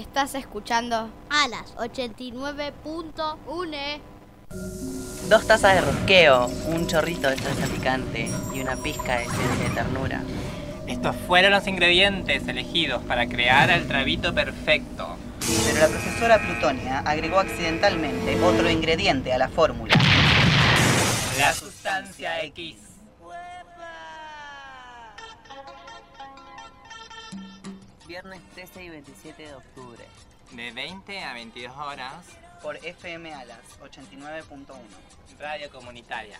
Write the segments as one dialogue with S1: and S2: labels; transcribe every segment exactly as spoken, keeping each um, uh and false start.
S1: Estás escuchando Alas ochenta y nueve punto uno.
S2: Dos tazas de rosqueo, un chorrito de salsa picante y una pizca de esencia de ternura.
S3: Estos fueron los ingredientes elegidos para crear el trabito perfecto.
S2: Pero la profesora Plutonia agregó accidentalmente otro ingrediente a la fórmula.
S3: La sustancia X.
S2: Viernes trece y veintisiete de octubre.
S3: De veinte a veintidós horas.
S2: Por F M Alas ochenta y nueve punto uno.
S3: Radio comunitaria.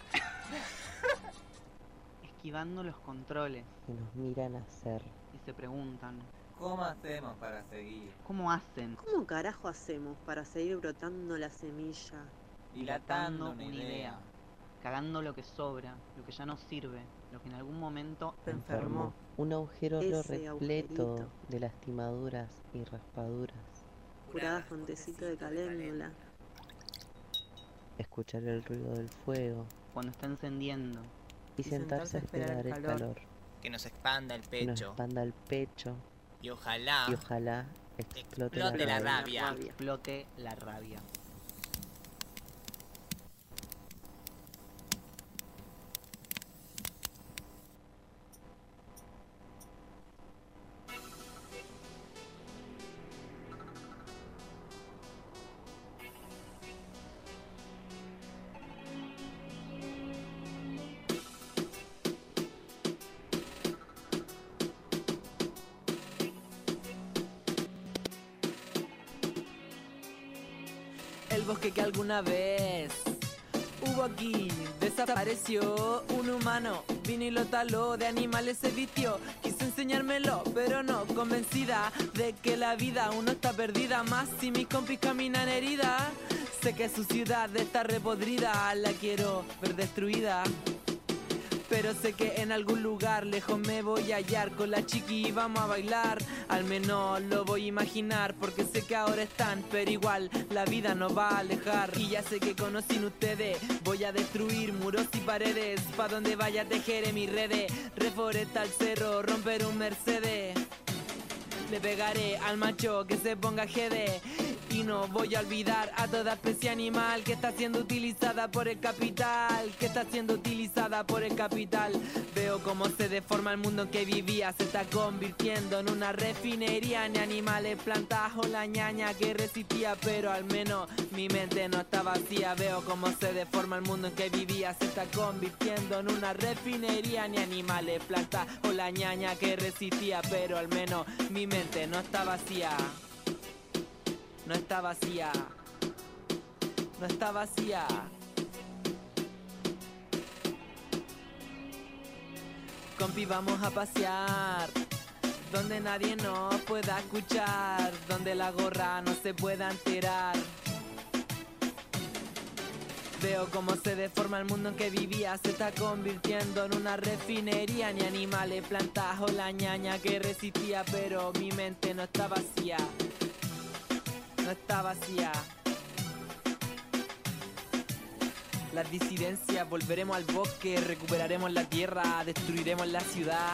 S2: Esquivando los controles.
S4: Que nos miran hacer.
S2: Y se preguntan:
S3: ¿cómo hacemos para seguir?
S2: ¿cómo hacen?
S5: ¿Cómo carajo hacemos para seguir brotando la semilla?
S3: Dilatando una idea.
S2: Cagando lo que sobra, lo que ya no sirve, lo que en algún momento
S5: Se enfermó.
S4: Un agujero
S5: Ese
S4: repleto
S5: agujerito.
S4: de lastimaduras y raspaduras.
S5: Curada fontecito de caléndula.
S4: Escuchar el ruido del fuego.
S2: Cuando está encendiendo.
S4: Y, sentarse a esperar el calor.
S3: Que nos expanda el
S4: Que nos
S3: pecho.
S4: expanda el pecho.
S3: Y ojalá
S4: Y ojalá explote,
S3: explote la
S4: rabia.
S3: rabia.
S2: Explote la rabia.
S6: El bosque que alguna vez hubo aquí, desapareció un humano, vino y lo taló, de animales se vistió, quiso enseñármelo, pero no, convencida de que la vida aún no está perdida, más si mis compis caminan herida, sé que su ciudad está repodrida, la quiero ver destruida. Pero sé que en algún lugar lejos me voy a hallar con la chiqui y vamos a bailar. Al menos lo voy a imaginar porque sé que ahora están, pero igual la vida nos va a alejar. Y ya sé que conocen ustedes, voy a destruir muros y paredes. Pa' donde vaya tejeré mis redes, reforestar el cerro, romper un Mercedes. Le pegaré al macho que se ponga G D. Y no voy a olvidar a toda especie animal que está siendo utilizada por el capital, que está siendo utilizada por el capital. Veo cómo se deforma el mundo en que vivía, se está convirtiendo en una refinería. Ni animales, plantas o la ñaña que resistía, pero al menos mi mente no está vacía. Veo cómo se deforma el mundo en que vivía, se está convirtiendo en una refinería. Ni animales, plantas o la ñaña que resistía, pero al menos mi mente no está vacía. No está vacía, no está vacía. Compi, vamos a pasear donde nadie nos pueda escuchar, donde la gorra no se pueda enterar. Veo cómo se deforma el mundo en que vivía, se está convirtiendo en una refinería. Ni animales, plantas o la ñaña que resistía, pero mi mente no está vacía. No está vacía. Las disidencias, volveremos al bosque, recuperaremos la tierra, destruiremos la ciudad.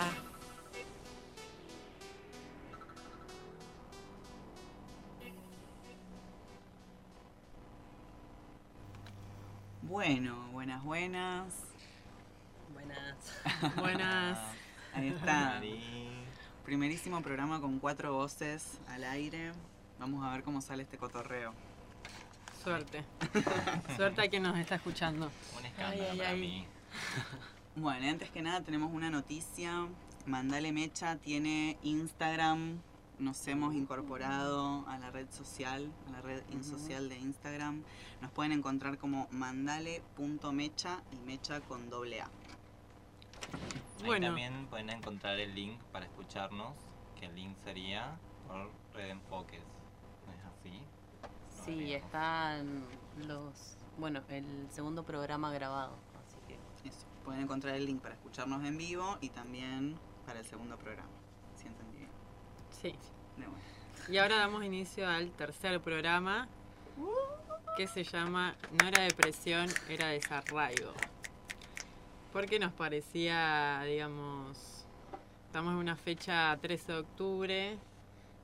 S2: Bueno, buenas, buenas.
S5: Buenas. Buenas.
S2: Ahí está. Primerísimo programa con cuatro voces al aire. Vamos a ver cómo sale este cotorreo.
S5: Suerte. Suerte a quien nos está escuchando.
S3: Un escándalo
S5: Ay, ay,
S3: para
S5: ay.
S3: mí.
S2: Bueno, antes que nada tenemos una noticia. Mandale Mecha tiene Instagram. Nos hemos incorporado a la red social, a la red insocial de Instagram. Nos pueden encontrar como mandale punto mecha y mecha con doble A.
S3: Ahí
S5: Bueno.
S3: también pueden encontrar el link para escucharnos, que el link sería por Red Enfoques. ¿No es así? No
S7: Sí,
S3: olvidemos.
S7: están los... Bueno, el segundo programa grabado, así que...
S2: Eso, pueden encontrar el link para escucharnos en vivo y también para el segundo programa, si entendí bien.
S5: Sí.
S2: De bueno.
S5: Y ahora damos inicio al tercer programa, que se llama No era depresión, era desarraigo. Porque nos parecía, digamos, estamos en una fecha trece de octubre,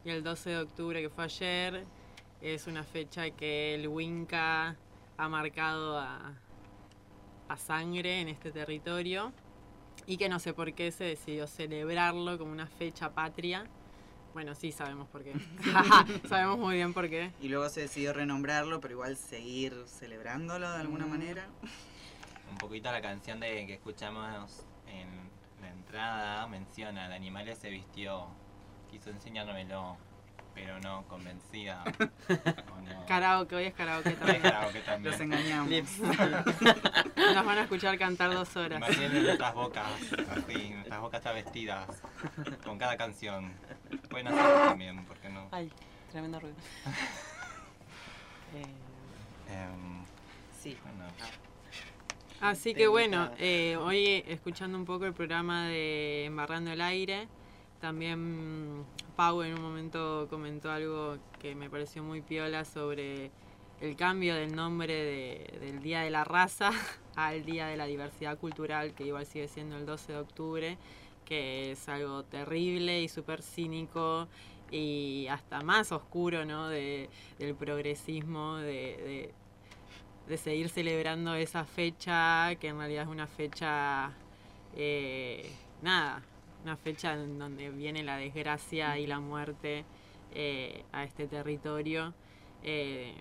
S5: Y el doce de octubre, que fue ayer, es una fecha que el Winca ha marcado a, a sangre en este territorio y que no sé por qué se decidió celebrarlo como una fecha patria. Bueno, sí, sabemos por qué. Sabemos muy bien por qué.
S2: Y luego se decidió renombrarlo, pero igual seguir celebrándolo de alguna
S5: Mm.
S2: manera.
S3: Un poquito la canción de que escuchamos en la entrada menciona, el animal se vistió, quiso enseñármelo, pero no convencida. ¿O no?
S5: Karaoke, hoy es karaoke
S3: Ay,
S5: también.
S3: karaoke también.
S2: Los engañamos.
S5: Nos van a escuchar cantar dos horas.
S3: Imaginen nuestras bocas, así, nuestras bocas están vestidas con cada canción. Pueden hacerlo también, ¿por qué no?
S7: Ay, tremendo ruido. Eh,
S3: Em,
S7: sí.
S3: bueno,
S5: Así que bueno, eh, hoy escuchando un poco el programa de Embarrando el Aire, también mm, Pau en un momento comentó algo que me pareció muy piola sobre el cambio del nombre de- del Día de la Raza al Día de la Diversidad Cultural, que igual sigue siendo el doce de octubre, que es algo terrible y súper cínico y hasta más oscuro, ¿no? de, del progresismo, de, de de seguir celebrando esa fecha, que en realidad es una fecha, eh, nada, una fecha en donde viene la desgracia y la muerte eh, a este territorio. Eh,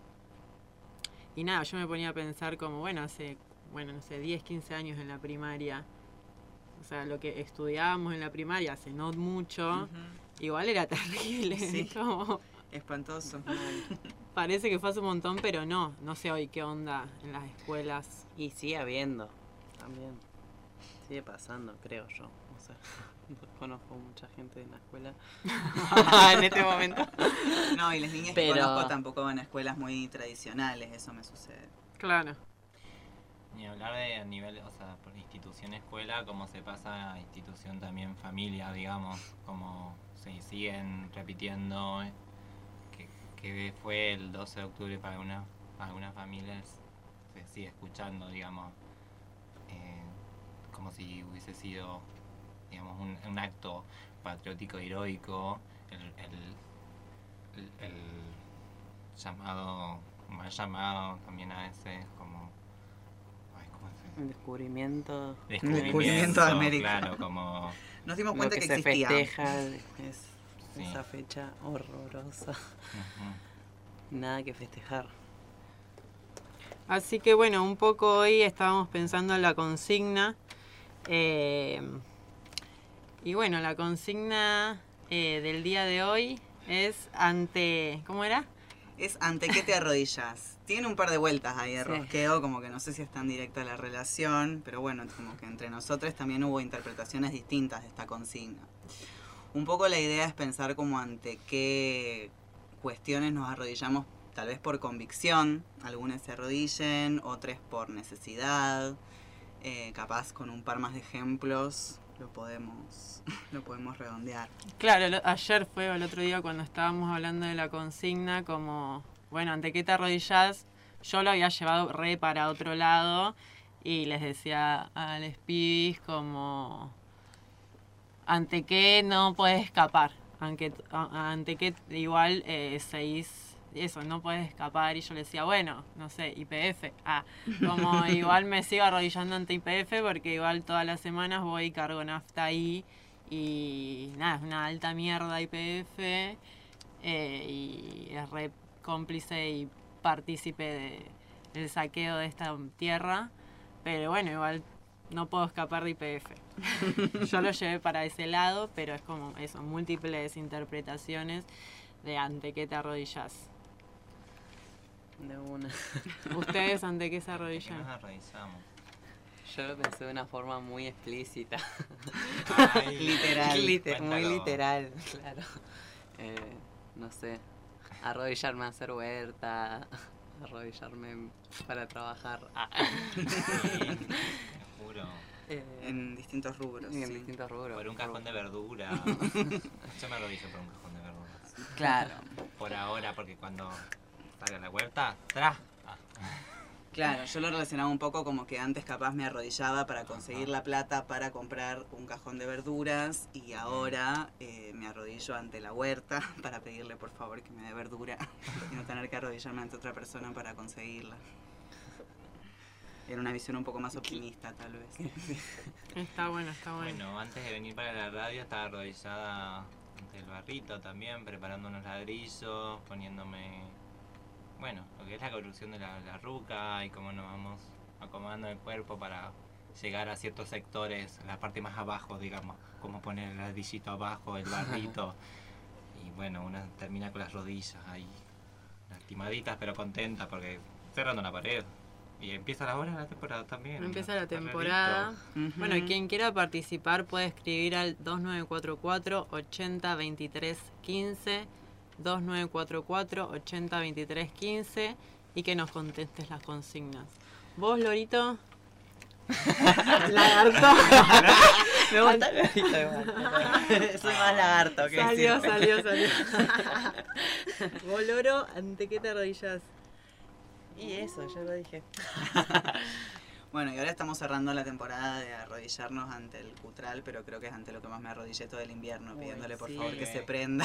S5: y nada, yo me ponía a pensar como, bueno, hace, bueno, no sé, diez, quince años en la primaria, o sea, lo que estudiábamos en la primaria hace no mucho,
S2: Ujú.
S5: igual era terrible,
S2: Sí.
S5: como...
S2: Espantoso.
S5: Parece que fue hace un montón, pero no. No sé hoy qué onda en las escuelas.
S7: Y sigue habiendo también. Sigue pasando, creo yo. O sea, no conozco mucha gente en la escuela en este momento.
S2: No, y las niñas
S7: Pero-
S2: que conozco tampoco van a escuelas muy tradicionales, eso me sucede.
S5: Claro.
S3: ni hablar de a nivel, o sea, por institución escuela, como se pasa a institución también familia, digamos, como se siguen repitiendo que, que fue el doce de octubre para algunas, para algunas familias, se sigue escuchando, digamos, eh, como si hubiese sido, digamos, un, un acto patriótico heroico, el, el, el, el llamado, mal llamado también a veces como, ay, ¿cómo se
S7: Un descubrimiento.
S2: descubrimiento de América.
S3: Claro, como
S2: Nos dimos
S7: Lo
S2: cuenta
S7: que
S2: que,
S7: se
S2: existía.
S7: festeja es
S3: Sí.
S7: esa fecha horrorosa.
S3: ujú.
S7: Nada que festejar.
S5: Así que bueno, un poco hoy estábamos pensando en la consigna. eh, y bueno, la consigna eh, del día de hoy es ante... ¿Cómo era?
S2: Es ante qué te arrodillas. Tiene un par de vueltas ahí de
S7: Sí.
S2: rosqueo, como que no sé si es tan directa la relación, pero bueno, como que entre nosotros también hubo interpretaciones distintas de esta consigna. Un poco la idea es pensar como ante qué cuestiones nos arrodillamos, tal vez por convicción, algunas se arrodillen, otras por necesidad, eh, capaz con un par más de ejemplos lo podemos, lo podemos redondear.
S5: Claro, lo- ayer fue o el otro día cuando estábamos hablando de la consigna, como, bueno, ¿ante qué te arrodillás? Yo lo había llevado re para otro lado y les decía a los pibis como, ¿ante qué no puedes escapar? Ante, a- ante qué igual eh, seguís, eso, no puedes escapar. Y yo les decía, bueno, no sé, I P F. Ah, como igual me sigo arrodillando ante I P F porque igual todas las semanas voy y cargo nafta ahí. Y nada, es una alta mierda I P F eh, y es re cómplice y partícipe de, del saqueo de esta tierra. Pero bueno, igual no puedo escapar de I P F. Yo lo llevé para ese lado, pero es como eso, múltiples interpretaciones de ante qué te arrodillas.
S7: De una.
S5: ¿Ustedes ante qué se
S3: ¿De qué
S5: arrodillan?
S3: nos arrodillamos?
S7: Yo lo pensé de una forma muy explícita.
S3: Ay,
S2: Literal.
S7: Liter- muy
S3: Cuéntalo.
S7: literal, claro. Eh, no sé, arrodillarme a hacer huerta, arrodillarme para trabajar. Ah.
S3: Sí, te juro.
S7: Eh,
S2: En distintos rubros.
S7: en
S2: sí.
S7: distintos rubros.
S3: Por un cajón de verdura. Yo me arrodillo por un cajón de verduras.
S7: Claro.
S3: Por ahora, porque cuando salga la huerta, ¡tra! Ah,
S2: Claro, yo lo relacionaba un poco como que antes capaz me arrodillaba para conseguir la plata para comprar un cajón de verduras y ahora eh, me arrodillo ante la huerta para pedirle por favor que me dé verdura y no tener que arrodillarme ante otra persona para conseguirla. Era una visión un poco más optimista, tal vez.
S5: Está bueno, está bueno.
S3: Bueno, antes de venir para la radio estaba arrodillada ante el barrito también, preparando unos ladrillos, poniéndome, bueno, lo que es la construcción de la, la ruca y cómo nos vamos acomodando el cuerpo para llegar a ciertos sectores, la parte más abajo, digamos, como poner el ladrillito abajo, el barrito. Y bueno, uno termina con las rodillas ahí, lastimaditas pero contentas porque cerrando la pared. Y empieza la hora de la temporada también.
S5: Empieza la temporada.
S2: Uh-huh.
S5: Bueno, y quien quiera participar puede escribir al dos nueve cuatro cuatro, ochenta, veintitrés, quince, dos nueve cuatro cuatro, ochenta, veintitrés, quince y que nos contestes las consignas. ¿Vos, Lorito? Lagarto.
S7: Me gusta el Lorito igual. Soy más lagarto que
S5: Salió,
S7: decir.
S5: salió, salió. Vos, Loro, ¿ante qué te arrodillas?
S7: Y eso, ya lo dije.
S2: Bueno, y ahora estamos cerrando la temporada de arrodillarnos ante el cutral, pero creo que es ante lo que más me arrodillé todo el invierno,
S7: Uy,
S2: pidiéndole por
S7: sí.
S2: favor que se prenda.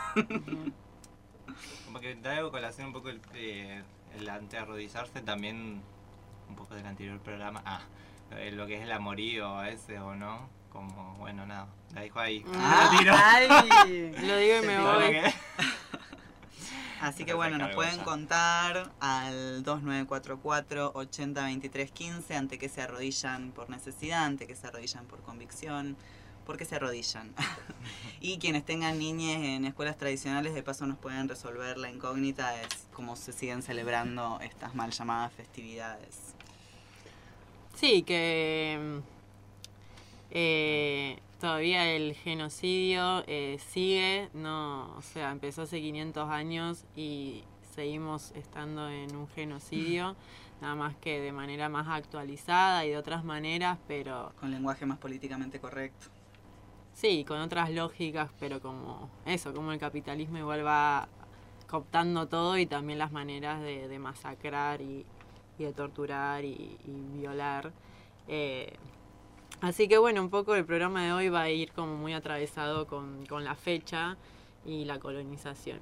S3: Como que traigo colación un poco el, eh, el antearrodillarse también, un poco del anterior programa. Ah, eh, lo que es el amorío ese o no. Como, bueno, nada, la dejo ahí.
S2: Ah,
S3: La tiro.
S7: Ay.
S5: Lo digo y me
S3: Todo lo
S5: voy.
S3: que-
S2: Así que
S3: Pero
S2: bueno,
S3: se
S2: nos
S3: cargó
S2: pueden
S3: ya.
S2: contar al dos nueve cuatro cuatro, ochenta, veintitrés, quince ante qué se arrodillan por necesidad, ante qué se arrodillan por convicción, por qué se arrodillan. Y quienes tengan niñes en escuelas tradicionales, de paso nos pueden resolver la incógnita, es cómo se siguen celebrando estas mal llamadas festividades.
S5: Sí, que eh, todavía el genocidio eh, sigue, no, o sea, empezó hace quinientos años y seguimos estando en un genocidio, nada más que de manera más actualizada y de otras maneras, pero
S2: Con lenguaje más políticamente correcto.
S5: sí, con otras lógicas, pero como eso, como el capitalismo igual va cooptando todo y también las maneras de, de masacrar y, y de torturar y, y violar. Eh, así que bueno, un poco el programa de hoy va a ir como muy atravesado con, con la fecha y la colonización.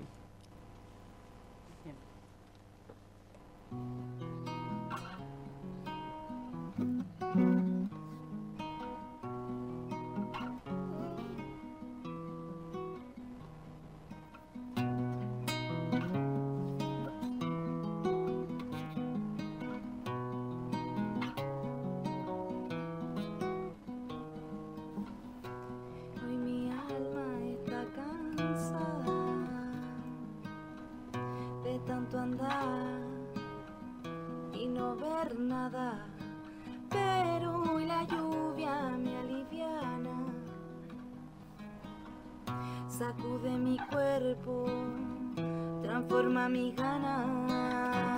S8: Hoy mi alma está cansada de tanto andar y no ver nada, pero hoy la lluvia me aliviana, sacude mi cuerpo, transforma mis ganas.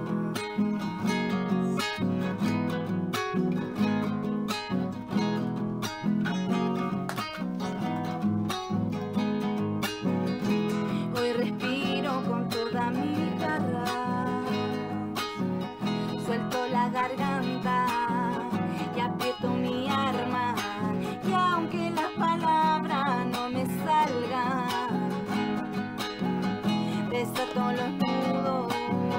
S8: Hoy respiro con toda mi garra, suelto la garganta y aprieto mi arma, y aunque las palabras no me salgan, desato los nudos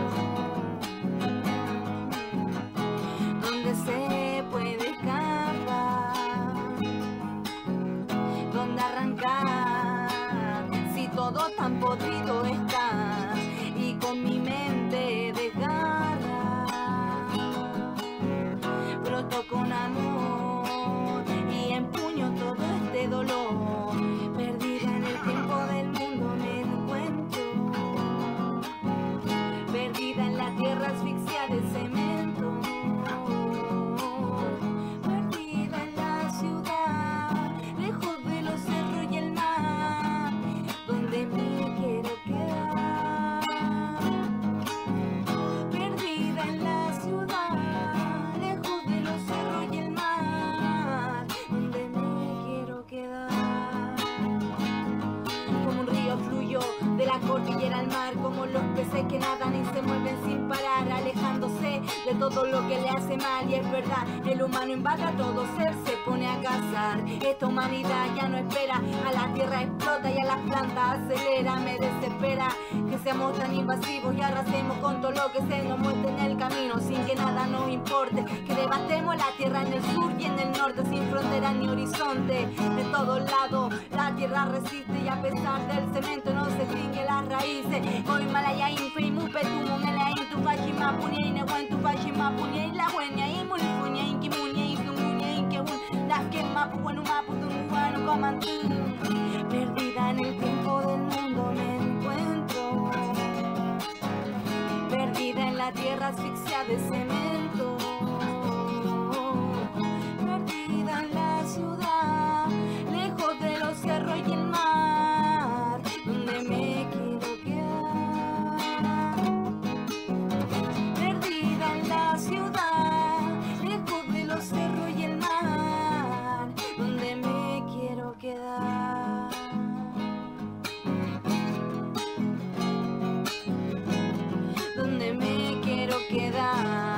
S8: donde se puede escapar, donde arrancar si todo tan podrido está, y con mi mente desgarra broto con amor y empuño todo este dolor. Perdida en el tiempo del mundo me encuentro, perdida en la tierra asfixia de cemento, perdida en la ciudad, lejos de los cerros y el mar, donde me quiero quedar. Perdida en la ciudad, lejos de los cerros y el mar, donde me quiero quedar. Como un río fluyo de la cordillera al mar, como los peces que nadan y se mueven sin parar, alejándose de todo lo que le hace mal. Y es verdad, el humano invade a todo ser, se pone a cazar. Esta humanidad ya no espera, a la tierra explota y a las plantas acelera. Me desespera que seamos tan invasivos y arrasemos con todo lo que se nos muestre en el camino, sin que nada nos importe. Que devastemos la tierra en el sur y en el norte, sin frontera ni horizonte. De todos lados la tierra resiste y a pesar del cemento no se extingue las raíces. Hoy malaya infeimu petumo melain tu fashima punia inewan tu fashima punia y la buena y munifunia inkimunia y tumunia inkehun las que mapu bueno mapu tumuano comantín. Perdida en el tiempo del mundo me encuentro, perdida en la tierra asfixia de cemento, perdida en la ciudad, lejos de los cerros y el mar, donde me quiero quedar. Perdida en la ciudad, lejos de los cerros y el mar, donde me quiero quedar. Donde me quiero quedar.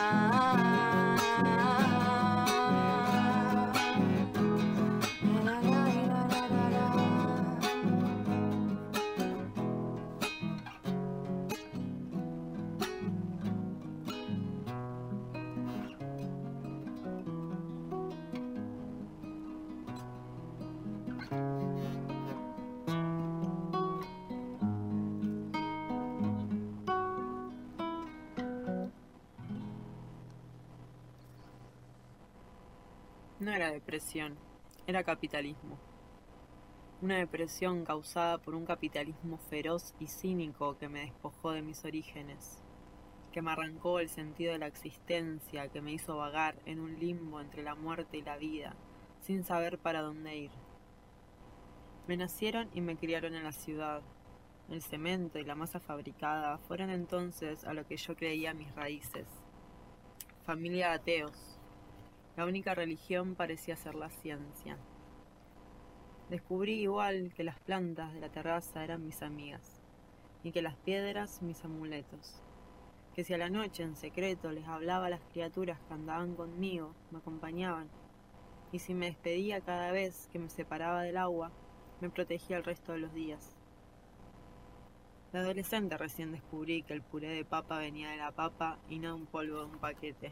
S5: No era depresión, era capitalismo. Una depresión causada por un capitalismo feroz y cínico que me despojó de mis orígenes, que me arrancó el sentido de la existencia, que me hizo vagar en un limbo entre la muerte y la vida, sin saber para dónde ir. Me nacieron y me criaron en la ciudad. El cemento y la masa fabricada fueron entonces a lo que yo creía mis raíces. Familia de ateos. La única religión parecía ser la ciencia. Descubrí igual que las plantas de la terraza eran mis amigas, y que las piedras mis amuletos, que si a la noche en secreto les hablaba a las criaturas que andaban conmigo, me acompañaban, y si me despedía cada vez que me separaba del agua, me protegía el resto de los días. De adolescente recién descubrí que el puré de papa venía de la papa y no de un polvo de un paquete.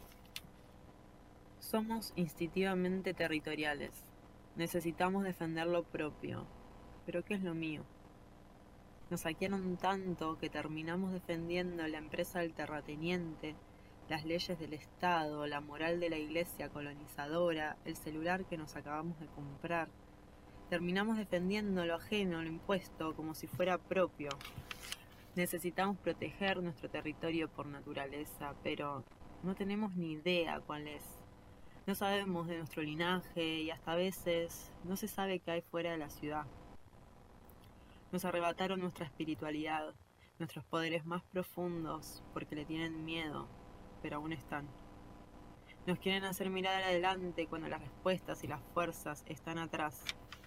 S5: Somos instintivamente territoriales. Necesitamos defender lo propio. ¿Pero qué es lo mío? Nos saquearon tanto que terminamos defendiendo la empresa del terrateniente, las leyes del Estado, la moral de la iglesia colonizadora, el celular que nos acabamos de comprar. Terminamos defendiendo lo ajeno, lo impuesto, como si fuera propio. Necesitamos proteger nuestro territorio por naturaleza, pero no tenemos ni idea cuál es. No sabemos de nuestro linaje y hasta a veces no se sabe qué hay fuera de la ciudad. Nos arrebataron nuestra espiritualidad, nuestros poderes más profundos, porque le tienen miedo, pero aún están. Nos quieren hacer mirar adelante cuando las respuestas y las fuerzas están atrás.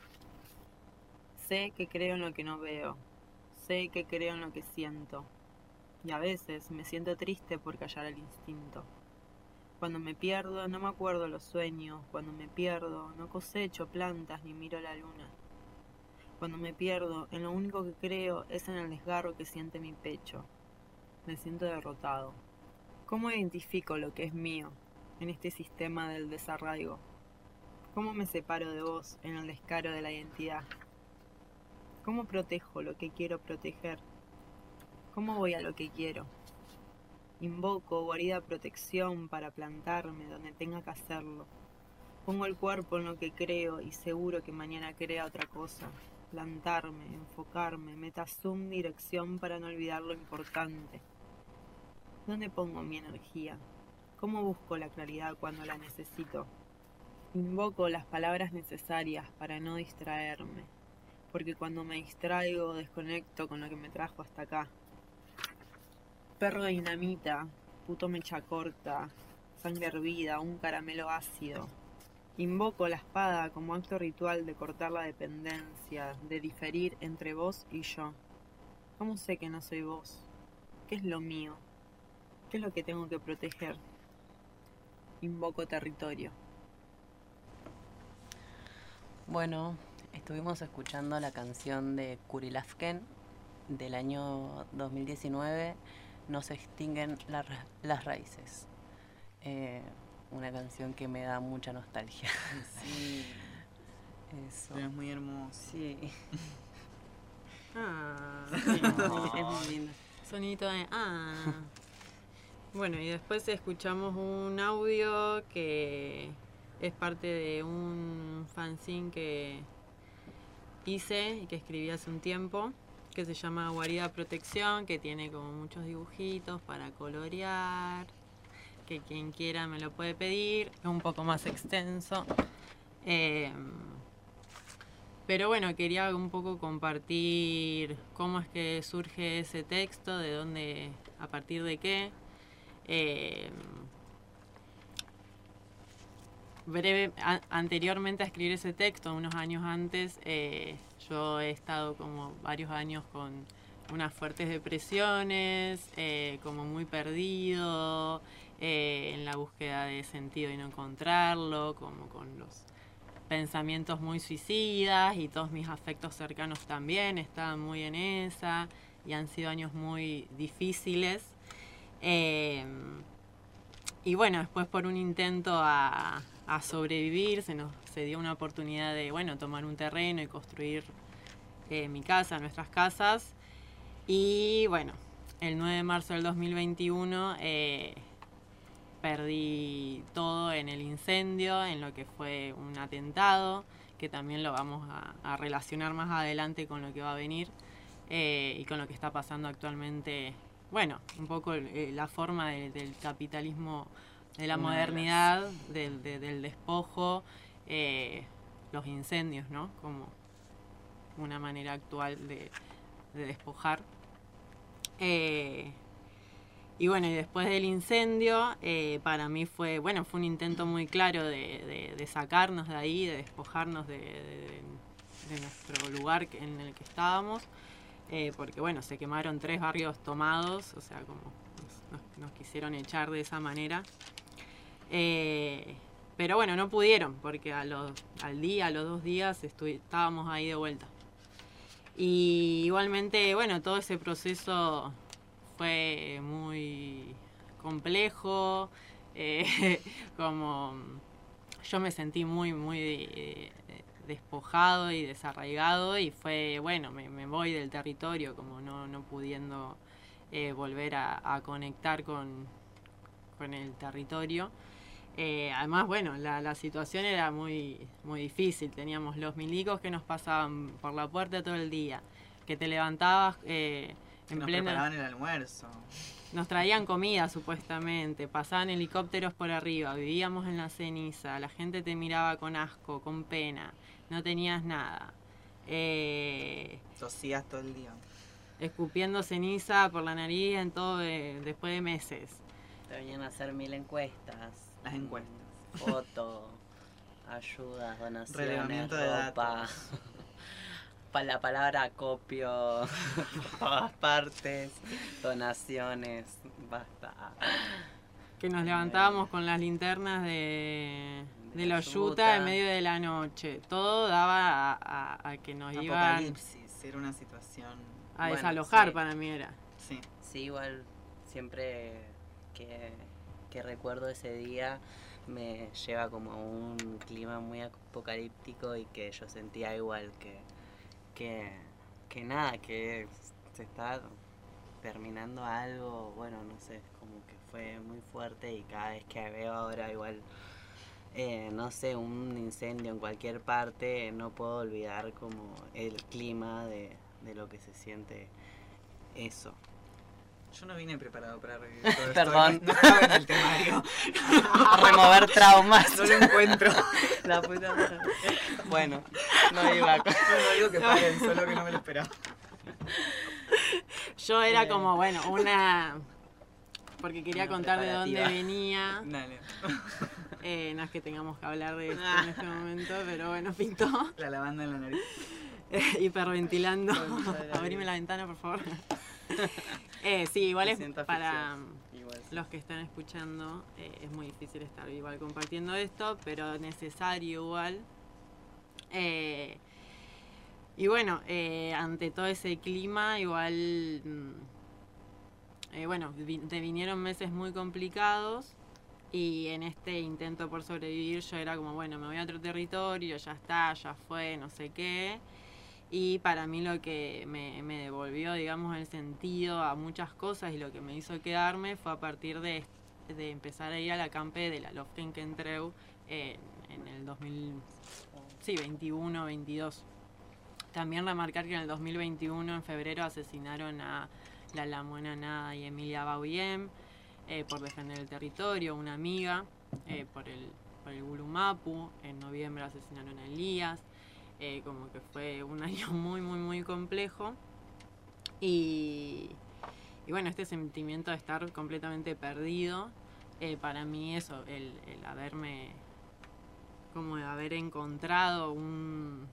S5: Sé que creo en lo que no veo, sé que creo en lo que siento, y a veces me siento triste por callar el instinto. Cuando me pierdo no me acuerdo los sueños, cuando me pierdo no cosecho plantas ni miro la luna. Cuando me pierdo, en lo único que creo es en el desgarro que siente mi pecho. Me siento derrotado. ¿Cómo identifico lo que es mío en este sistema del desarraigo? ¿Cómo me separo de vos en el descaro de la identidad? ¿Cómo protejo lo que quiero proteger? ¿Cómo voy a lo que quiero? Invoco guarida protección para plantarme donde tenga que hacerlo. Pongo el cuerpo en lo que creo y seguro que mañana crea otra cosa. Plantarme, enfocarme, meta zoom dirección para no olvidar lo importante. ¿Dónde pongo mi energía? ¿Cómo busco la claridad cuando la necesito? Invoco las palabras necesarias para no distraerme, porque cuando me distraigo desconecto con lo que me trajo hasta acá. Perro de dinamita, puto mecha corta, sangre hervida, un caramelo ácido. Invoco la espada como acto ritual de cortar la dependencia, de diferir entre vos y yo. ¿Cómo sé que no soy vos? ¿Qué es lo mío? ¿Qué es lo que tengo que proteger? Invoco territorio.
S7: Bueno, estuvimos escuchando la canción de Kurilafken del año dos mil diecinueve, No se extinguen la ra- las raíces. Eh, una canción que me da mucha nostalgia.
S2: Sí,
S7: Eso.
S2: pero es muy hermoso.
S7: Sí.
S5: Ah,
S7: No.
S5: es muy lindo. Sonito de ah. Bueno, y después escuchamos un audio que es parte de un fanzine que hice y que escribí hace un tiempo, que se llama Guarida Protección, que tiene como muchos dibujitos para colorear, que quien quiera me lo puede pedir, es un poco más extenso. Eh, pero bueno, quería un poco compartir cómo es que surge ese texto, de dónde, a partir de qué. Eh, breve, a- anteriormente a escribir ese texto, unos años antes, eh, yo he estado como varios años con unas fuertes depresiones, eh, como muy perdido, eh, en la búsqueda de sentido y no encontrarlo, como con los pensamientos muy suicidas, y todos mis afectos cercanos también estaban muy en esa, y han sido años muy difíciles. Eh, y bueno, después por un intento a, a sobrevivir, se nos se dio una oportunidad de, bueno, tomar un terreno y construir eh, mi casa, nuestras casas. Y bueno, el nueve de marzo del dos mil veintiuno eh, perdí todo en el incendio, en lo que fue un atentado, que también lo vamos a, a relacionar más adelante con lo que va a venir eh, y con lo que está pasando actualmente. Bueno, un poco eh, la forma de- del capitalismo, de la
S2: Una de
S5: modernidad, del, de- del despojo, eh, los incendios, ¿no? Como una manera actual de, de despojar. Eh, y bueno, y después del incendio, eh, para mí fue, bueno, fue un intento muy claro de, de- de sacarnos de ahí, de despojarnos de, de- de nuestro lugar que- en el que estábamos. Eh, porque bueno, se quemaron tres barrios tomados, o sea, como nos, nos- nos quisieron echar de esa manera. Eh, pero bueno, no pudieron, porque a los, al día, a los dos días estu- estábamos ahí de vuelta. Y igualmente, bueno, todo ese proceso fue muy complejo, eh, como yo me sentí muy, muy eh, despojado y desarraigado, y fue, bueno, me, me voy del territorio, como no, no pudiendo eh, volver a, a conectar con, con el territorio. Eh, además, bueno, la, la situación era muy, muy difícil. Teníamos los milicos que nos pasaban por la puerta todo el día, que te levantabas eh,
S2: Que
S5: en
S2: nos
S5: plena...
S2: preparaban el almuerzo.
S5: Nos traían comida supuestamente, pasaban helicópteros por arriba, vivíamos en la ceniza, la gente te miraba con asco, con pena, no tenías nada. Eh,
S2: Tosías todo el día.
S5: escupiendo ceniza por la nariz en todo de- después de meses.
S7: Te venían a hacer mil encuestas.
S2: Las encuestas.
S7: Foto, ayudas, donaciones,
S2: Relevamiento de
S7: ropa.
S2: datos.
S7: Pa- la palabra acopio por todas partes. Donaciones. Basta.
S5: Que nos levantábamos con las linternas de, de la
S7: Yuta.
S5: yuta en medio de la noche. Todo daba a, a- a que nos iban
S2: Apocalipsis, era una situación.
S5: a
S7: Bueno,
S5: desalojar,
S7: sí.
S5: para mí era.
S2: Sí.
S7: Sí, igual siempre que, que recuerdo ese día me lleva como a un clima muy apocalíptico, y que yo sentía igual que, que, que nada, que se está terminando algo, bueno, no sé, como que fue muy fuerte, y cada vez que veo ahora igual, eh, no sé, un incendio en cualquier parte, no puedo olvidar como el clima de, de lo que se siente eso.
S2: Yo no vine preparado para revivir todo esto.
S7: Perdón.
S2: No estaba en el temario.
S7: Remover traumas.
S2: No lo encuentro.
S7: La puta madre. Bueno, no iba a...
S2: No, no digo que paren, solo que no me lo esperaba.
S5: Yo era
S7: Eh.
S5: como, bueno, una... Porque quería
S7: Una
S5: contar de dónde
S7: preparativa.
S5: venía.
S2: Dale.
S5: Eh, no es que tengamos que hablar de esto en este momento, pero bueno, pintó.
S2: La lavanda en la nariz.
S5: hiperventilando.
S2: Concha de la
S5: Abrime
S2: vida.
S5: la ventana, por favor. eh, sí, igual
S2: Me
S5: es
S2: siento
S5: para
S2: asfixiada. Igual, sí.
S5: los que están escuchando, eh, es muy difícil estar igual compartiendo esto, pero necesario igual. Eh, y bueno, eh, ante todo ese clima, igual, mm, eh, bueno, vi- te vinieron meses muy complicados. Y en este intento por sobrevivir yo era como, bueno, me voy a otro territorio, ya está, ya fue, no sé qué. Y para mí lo que me, me devolvió, digamos, el sentido a muchas cosas y lo que me hizo quedarme fue a partir de, de empezar a ir a la campe de la Lofken Kentreu en, en el dos mil veintiuno veintidós. También remarcar que en el dos mil veintiuno, en febrero, asesinaron a la Lamuena Nada y Emilia Bauyem. Eh, por defender el territorio, una amiga, eh, por el, por el Gulumapu, en noviembre asesinaron a Elías, eh, como que fue un año muy, muy, muy complejo. Y, y bueno, este sentimiento de estar completamente perdido, eh, para mí eso, el, el haberme, como de haber encontrado un,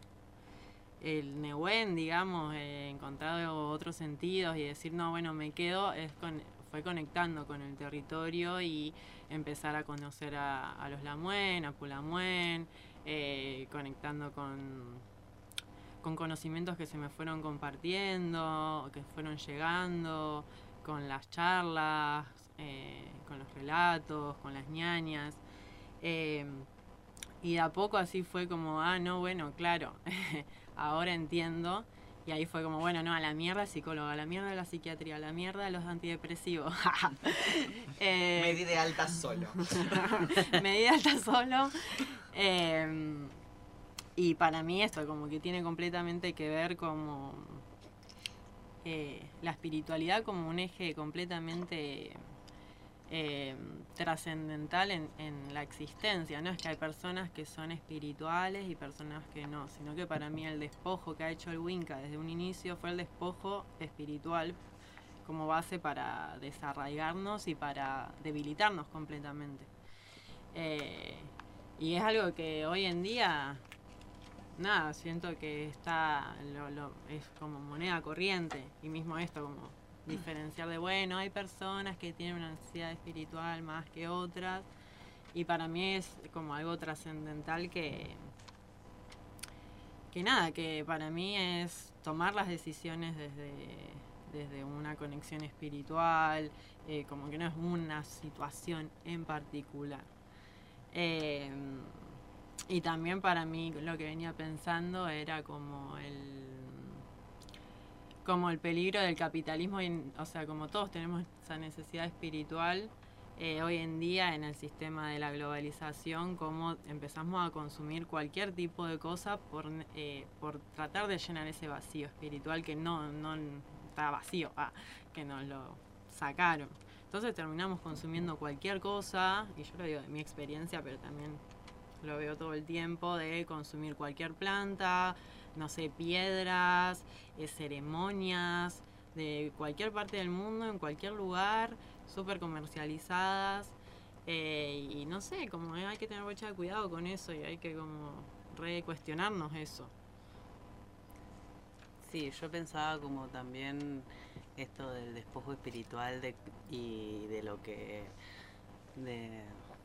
S5: el Nehuen, digamos, eh, encontrado otros sentidos y decir, no, bueno, me quedo, es con, fue conectando con el territorio y empezar a conocer a, a los Lamuen, a Pulamuen, eh, conectando con, con conocimientos que se me fueron compartiendo, que fueron llegando, con las charlas, eh, con los relatos, con las ñañas. Eh, y de a poco así fue como, ah, no, bueno, claro, ahora entiendo. Y ahí fue como, bueno, no, a la mierda el psicólogo, a la mierda la psiquiatría, a la mierda los antidepresivos. eh,
S2: Me di de alta solo.
S5: me di de alta solo. Eh, y para mí esto como que tiene completamente que ver como eh, la espiritualidad como un eje completamente eh, trascendental en, en la existencia. No es que hay personas que son espirituales y personas que no, sino que para mí el despojo que ha hecho el Winca desde un inicio fue el despojo espiritual como base para desarraigarnos y para debilitarnos completamente. Eh, y es algo que hoy en día, nada, siento que está, lo, lo, es como moneda corriente. Y mismo esto, como diferenciar de, bueno, hay personas que tienen una necesidad espiritual más que otras. Y para mí es como algo trascendental que, que nada, que para mí es tomar las decisiones desde, desde una conexión espiritual, eh, como que no es una situación en particular. Eh, y también para mí lo que venía pensando era como el como el peligro del capitalismo, y, o sea, como todos tenemos esa necesidad espiritual, eh, hoy en día en el sistema de la globalización, como empezamos a consumir cualquier tipo de cosa por, eh, por tratar de llenar ese vacío espiritual que no, no está vacío, ah, que nos lo sacaron. Entonces terminamos consumiendo cualquier cosa, y yo lo digo de mi experiencia, pero también lo veo todo el tiempo, de consumir cualquier planta, no sé, piedras, eh, ceremonias, de cualquier parte del mundo, en cualquier lugar, súper comercializadas. Eh, y no sé, como hay que tener mucho cuidado con eso y hay que como re-cuestionarnos eso.
S7: Sí, yo pensaba como también esto del despojo espiritual de, y de lo que... de,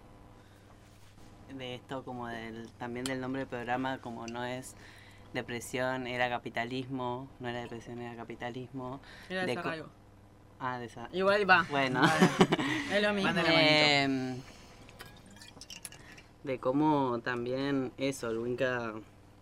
S7: de esto como del también del nombre del programa, como no es depresión, era capitalismo, no era depresión, era capitalismo.
S5: Era
S7: de
S5: desarraigo.
S7: Ah, de esa...
S5: Igual va.
S7: Bueno.
S5: Es lo mismo.
S2: Mándale
S7: Eh, de cómo también eso, el Winca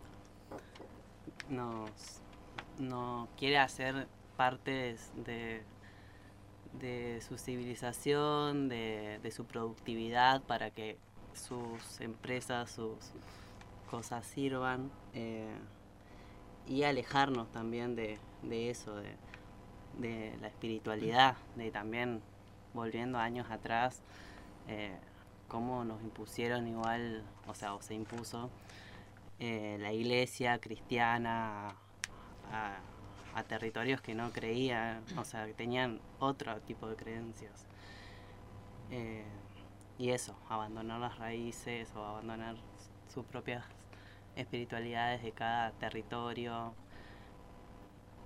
S7: nos, nos quiere hacer partes de, de su civilización, de, de su productividad para que sus empresas, sus cosas sirvan, eh, y alejarnos también de, de eso, de, de la espiritualidad, de también volviendo años atrás, eh, cómo nos impusieron igual, o sea, o se impuso eh, la iglesia cristiana a, a territorios que no creían, o sea, que tenían otro tipo de creencias. Eh, y eso, abandonar las raíces o abandonar sus propias espiritualidades de cada territorio,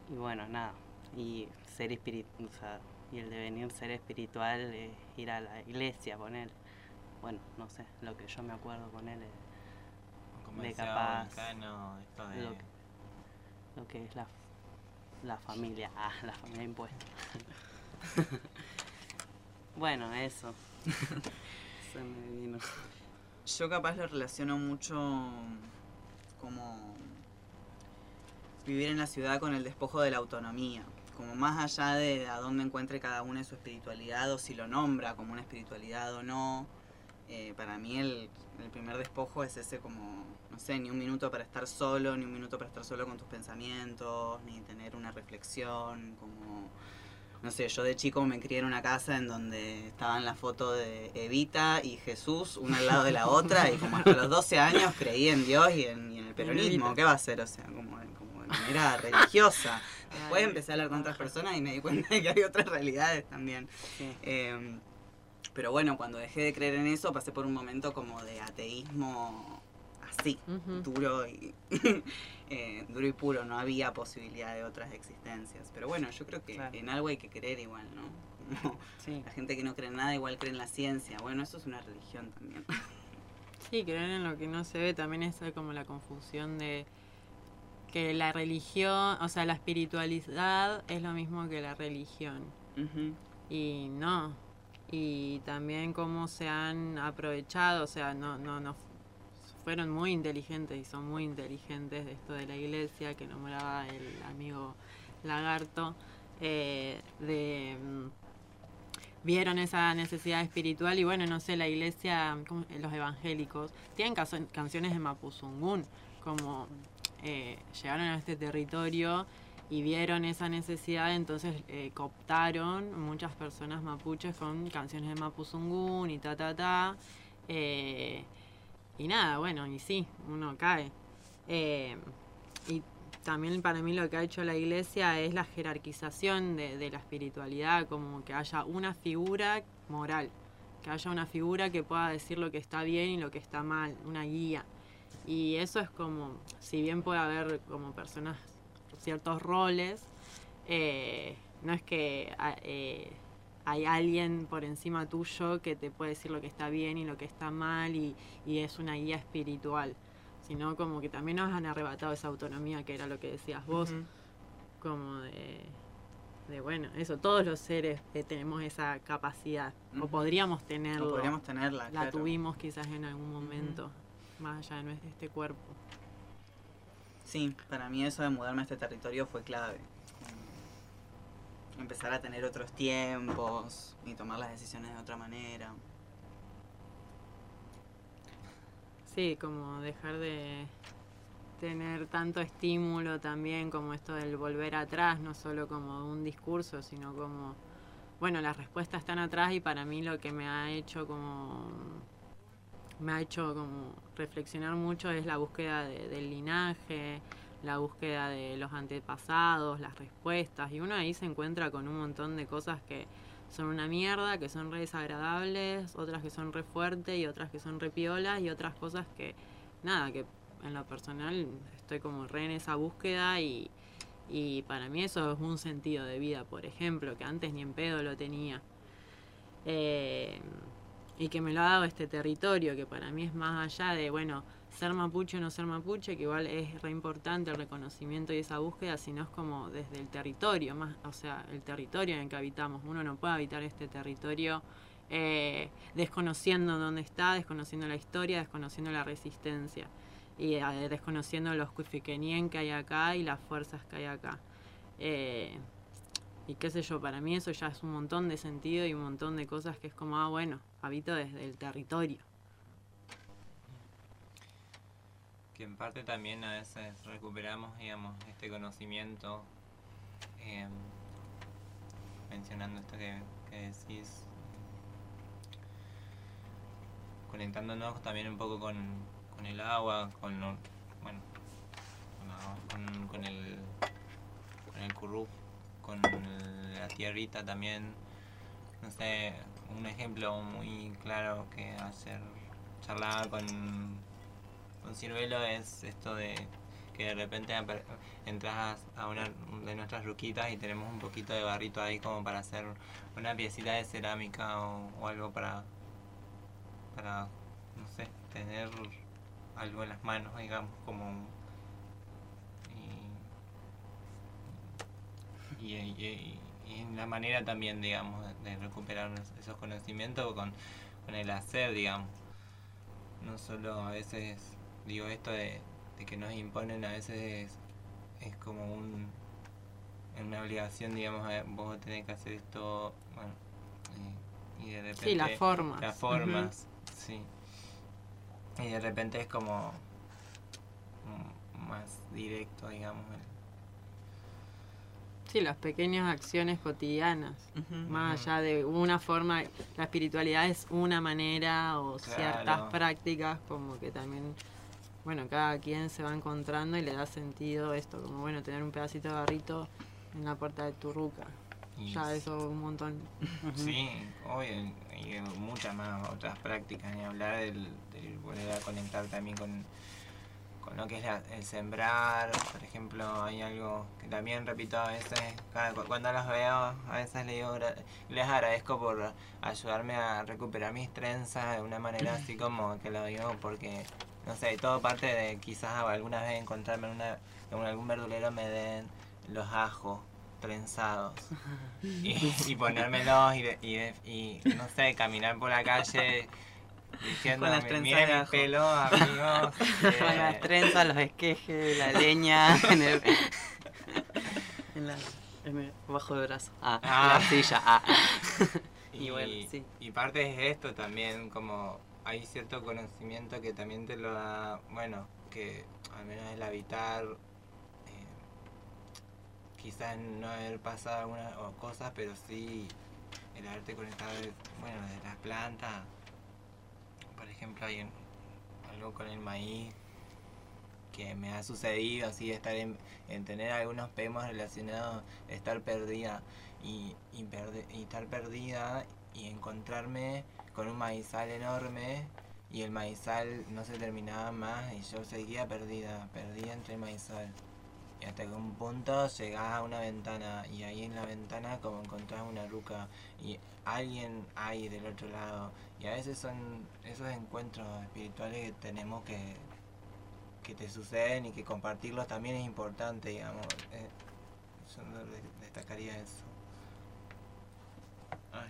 S7: y bueno, nada. Y ser espiritual, o sea, y el devenir ser espiritual es ir a la iglesia, poner. Bueno, no sé, lo que yo me acuerdo con él es
S3: Como
S7: de
S3: decía
S7: capaz
S3: Volcano, esto de...
S7: lo que, lo que es la, la familia. Ah, la familia impuesta. Bueno, eso. Se me vino.
S2: Yo capaz lo relaciono mucho como vivir en la ciudad con el despojo de la autonomía. Como más allá de a dónde encuentre cada uno en su espiritualidad o si lo nombra como una espiritualidad o no. Eh, para mí el, el primer despojo es ese como, no sé, ni un minuto para estar solo, ni un minuto para estar solo con tus pensamientos, ni tener una reflexión, como... No sé, yo de chico me crié en una casa en donde estaban las fotos de Evita y Jesús, una al lado de la otra, y como hasta los doce años creí en Dios y en, y en el peronismo. ¿Qué va a ser? O sea, como, como de manera religiosa. Después empecé a hablar con otras personas y me di cuenta de que hay otras realidades también.
S7: Sí.
S2: Eh, pero bueno, cuando dejé de creer en eso, pasé por un momento como de ateísmo así,
S5: Ujú.
S2: duro y eh, duro y puro, no había posibilidad de otras existencias. Pero bueno, yo creo que
S7: Claro.
S2: en algo hay que creer igual, ¿no? Como
S7: Sí.
S2: la gente que no cree en nada igual cree en la ciencia. Bueno, eso es una religión también.
S5: Sí, creer en lo que no se ve también es como la confusión de que la religión, o sea, la espiritualidad es lo mismo que la religión.
S2: Ujú.
S5: Y no. Y también cómo se han aprovechado, o sea, no, no, no fueron muy inteligentes y son muy inteligentes de esto de la iglesia que nombraba el amigo Lagarto, eh, de mm, vieron esa necesidad espiritual y bueno, no sé, la iglesia, ¿cómo? Los evangélicos, tienen caso- canciones de Mapuzungún, como eh, llegaron a este territorio y vieron esa necesidad, entonces eh, cooptaron muchas personas mapuches con canciones de Mapuzungún y ta ta ta. Eh, y nada, bueno, y sí, uno cae. Eh, y también para mí lo que ha hecho la iglesia es la jerarquización de, de la espiritualidad, como que haya una figura moral, que haya una figura que pueda decir lo que está bien y lo que está mal, una guía. Y eso es como, si bien puede haber como personas, ciertos roles, eh, no es que a- eh, hay alguien por encima tuyo que te puede decir lo que está bien y lo que está mal y, y es una guía espiritual, sino como que también nos han arrebatado esa autonomía que era lo que decías vos,
S2: Ujú.
S5: como de, de, bueno, eso, todos los seres eh, tenemos esa capacidad, o
S2: Ujú.
S5: podríamos tenerlo,
S2: No podríamos tenerla,
S5: la
S2: claro.
S5: tuvimos quizás en algún momento, más allá de nuestro- este cuerpo.
S2: Sí, para mí eso de mudarme a este territorio fue clave. Como empezar a tener otros tiempos y tomar las decisiones de otra manera.
S5: Sí, como dejar de tener tanto estímulo también, como esto del volver atrás, no solo como un discurso, sino como, bueno, las respuestas están atrás y para mí lo que me ha hecho como, me ha hecho como reflexionar mucho es la búsqueda de- del linaje, la búsqueda de los antepasados, las respuestas, y uno ahí se encuentra con un montón de cosas que son una mierda, que son re desagradables, otras que son re fuertes y otras que son re piolas y otras cosas que, nada, que en lo personal estoy como re en esa búsqueda y, y para mí eso es un sentido de vida, por ejemplo, que antes ni en pedo lo tenía. Eh, y que me lo ha dado este territorio, que para mí es más allá de, bueno, ser mapuche o no ser mapuche, que igual es re importante el reconocimiento y esa búsqueda, sino es como desde el territorio, más, o sea, el territorio en el que habitamos. Uno no puede habitar este territorio eh, desconociendo dónde está, desconociendo la historia, desconociendo la resistencia y eh, desconociendo los cuifiquenien que hay acá y las fuerzas que hay acá. Eh, y qué sé yo, para mí eso ya es un montón de sentido y un montón de cosas que es como, ah, bueno, habito desde el territorio.
S3: Que en parte también a veces recuperamos, digamos, este conocimiento, eh, mencionando esto que, que decís, conectándonos también un poco con, con el agua, con, lo- bueno, con, la agua, con, con el con el curruf, con el- la tierrita también. No sé, un ejemplo muy claro que ayer charlaba con, con Ciruelo es esto de que de repente entras a una de nuestras ruquitas y tenemos un poquito de barrito ahí como para hacer una piecita de cerámica o, o algo para, para, no sé, tener algo en las manos, digamos, como... Y, y, y, y la manera también, digamos, de recuperar esos conocimientos con, con el hacer, digamos. No solo a veces, digo, esto de, de que nos imponen a veces es, es como un, una obligación, digamos, a, vos tenés que hacer esto, bueno, y, y de repente...
S5: Sí, las formas.
S3: Las formas, uh-huh. Sí. Y de repente es como más directo, digamos, el,
S5: sí, las pequeñas acciones cotidianas, uh-huh, más uh-huh. allá de una forma, la espiritualidad es una manera o claro. Ciertas prácticas como que también, bueno, cada quien se va encontrando y le da sentido esto, como bueno, tener un pedacito de barrito en la puerta de tu ruca, y ya eso un montón.
S3: Uh-huh. Sí, hoy hay muchas más otras prácticas, ni hablar del, del volver a conectar también con... con lo que es la, el sembrar, por ejemplo, hay algo que también repito a veces, cuando los veo, a veces les digo, les agradezco por ayudarme a recuperar mis trenzas de una manera así como que lo digo, porque, no sé, todo parte de quizás alguna vez encontrarme en, una, en algún verdulero me den los ajos trenzados y, y ponérmelos y, de, y, de, y, no sé, caminar por la calle diciendo, miren el pelo, amigos.
S7: Eh. Con las trenzas, los esquejes, la leña en el, en la, en el bajo del brazo. Ah, ah. La silla. Ah.
S3: Y, y bueno, sí. Y parte es esto también, como hay cierto conocimiento que también te lo da, bueno, que al menos el habitar, eh, quizás no haber pasado algunas cosas, pero sí el haberte conectado, bueno, de las plantas. Por ejemplo, hay en, algo con el maíz que me ha sucedido, así, estar en, en tener algunos temas relacionados, estar perdida y, y, perde, y estar perdida y encontrarme con un maizal enorme y el maizal no se terminaba más y yo seguía perdida, perdida entre el maizal. Y hasta que un punto llegás a una ventana y ahí en la ventana como encontrás una ruca y alguien hay del otro lado. Y a veces son esos encuentros espirituales que tenemos que, que te suceden y que compartirlos también es importante, digamos. Eh, yo destacaría eso. Ay.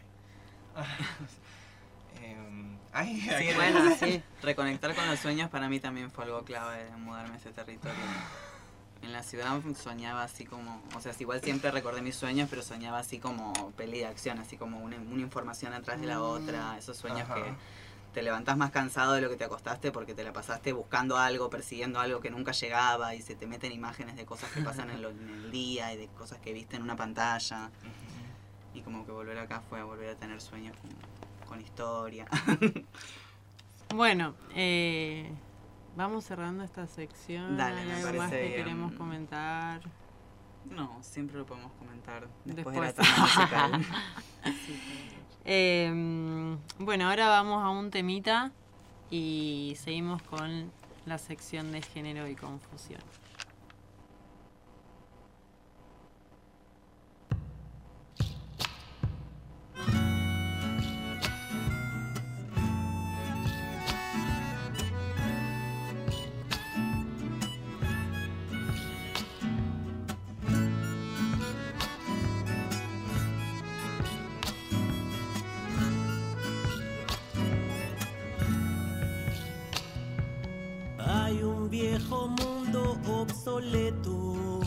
S3: eh, ay,
S2: sí,
S3: ay,
S2: bueno, sí. Reconectar con los sueños para mí también fue algo clave de mudarme a ese territorio. En la ciudad soñaba así como, o sea, igual siempre recordé mis sueños, pero soñaba así como peli de acción, así como una, una información atrás de la otra, esos sueños Ajá. que te levantás más cansado de lo que te acostaste porque te la pasaste buscando algo, persiguiendo algo que nunca llegaba y se te meten imágenes de cosas que pasan en, lo, en el día y de cosas que viste en una pantalla. Uh-huh. Y como que volver acá fue volver a tener sueños con, con historia.
S5: Bueno, eh... vamos cerrando esta sección.
S2: Dale,
S5: ¿Hay
S2: me
S5: algo
S2: parece
S5: más que
S2: bien.
S5: queremos comentar?
S2: No, siempre lo podemos comentar después,
S5: después.
S2: de la tanda musical.
S5: eh, bueno, ahora vamos a un temita y seguimos con la sección de género y confusión.
S9: Viejo mundo obsoleto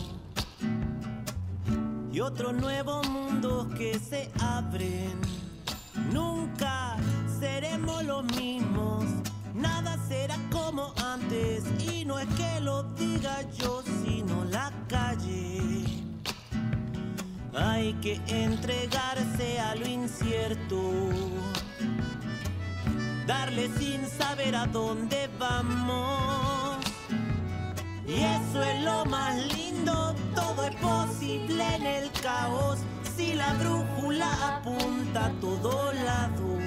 S9: y otros nuevos mundos que se abren. Nunca seremos los mismos, nada será como antes, y no es que lo diga yo, sino la calle. Hay que entregarse a lo incierto, darle sin saber a dónde vamos. Y eso es lo más lindo, todo es posible en el caos, si la brújula apunta a todos lados.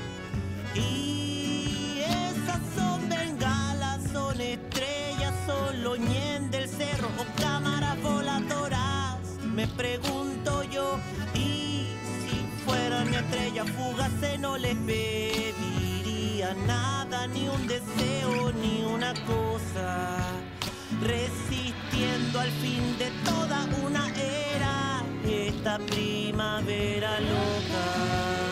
S9: Y esas son bengalas, son estrellas, son estrellas fugaces no les pediría nada, ni un deseo, ni una cosa. Resistiendo al fin de toda una era, esta primavera loca.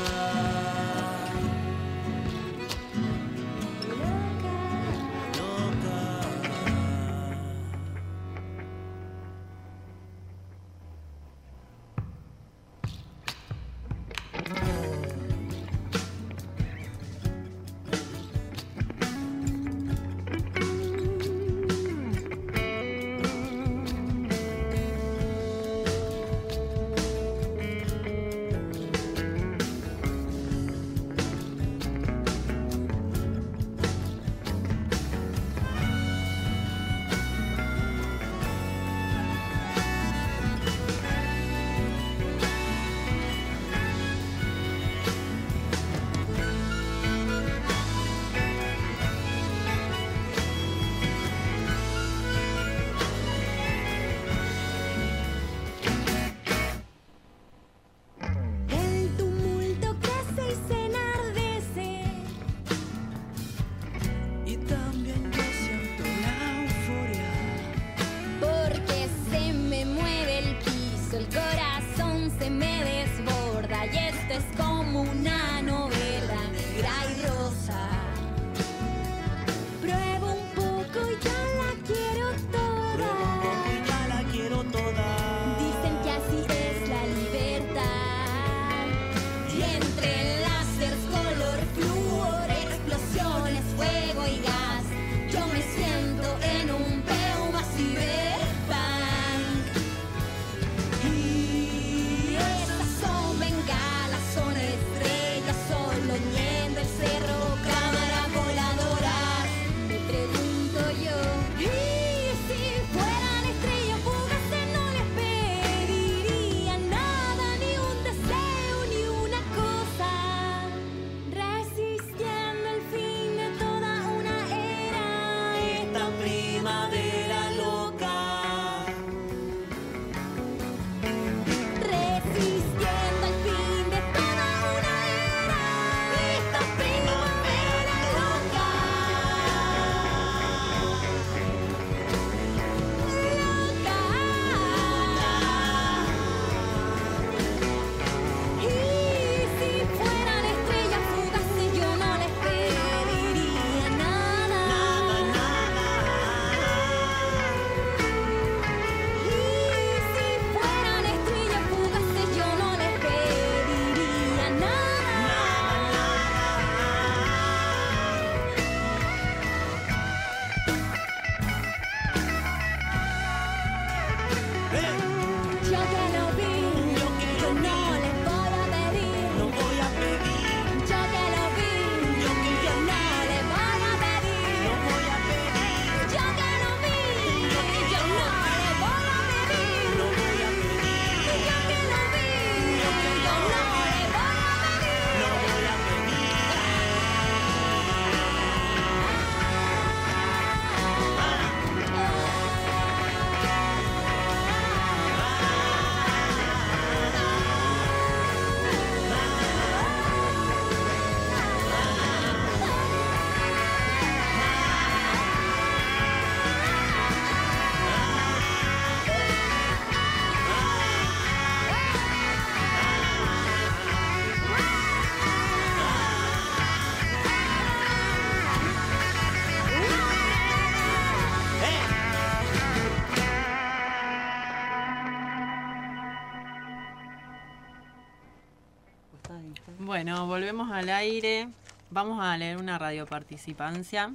S5: Bueno, volvemos al aire. Vamos a leer una radioparticipancia.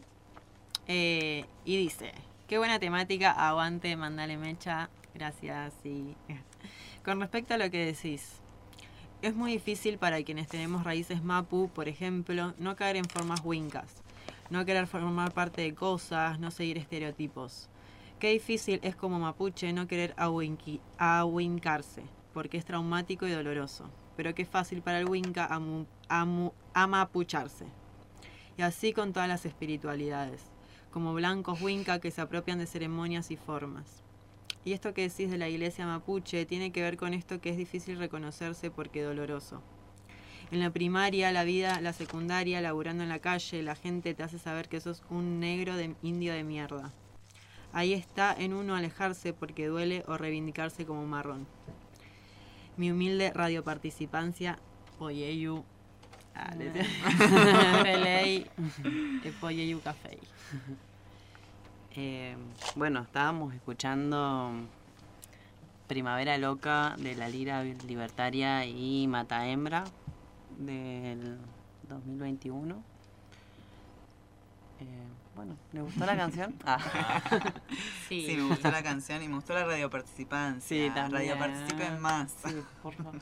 S5: Eh, y dice, qué buena temática, aguante, mandale mecha. Gracias. Y... Con respecto a lo que decís, es muy difícil para quienes tenemos raíces mapu, por ejemplo, no caer en formas wincas, no querer formar parte de cosas, no seguir estereotipos. Qué difícil es como mapuche no querer awinqui- awincarse, porque es traumático y doloroso. Pero qué fácil para el winca amu, amu, amapucharse. Y así con todas las espiritualidades, como blancos winca que se apropian de ceremonias y formas. Y esto que decís de la iglesia mapuche tiene que ver con esto que es difícil reconocerse porque doloroso. En la primaria, la vida, la secundaria, laburando en la calle, la gente te hace saber que sos un negro de indio de mierda. Ahí está en uno alejarse porque duele o reivindicarse como marrón. Mi humilde radioparticipancia, Poyeyu, Pelei, Poyeyu Café.
S7: Eh, bueno, estábamos escuchando Primavera Loca de la Lira Libertaria y Mata Hembra del dos mil veintiuno. Eh, bueno, ¿le gustó la canción? Ah.
S2: Sí. Sí, me gustó la canción y me gustó la radioparticipancia.
S7: Sí, también.
S2: Radioparticipen más.
S7: Sí, por favor.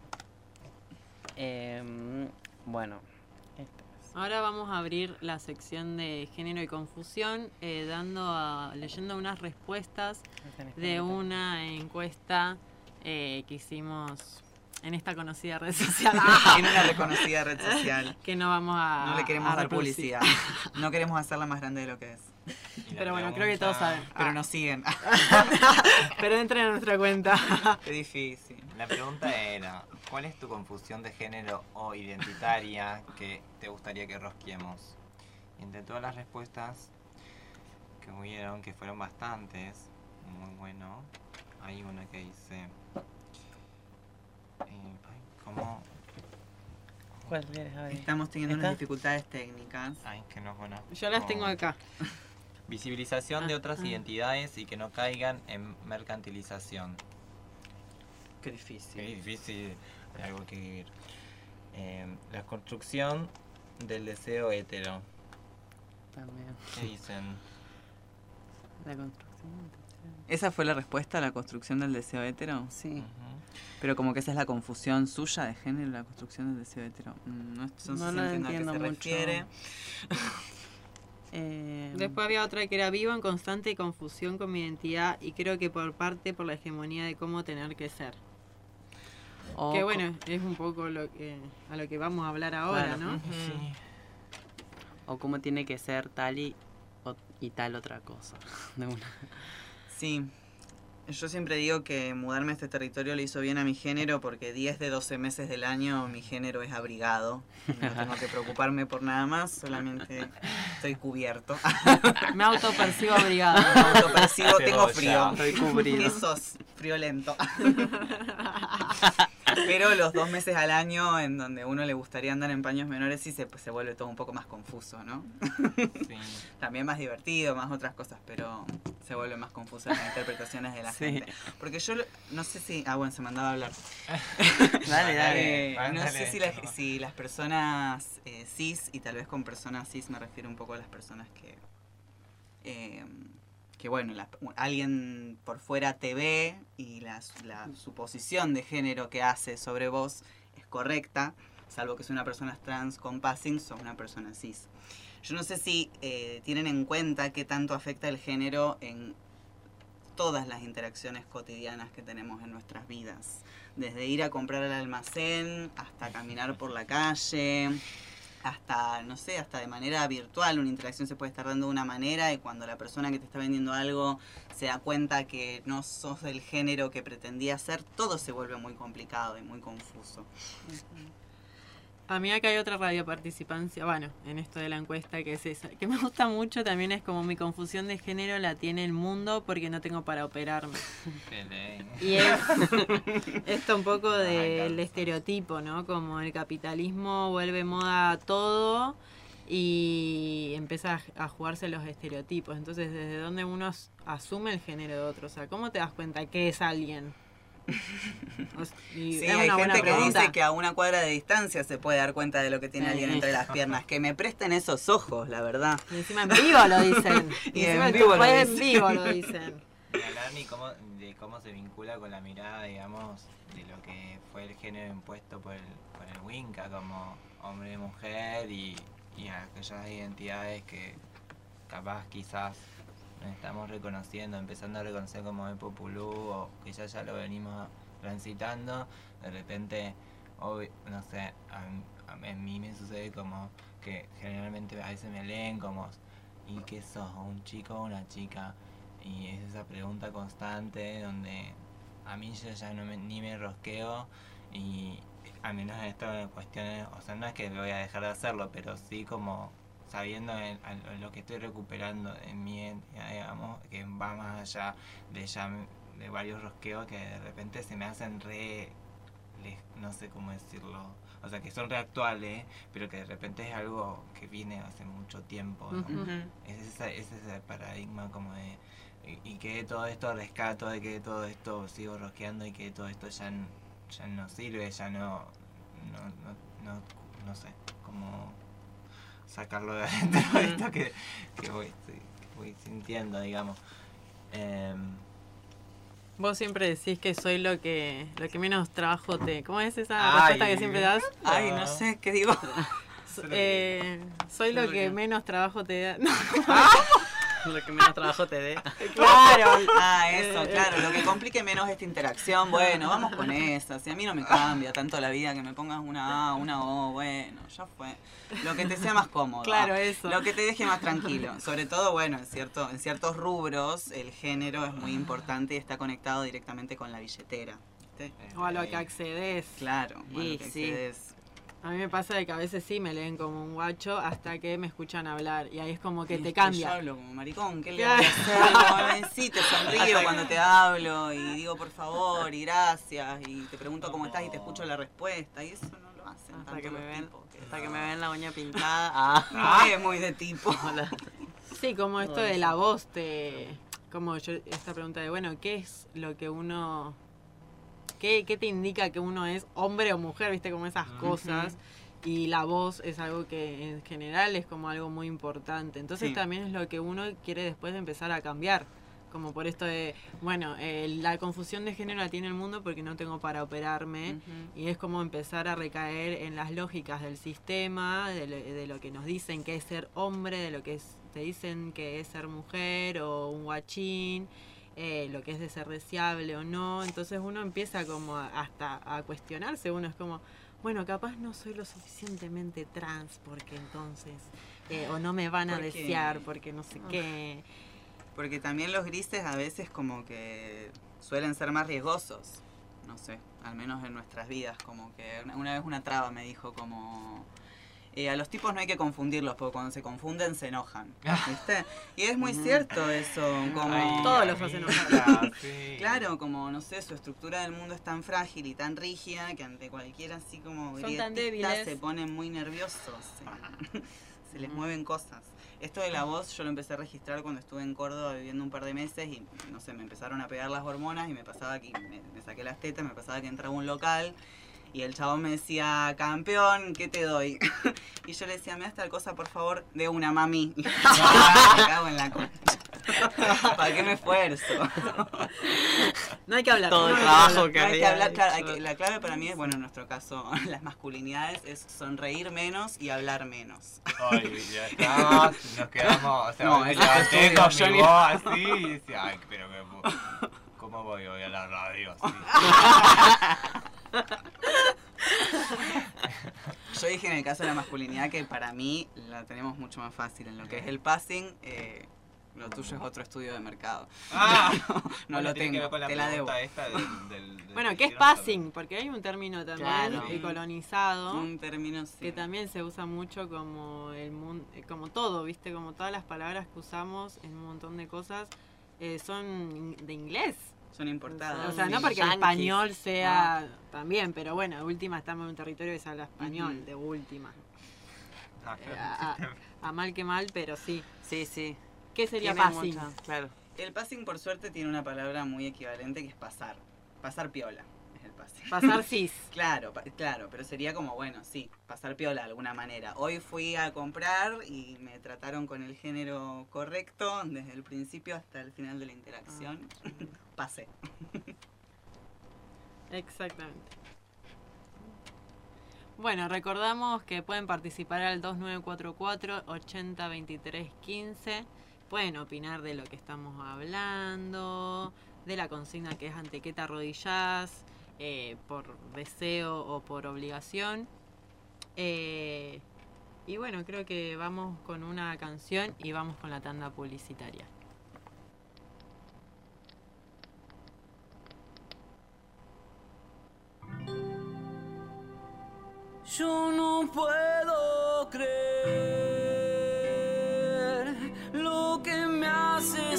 S7: eh, bueno, esto es.
S5: Ahora vamos a abrir la sección de género y confusión, eh, dando a- leyendo unas respuestas de una encuesta eh, que hicimos en esta conocida red social.
S2: En una reconocida red social.
S5: Que no vamos a
S2: No le queremos
S5: a
S2: dar
S5: reproducir.
S2: publicidad. No queremos hacerla más grande de lo que es.
S3: Y la
S5: Pero bueno, creo que todos
S3: pregunta-
S5: saben.
S2: Pero nos siguen.
S5: Pero entren a nuestra cuenta.
S2: Qué difícil.
S3: La pregunta era, ¿cuál es tu confusión de género o identitaria que te gustaría que rosquemos? Y entre todas las respuestas que hubieron, que fueron bastantes, muy bueno, hay una que dice... eh, ay, ¿cómo?
S7: ¿Cuál quieres? A ver.
S2: Estamos teniendo
S7: ¿Esta?
S2: unas dificultades técnicas.
S3: Ay, que no es buena.
S5: Yo las tengo acá.
S3: Visibilización de
S5: Ah,
S3: otras
S5: ah.
S3: identidades y que no caigan en mercantilización.
S2: Qué difícil.
S3: Qué difícil, hay algo que vivir. Eh, la construcción del deseo hetero.
S7: También.
S3: ¿Qué dicen?
S7: La construcción.
S2: ¿Esa fue la respuesta a la construcción del deseo hetero?
S7: Sí.
S3: Ujú.
S2: Pero como que esa es la confusión suya de género, la construcción del deseo hetero. Mm, No, no sé
S7: No
S2: si
S7: la
S2: entiendo a qué
S7: entiendo
S2: se
S7: mucho.
S2: refiere.
S7: Eh,
S5: Después había otra que era vivo en constante confusión con mi identidad y creo que por parte por la hegemonía de cómo tener que ser.
S7: o
S5: Que
S7: co-
S5: bueno, es un poco lo que a lo que vamos a hablar ahora,
S7: Claro.
S5: ¿no?
S3: Sí.
S7: O cómo tiene que ser tal y, o- y tal otra cosa. De una.
S2: Sí. Yo siempre digo que mudarme a este territorio le hizo bien a mi género porque diez de doce meses del año mi género es abrigado. No tengo que preocuparme por nada más, solamente estoy cubierto.
S5: Me autopercibo abrigada.
S2: Me autopercibo, tengo frío.
S3: Cebolla.
S7: Estoy cubrido.
S2: ¿Qué sos? Friolento. Pero los dos meses al año en donde uno le gustaría andar en paños menores sí se, se vuelve todo un poco más confuso, ¿no?
S3: Sí.
S2: También más divertido, más otras cosas, pero se vuelven más confusas las interpretaciones de la
S7: Sí.
S2: gente. Porque yo lo- no sé si... Ah, bueno, se mandaba a hablar.
S7: Dale, dale.
S2: Eh, no sé si, las- si las personas eh, cis, y tal vez con personas cis me refiero un poco a las personas que... eh, que bueno, la- alguien por fuera te ve y la, la suposición de género que hace sobre vos es correcta, salvo que sea una persona trans con passing, sos una persona cis. Yo no sé si eh, tienen en cuenta qué tanto afecta el género en todas las interacciones cotidianas que tenemos en nuestras vidas. Desde ir a comprar al almacén, hasta caminar por la calle, hasta, no sé, hasta de manera virtual. Una interacción se puede estar dando de una manera y cuando la persona que te está vendiendo algo se da cuenta que no sos del género que pretendía ser, todo se vuelve muy complicado y muy confuso.
S5: A mí acá hay otra radioparticipancia, bueno, en esto de la encuesta que es esa, que me gusta mucho también es como mi confusión de género la tiene el mundo porque no tengo para operarme.
S3: Pelé.
S5: Y es esto un poco
S3: Ay,
S5: del
S3: Carlos.
S5: estereotipo, ¿no? Como el capitalismo vuelve moda a todo y empieza a, a jugarse los estereotipos. Entonces, ¿desde dónde uno as- asume el género de otro? O sea, ¿cómo te das cuenta que es alguien? O s- y
S2: Sí,
S5: es
S2: hay
S5: una buena
S2: gente que
S5: pregunta.
S2: dice que a una cuadra de distancia se puede dar cuenta de lo que tiene
S5: Sí.
S2: alguien entre las piernas. Que me presten esos ojos, la verdad.
S5: Y encima en vivo lo dicen.
S2: Y
S5: Y
S2: en
S5: encima
S2: vivo lo
S5: después en
S2: dicen.
S5: vivo lo dicen.
S3: Y hablar ni cómo, de cómo se vincula con la mirada, digamos, de lo que fue el género impuesto por el, por el Winca, como hombre y mujer, y, y aquellas identidades que capaz quizás nos estamos reconociendo, empezando a reconocer como el populú, o quizás ya lo venimos transitando, de repente, obvi- no sé, a, a- a mí me sucede como que generalmente a veces me leen como, ¿y qué sos? ¿Un chico o una chica? Y es esa pregunta constante donde a mí yo ya no me, ni me rosqueo y al menos en estas cuestiones, o sea, no es que voy a dejar de hacerlo, pero sí como sabiendo en, en lo que estoy recuperando en mí, digamos, que va más allá de ya de varios rosqueos que de repente se me hacen re, no sé cómo decirlo, o sea, que son reactuales, pero que de repente es algo que viene hace mucho tiempo, ¿no? Uh-huh. Es ese, es ese paradigma como de, y, y que todo esto rescato, de que todo esto sigo rosqueando y que todo esto ya, ya no sirve, ya no, no, no, no, no sé, como sacarlo de adentro uh-huh. de esto que, que, voy, que voy sintiendo, digamos. Eh,
S5: Vos siempre decís que soy lo que lo que menos trabajo te... ¿Cómo es esa respuesta que siempre das?
S2: Ay, no sé, ¿qué digo?
S5: eh, soy lo que menos trabajo te da... No.
S7: Lo que menos trabajo te dé.
S2: Claro. Ah, eso, claro. Lo que complique menos esta interacción, bueno, vamos con esa. Si a mí no me cambia tanto la vida que me pongas una A, una O, bueno, ya fue. Lo que te sea más cómodo.
S5: Claro, eso.
S2: Lo que te deje más tranquilo. Sobre todo, bueno, en, cierto, en ciertos rubros el género es muy importante y está conectado directamente con la billetera. ¿Viste?
S5: O a lo que accedes.
S2: Claro, o a
S5: y
S2: lo que
S5: sí.
S2: accedes.
S5: A mí me pasa de que a veces sí me leen como un guacho hasta que me escuchan hablar y ahí es como que
S2: y
S5: te
S2: es
S5: cambia.
S2: Que yo hablo como maricón, ¿qué le voy a hacer? Como, sí, te sonrío cuando te hablo y digo por favor y gracias y te pregunto cómo estás y te escucho la respuesta y eso no lo hacen
S7: hasta
S2: tanto
S7: que me
S2: los
S7: ven,
S2: tipos. Que
S7: hasta
S2: no.
S7: que me ven la uña pintada.
S2: Ah, ah. Es muy de tipo.
S5: Sí, como esto de la voz, te, como yo, esta pregunta de, bueno, ¿qué es lo que uno, qué, qué te indica que uno es hombre o mujer, viste, como esas uh-huh. cosas? Y la voz es algo que en general es como algo muy importante. Entonces sí. también es lo que uno quiere después de empezar a cambiar. Como por esto de, bueno, eh, la confusión de género la tiene el mundo porque no tengo para operarme. Uh-huh. Y es como empezar a recaer en las lógicas del sistema, de lo, de lo que nos dicen que es ser hombre, de lo que es, te dicen que es ser mujer o un guachín. Eh, lo que es de ser deseable o no. Entonces uno empieza como a, hasta a cuestionarse. Uno es como... Bueno, capaz no soy lo suficientemente trans porque entonces, eh, o no me van a
S2: porque,
S5: desear porque no sé qué.
S2: Porque también los grises a veces como que suelen ser más riesgosos, no sé, al menos en nuestras vidas, como que una vez una traba me dijo como... Eh, a los tipos no hay que confundirlos, porque cuando se confunden se enojan, ¿viste? Y es muy cierto eso, como...
S5: Ay, todos los hacen enojar.
S2: Sí. Claro, como, no sé, su estructura del mundo es tan frágil y tan rígida que ante cualquiera así como
S5: son tan débiles,
S2: se ponen muy nerviosos, se, se les mueven cosas. Esto de la voz yo lo empecé a registrar cuando estuve en Córdoba viviendo un par de meses y, no sé, me empezaron a pegar las hormonas y me pasaba que me, me saqué las tetas, me pasaba que entraba a un local... Y el chabón me decía, campeón, ¿qué te doy? Y yo le decía, me das tal cosa, por favor, de una, mami. Me cago en la concha. ¿Para qué me esfuerzo?
S5: No hay que hablar.
S7: Todo
S5: no
S7: el trabajo que
S2: no
S7: hay.
S2: hay que hablar, claro, hay que, la clave para mí es, bueno, en nuestro caso, las masculinidades, es sonreír menos y hablar menos.
S3: Ay, ya está, nos quedamos, o sea,
S2: no,
S3: me
S2: es
S3: levanté
S2: estudio,
S3: con mi voz así y decía, ay, pero que... ¿Cómo voy hoy a la radio así?
S2: Yo dije en el caso de la masculinidad que para mí la tenemos mucho más fácil. En lo que es el passing, eh, lo tuyo es otro estudio de mercado.
S3: Ah,
S2: no, no
S3: bueno,
S2: lo
S3: tiene
S2: tengo,
S3: que ver con la
S2: te la debo.
S3: Esta del, del, del
S5: bueno, ¿qué es passing? Porque hay un término también
S2: claro.
S5: colonizado,
S2: un término, sí.
S5: que también se usa mucho como el mundo, como todo, ¿viste? Como todas las palabras que usamos en un montón de cosas eh, son de inglés.
S2: Son importadas.
S5: O sea, no porque el español sea ah. también, pero bueno, de última estamos en un territorio que se habla español, uh-huh. de última.
S3: Ah,
S5: eh, a, a mal que mal, pero sí.
S7: Sí, sí.
S5: ¿Qué sería
S7: tiene
S5: passing?
S7: Mucha, claro.
S2: El passing, por suerte, tiene una palabra muy equivalente que es pasar. Pasar piola es el passing.
S5: Pasar cis.
S2: Claro, pa- claro, pero sería como, bueno, sí, pasar piola de alguna manera. Hoy fui a comprar y me trataron con el género correcto desde el principio hasta el final de la interacción. Ah. Pasé.
S5: Exactamente. Bueno, recordamos que pueden participar al dos nueve cuatro cuatro, ochenta, veintitrés, quince. Pueden opinar de lo que estamos hablando, de la consigna que es ante qué te arrodillás, eh, por deseo o por obligación. Eh, y bueno, creo que vamos con una canción y vamos con la tanda publicitaria.
S6: Yo no puedo creer lo que me hace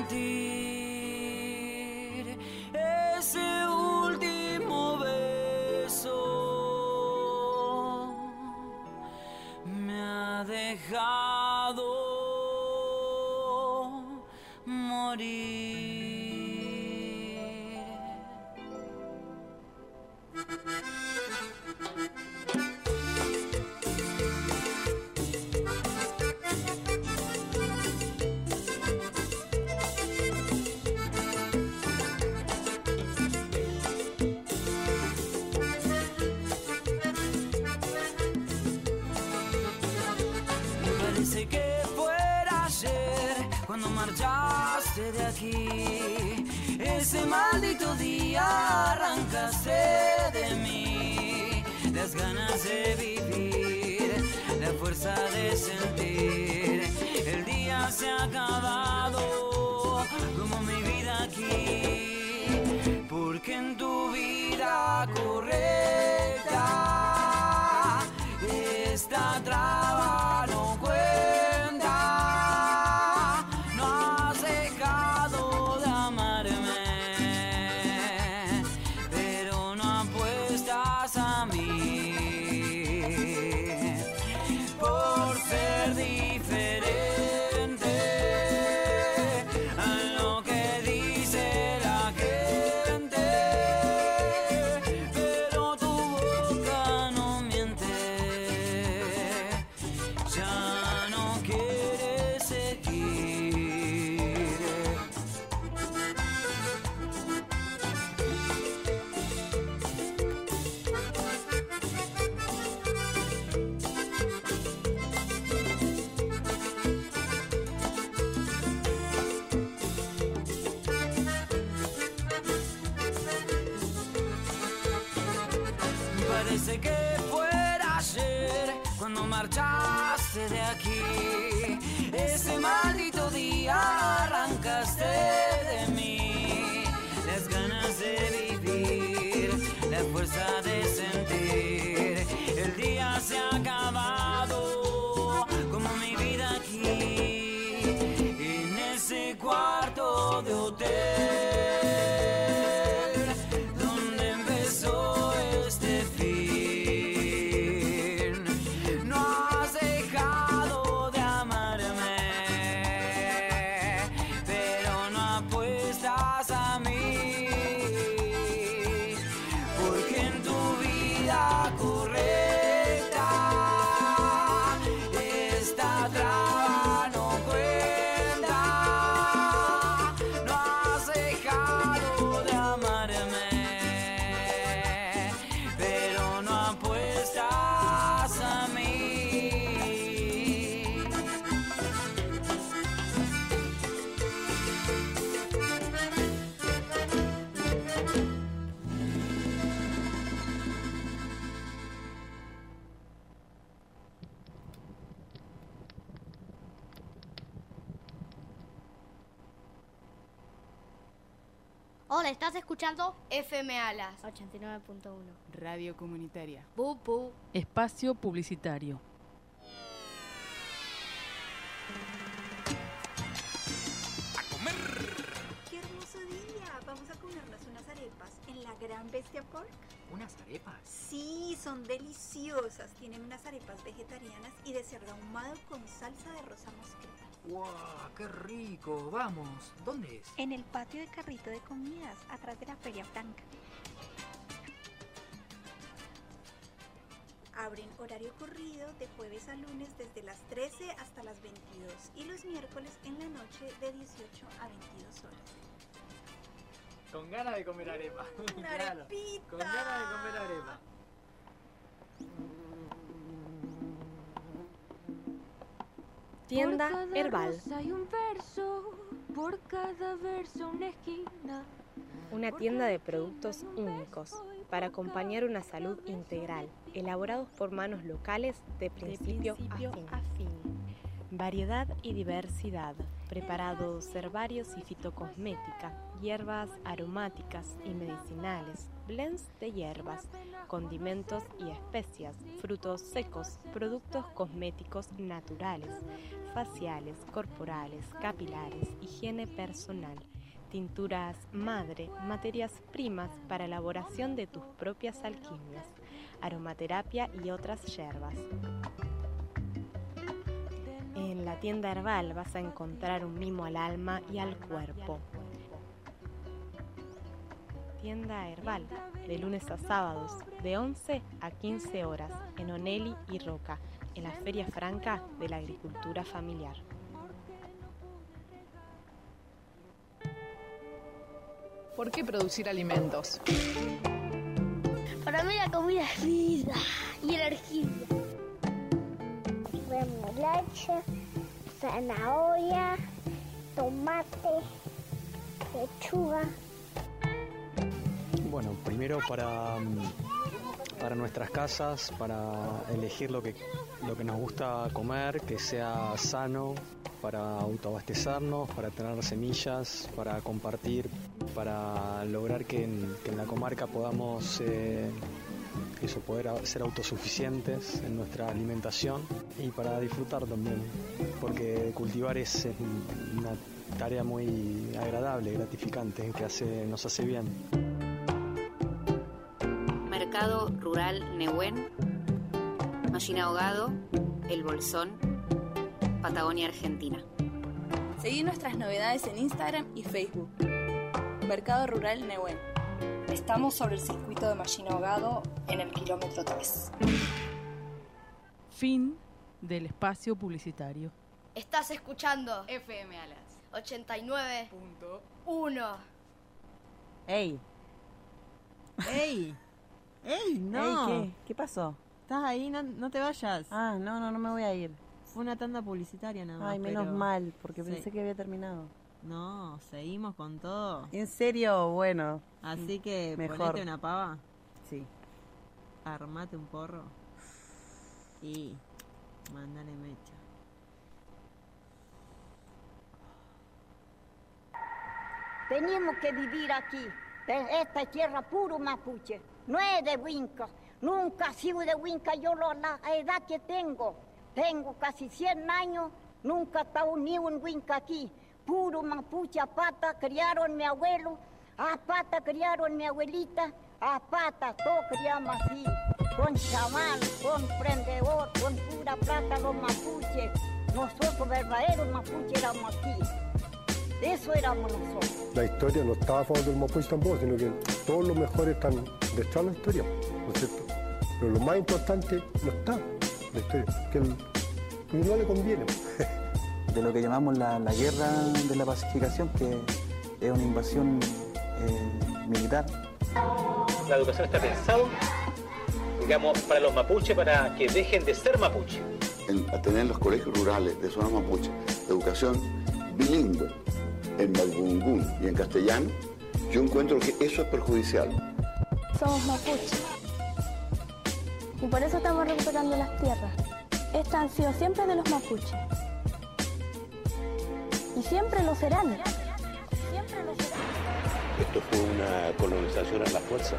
S6: sentir ese último beso. Me ha dejado morir. Parece que fuera ayer cuando marchaste de aquí. Ese maldito día arrancaste de mí las ganas de vivir, la fuerza de sentir. El día se ha acabado como mi vida aquí, porque en tu vida correcta esta traba no cuenta. No has dejado de amarme, pero no apuestas a mí por ser diferente a lo que dice la gente. Pero tu boca no miente, ya no quiere seguir. Parece que fuera ayer cuando marchaste de aquí. Ese maldito día arrancaste de mí las ganas de vivir, la fuerza de sentir. El día se ha acabado como mi vida aquí, en ese cuarto de hotel donde empezó este fin. No has dejado de amarme, pero no apuestas a mí, porque en tu vida correcta esta traba no cuenta. No has dejado de amarme, pero no apuestas a mí.
S1: Hola, ¿estás escuchando? F M Alas ochenta y nueve punto uno.
S10: Radio comunitaria.
S1: Bu, bu.
S10: Espacio publicitario.
S11: ¡Qué hermoso día! Vamos a comernos unas arepas en la Gran Bestia Pork.
S12: ¿Unas arepas?
S11: Sí, son deliciosas. Tienen unas arepas vegetarianas y de cerdo ahumado con salsa de rosa mosqueta.
S12: ¡Wow! ¡Qué rico! Vamos, ¿dónde es?
S11: En el patio de Carrito de Comidas, atrás de la Feria Franca. Abren horario corrido de jueves a lunes desde las trece hasta las veintidós y los miércoles en la noche de dieciocho a veintidós horas.
S12: Con ganas de comer arepa.
S11: ¡Una
S12: Claro,
S11: arepita!
S12: con ganas de comer arepa.
S13: Tienda
S14: Por cada
S13: Herbal.
S14: rosa hay un verso, por cada verso una esquina.
S13: Una tienda de productos únicos para acompañar una salud integral, elaborados por manos locales de principio,
S15: principio
S13: a fin.
S15: a fin. Variedad y diversidad, preparados herbarios y fitocosmética, hierbas aromáticas y medicinales,
S13: blends de hierbas, condimentos y especias, frutos secos, productos cosméticos naturales, faciales, corporales, capilares, higiene personal, tinturas madre, materias primas para elaboración de tus propias alquimias, aromaterapia y otras hierbas. En la tienda Herbal vas a encontrar un mimo al alma y al cuerpo. Tienda Herbal, de lunes a sábados, de once a quince horas, en Onelli y Roca, en la Feria Franca de la Agricultura Familiar.
S10: ¿Por qué producir alimentos?
S16: Para mí la comida es vida y energía. Remolacha, zanahoria, tomate, lechuga.
S17: Bueno, primero para, para nuestras casas, para elegir lo que, lo que nos gusta comer, que sea sano, para autoabastecernos, para tener semillas, para compartir, para lograr que en, que en la comarca podamos eh, eso, poder ser autosuficientes en nuestra alimentación y para disfrutar también, porque cultivar es una tarea muy agradable, gratificante, que hace, nos hace bien.
S18: Mercado Rural Nehuen, Mallina Ahogado, El Bolsón, Patagonia, Argentina.
S19: Seguí nuestras novedades en Instagram y Facebook. Mercado Rural Nehuen. Estamos sobre el circuito de Mallina Ahogado en el kilómetro tres.
S10: Fin del espacio publicitario.
S1: Estás escuchando F M Alas ochenta y nueve punto uno.
S20: ¡Ey! ¡Ey! ¡Ey, no!
S21: Ey, ¿qué? ¿Qué pasó?
S20: ¿Estás ahí? No, no te vayas.
S21: Ah, no, no, no me voy a ir.
S20: Fue una tanda publicitaria nada más.
S21: Ay, menos
S20: pero...
S21: mal, porque
S20: sí.
S21: pensé que había terminado.
S20: No, seguimos con todo.
S21: ¿En serio? Bueno.
S20: Así que
S21: mejor.
S20: Ponete una pava.
S21: Sí.
S20: Armate un porro. Y mándale mecha.
S22: Tenemos que vivir aquí, en esta tierra puro mapuche. No es de Huinca. Nunca he sido de Huinca. Yo lo, la edad que tengo, tengo casi cien años, nunca he estado ni en Huinca aquí. Puro mapuche, a pata criaron mi abuelo, a pata criaron mi abuelita, a pata todos criamos así, con chamán, con prendedor, con pura plata los mapuches. Nosotros verdaderos mapuches éramos aquí. Eso éramos nosotros.
S23: La historia no estaba a favor del mapuche tampoco, sino que todos los mejores están detrás de la historia, ¿no es cierto? Pero lo más importante no está en la historia, que, el, que no le conviene.
S24: De lo que llamamos la, la guerra de la pacificación, que es una invasión eh, militar.
S25: La educación está pensada, digamos, para los mapuches, para que dejen de ser mapuche.
S26: En, a tener los colegios rurales de zona mapuche, educación bilingüe, en mapudungún y en castellano, yo encuentro que eso es perjudicial.
S16: Somos mapuches y por eso estamos recuperando las tierras. Estas han sido siempre de los mapuches y siempre lo serán. Siempre lo serán.
S27: Esto fue una colonización a la fuerza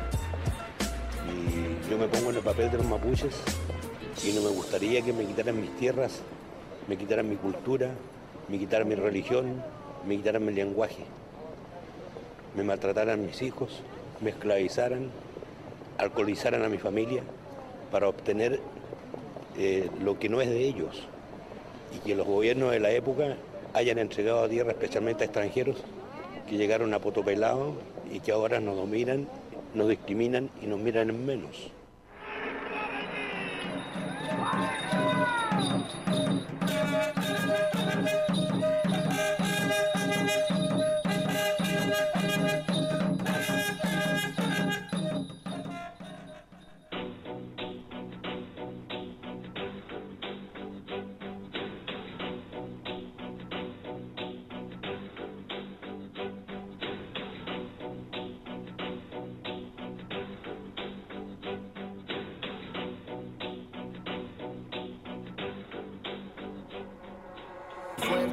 S27: y yo me pongo en el papel de los mapuches y no me gustaría que me quitaran mis tierras, me quitaran mi cultura, me quitaran mi religión, me quitaran mi lenguaje, me maltrataran mis hijos, me esclavizaran, alcoholizaran a mi familia para obtener eh, lo que no es de ellos y que los gobiernos de la época hayan entregado tierra especialmente a extranjeros que llegaron a poto pelado y que ahora nos dominan, nos discriminan y nos miran en menos.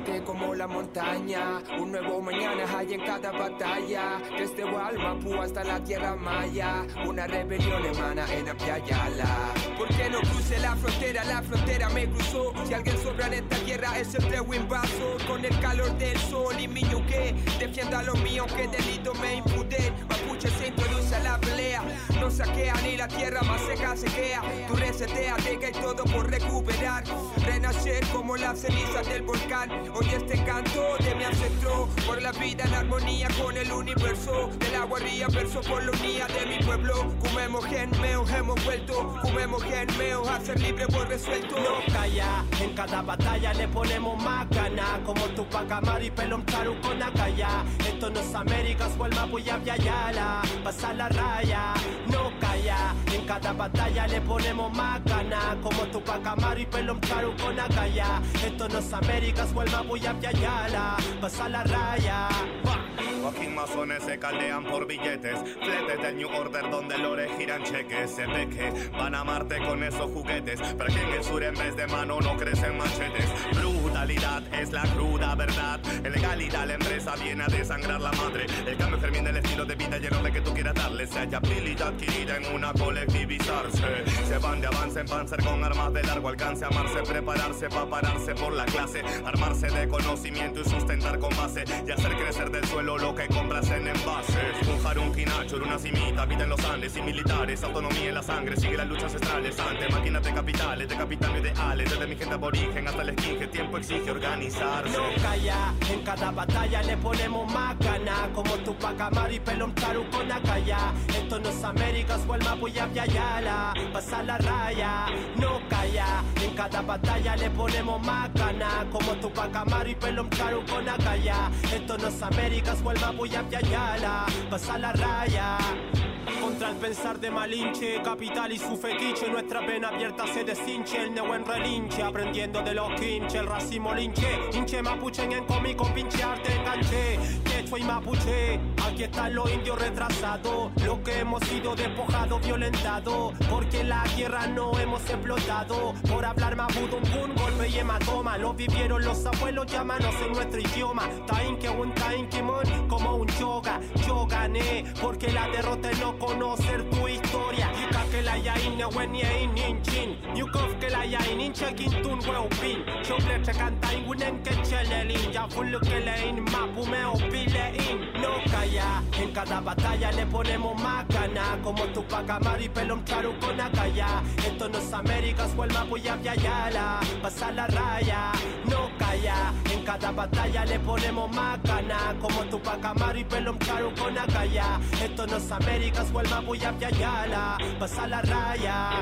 S2: fuerte como la montaña. Un nuevo mañana hay en cada batalla, desde Gualmapu hasta la tierra maya. Una rebelión emana en Apyayala. ¿Por qué no cruce la frontera? La frontera me cruzó. Si alguien sobra en esta tierra es el Treo Invasor. Con el calor del sol y mi yuque, defienda lo mío, que delito me imputen. Mapuche se introduce a la pelea, no saquea ni la tierra más seca sequea. Tú resetea, deja y todo por recuperar, renacer como las cenizas del volcán. Hoy este canto de mi ancestro, por la vida en armonía con el universo. De la guarría verso por la unidad de mi pueblo. Comemos gen meo, hemos vuelto. Comemos gen meo, a ser libre por resuelto.
S3: No calla, en cada batalla le ponemos más ganas. Como Tupac Amaru y Pelón Charu con Acaya. Esto no es Américas, Gualmapu y Apyayala. Pasa la raya, no calla, en cada batalla le ponemos más ganas. Como Tupac Amaru y Pelón Charu con Acaya. Esto no es Américas, Gualmapu y Apyayala. Pasa la raya.
S4: Joaquín masones se caldean por billetes, fletes del New Order donde lores giran cheques. Se ve que van a Marte con esos juguetes, pero aquí en el sur en vez de mano no crecen machetes. Brutalidad es la cruda verdad, en legalidad la empresa viene a desangrar la madre. El cambio germina el estilo de vida lleno de que tú quieras darle. Se haya habilidad adquirida en una colectivizarse. Se van de avance en panzer con armas de largo alcance. Amarse, prepararse para pararse por la clase. Armarse de conocimiento y sustentar con base. Y hacer crecer del suelo lo que compras en envases. Un jarún quinacho, una cimita, vida en los Andes y militares, autonomía en la sangre, sigue las luchas ancestrales. Ante máquinas de capitales, de capital ideales, desde mi gente aborigen hasta el esquinje, tiempo exige organizarse.
S3: No calla, en cada batalla le ponemos más ganas. Como Tupac Amaru y Pelón Charu con Acaya. Esto no es Américas, Gualmapu y Apyayala. Pasa la raya, no calla, en cada batalla le ponemos más ganas. Como Tupac Amaru y Pelón Charu con Acaya. Esto no es Américas, Gualmapu y Apyayala. Pasa la raya. Contra el pensar de Malinche, capital y su fetiche, nuestra pena abierta se deshinche, el Nehuen relinche, aprendiendo de los quinche, el racismo linche, hinche mapuche en cómico, pinche arte enganche, quechua y mapuche, aquí están los indios retrasados, lo que hemos sido despojados, violentados, porque la tierra no hemos explotado, por hablar mapudungun, golpe y hematoma, lo vivieron los abuelos, llámanos en nuestro idioma, tain que un tain kimon, como un yoga, yo gané, porque la derrota es no conocer tu historia. Yuka que la yain ne wen ye in in chin. Yukof que la yain in chekin tun weo pin. Chople che canta in wunen que chelelin. Ya fullu que le in mapu me opile in. No calla, en cada batalla le ponemos más ganas. Como Tupac Amaru y Pelón Charu con Acaya. Esto no es Américas, Gualmapu y Apyayala. Pasa la raya, no calla, en cada batalla le ponemos más ganas. Como Tupac Amaru y Pelón Charu con Acaya. Esto no es Américas, Gualmapu y Apyayala. Pasa la raya.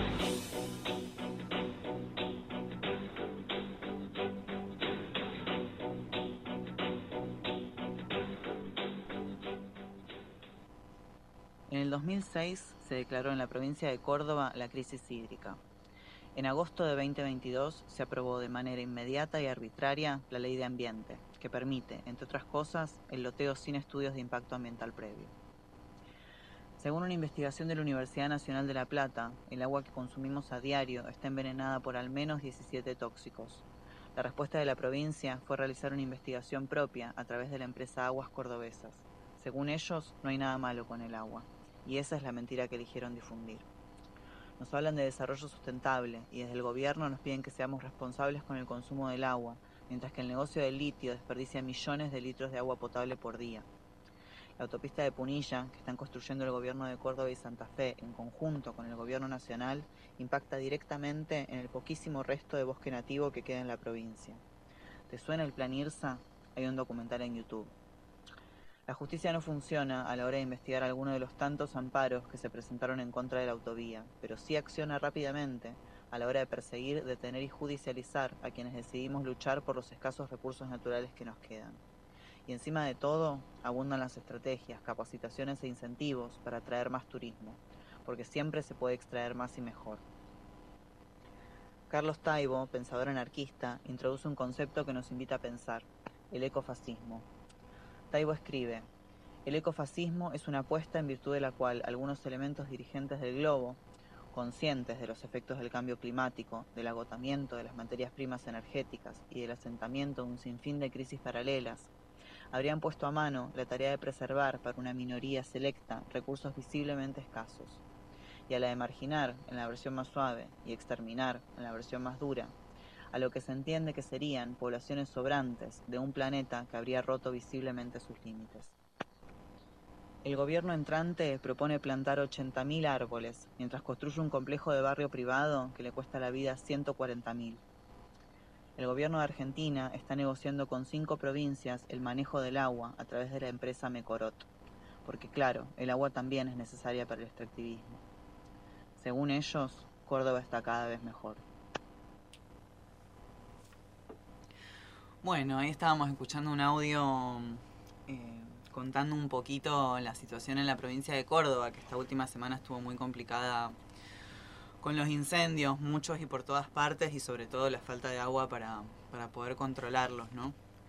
S5: En el dos mil seis se declaró en la provincia de Córdoba la crisis hídrica. En agosto de veinte veintidós se aprobó de manera inmediata y arbitraria la Ley de Ambiente, que permite, entre otras cosas, el loteo sin estudios de impacto ambiental previo. Según una investigación de la Universidad Nacional de La Plata, el agua que consumimos a diario está envenenada por al menos diecisiete tóxicos. La respuesta de la provincia fue realizar una investigación propia a través de la empresa Aguas Cordobesas. Según ellos, no hay nada malo con el agua, y esa es la mentira que eligieron difundir. Nos hablan de desarrollo sustentable y desde el gobierno nos piden que seamos responsables con el consumo del agua, mientras que el negocio del litio desperdicia millones de litros de agua potable por día. La autopista de Punilla, que están construyendo el gobierno de Córdoba y Santa Fe en conjunto con el gobierno nacional, impacta directamente en el poquísimo resto de bosque nativo que queda en la provincia. ¿Te suena el Plan IRSA? Hay un documental en YouTube. La justicia no funciona a la hora de investigar alguno de los tantos amparos que se presentaron en contra de la autovía, pero sí acciona rápidamente a la hora de perseguir, detener y judicializar a quienes decidimos luchar por los escasos recursos naturales que nos quedan. Y encima de todo, abundan las estrategias, capacitaciones e incentivos para atraer más turismo, porque siempre se puede extraer más y mejor. Carlos Taibo, pensador anarquista, introduce un concepto que nos invita a pensar, el ecofascismo. Taibo escribe: el ecofascismo es una apuesta en virtud de la cual algunos elementos dirigentes del globo, conscientes de los efectos del cambio climático, del agotamiento de las materias primas energéticas y del asentamiento de un sinfín de crisis paralelas, habrían puesto a mano la tarea de preservar para una minoría selecta recursos visiblemente escasos, y a la de marginar en la versión más suave y exterminar en la versión más dura, a lo que se entiende que serían poblaciones sobrantes de un planeta que habría roto visiblemente sus límites. El gobierno entrante propone plantar ochenta mil árboles, mientras construye un complejo de barrio privado que le cuesta la vida a ciento cuarenta mil. El gobierno de Argentina está negociando con cinco provincias el manejo del agua a través de la empresa Mecorot, porque claro, el agua también es necesaria para el extractivismo. Según ellos, Córdoba está cada vez mejor.
S6: Bueno, ahí estábamos escuchando un audio eh, contando un poquito la situación en la provincia de Córdoba, que esta última semana estuvo muy complicada con los incendios, muchos y por todas partes, y sobre todo la falta de agua para, para poder controlarlos, ¿no?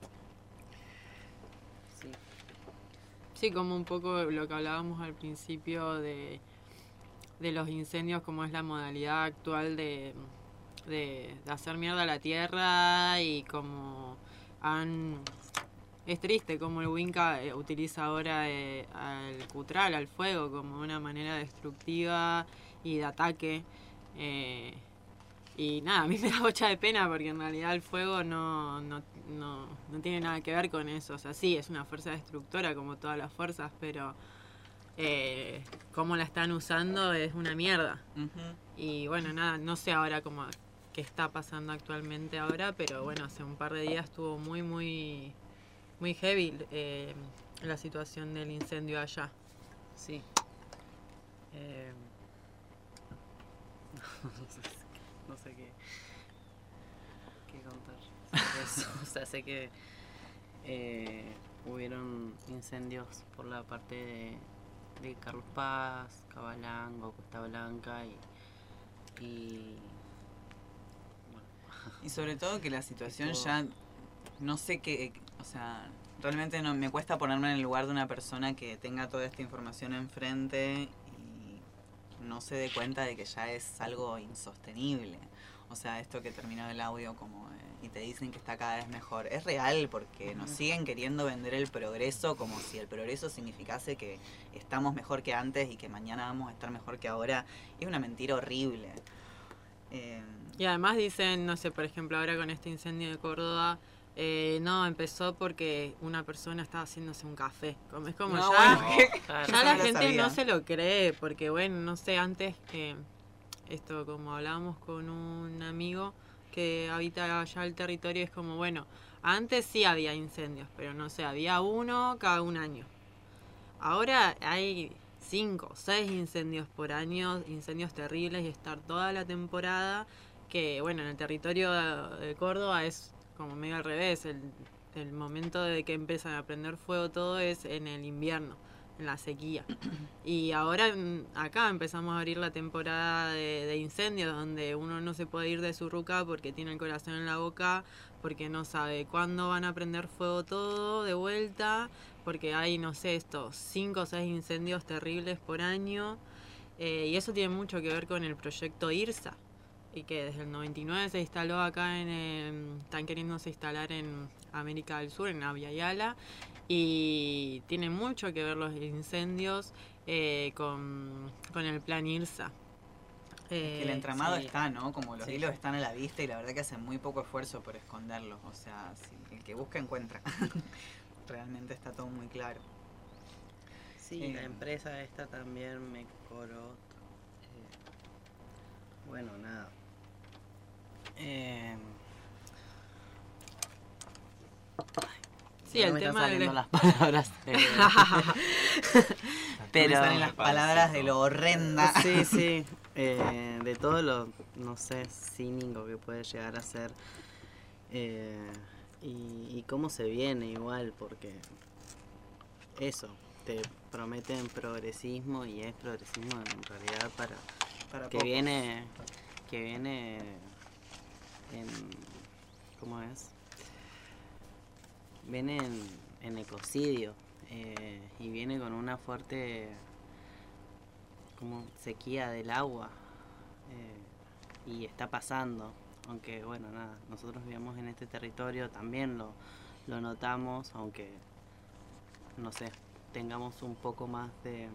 S7: Sí. Sí, como un poco lo que hablábamos al principio de, de los incendios, como es la modalidad actual de, de, de hacer mierda a la tierra, y como han... Es triste como el Winca eh, utiliza ahora eh, al cutral, al fuego, como una manera destructiva y de ataque. Eh, y nada, a mí me da bocha de pena porque en realidad el fuego no, no, no, no tiene nada que ver con eso. O sea, sí, es una fuerza destructora como todas las fuerzas, pero eh, cómo la están usando es una mierda. Uh-huh. Y bueno, nada, no sé ahora cómo qué está pasando actualmente ahora, pero bueno, hace un par de días estuvo muy, muy... muy heavy eh, la situación del incendio allá.
S8: Sí. Eh, no, sé, no sé qué, qué contar sobre eso. O sea, sé que eh, hubieron incendios por la parte de, de Carlos Paz, Cabalango, Costa Blanca y... y bueno.
S6: Y sobre todo que la situación ya... No sé qué... O sea, realmente no me cuesta ponerme en el lugar de una persona que tenga toda esta información enfrente y no se dé cuenta de que ya es algo insostenible. O sea, esto que terminó el audio como eh, y te dicen que está cada vez mejor. Es real porque nos siguen queriendo vender el progreso como si el progreso significase que estamos mejor que antes y que mañana vamos a estar mejor que ahora. Es una mentira horrible. Eh,
S7: y además dicen, no sé, por ejemplo, ahora con este incendio de Córdoba... Eh, no, empezó porque una persona estaba haciéndose un café. Como, es como no, ya, bueno, claro, ya la gente no se lo cree, porque bueno, no sé, antes que esto, como hablábamos con un amigo que habita allá el territorio, es como, bueno, antes sí había incendios, pero no sé, había uno cada un año. Ahora hay cinco, seis incendios por año, incendios terribles, y estar toda la temporada, que bueno, en el territorio de Córdoba es como medio al revés, el, el momento de que empiezan a prender fuego todo es en el invierno, en la sequía. Y ahora acá empezamos a abrir la temporada de, de incendios, donde uno no se puede ir de su ruca porque tiene el corazón en la boca, porque no sabe cuándo van a prender fuego todo de vuelta, porque hay, no sé, estos cinco o seis incendios terribles por año, eh, y eso tiene mucho que ver con el proyecto IRSA, y que desde el noventa y nueve se instaló acá en el, están queriéndose instalar en América del Sur, en Abya Yala, y tiene mucho que ver los incendios eh, con, con el plan IRSA.
S6: Eh, es que el entramado
S7: sí.
S6: está, ¿no? Como los
S7: sí.
S6: hilos están a la vista y la verdad que hacen muy poco esfuerzo por esconderlos. O sea, si el que busca encuentra. Realmente está todo muy claro.
S8: Sí, eh, la empresa esta también, Mecorot. Eh, bueno, nada. Eh,
S7: sí, el
S8: me
S7: tema
S8: están
S7: de
S8: las palabras. Eh,
S6: pero me salen las palabras de lo horrenda.
S8: Sí, sí. Eh, de todo lo, no sé, cínico que puede llegar a ser. Eh, y, y cómo se viene igual, porque eso, te prometen progresismo y es progresismo en realidad para,
S6: para
S8: que
S6: pocos.
S8: viene que viene en, ¿cómo es? Viene en, en ecocidio eh, y viene con una fuerte como sequía del agua y está pasando, aunque bueno, nada, nosotros vivimos en este territorio, también lo, lo notamos, aunque, no sé, tengamos un poco más de,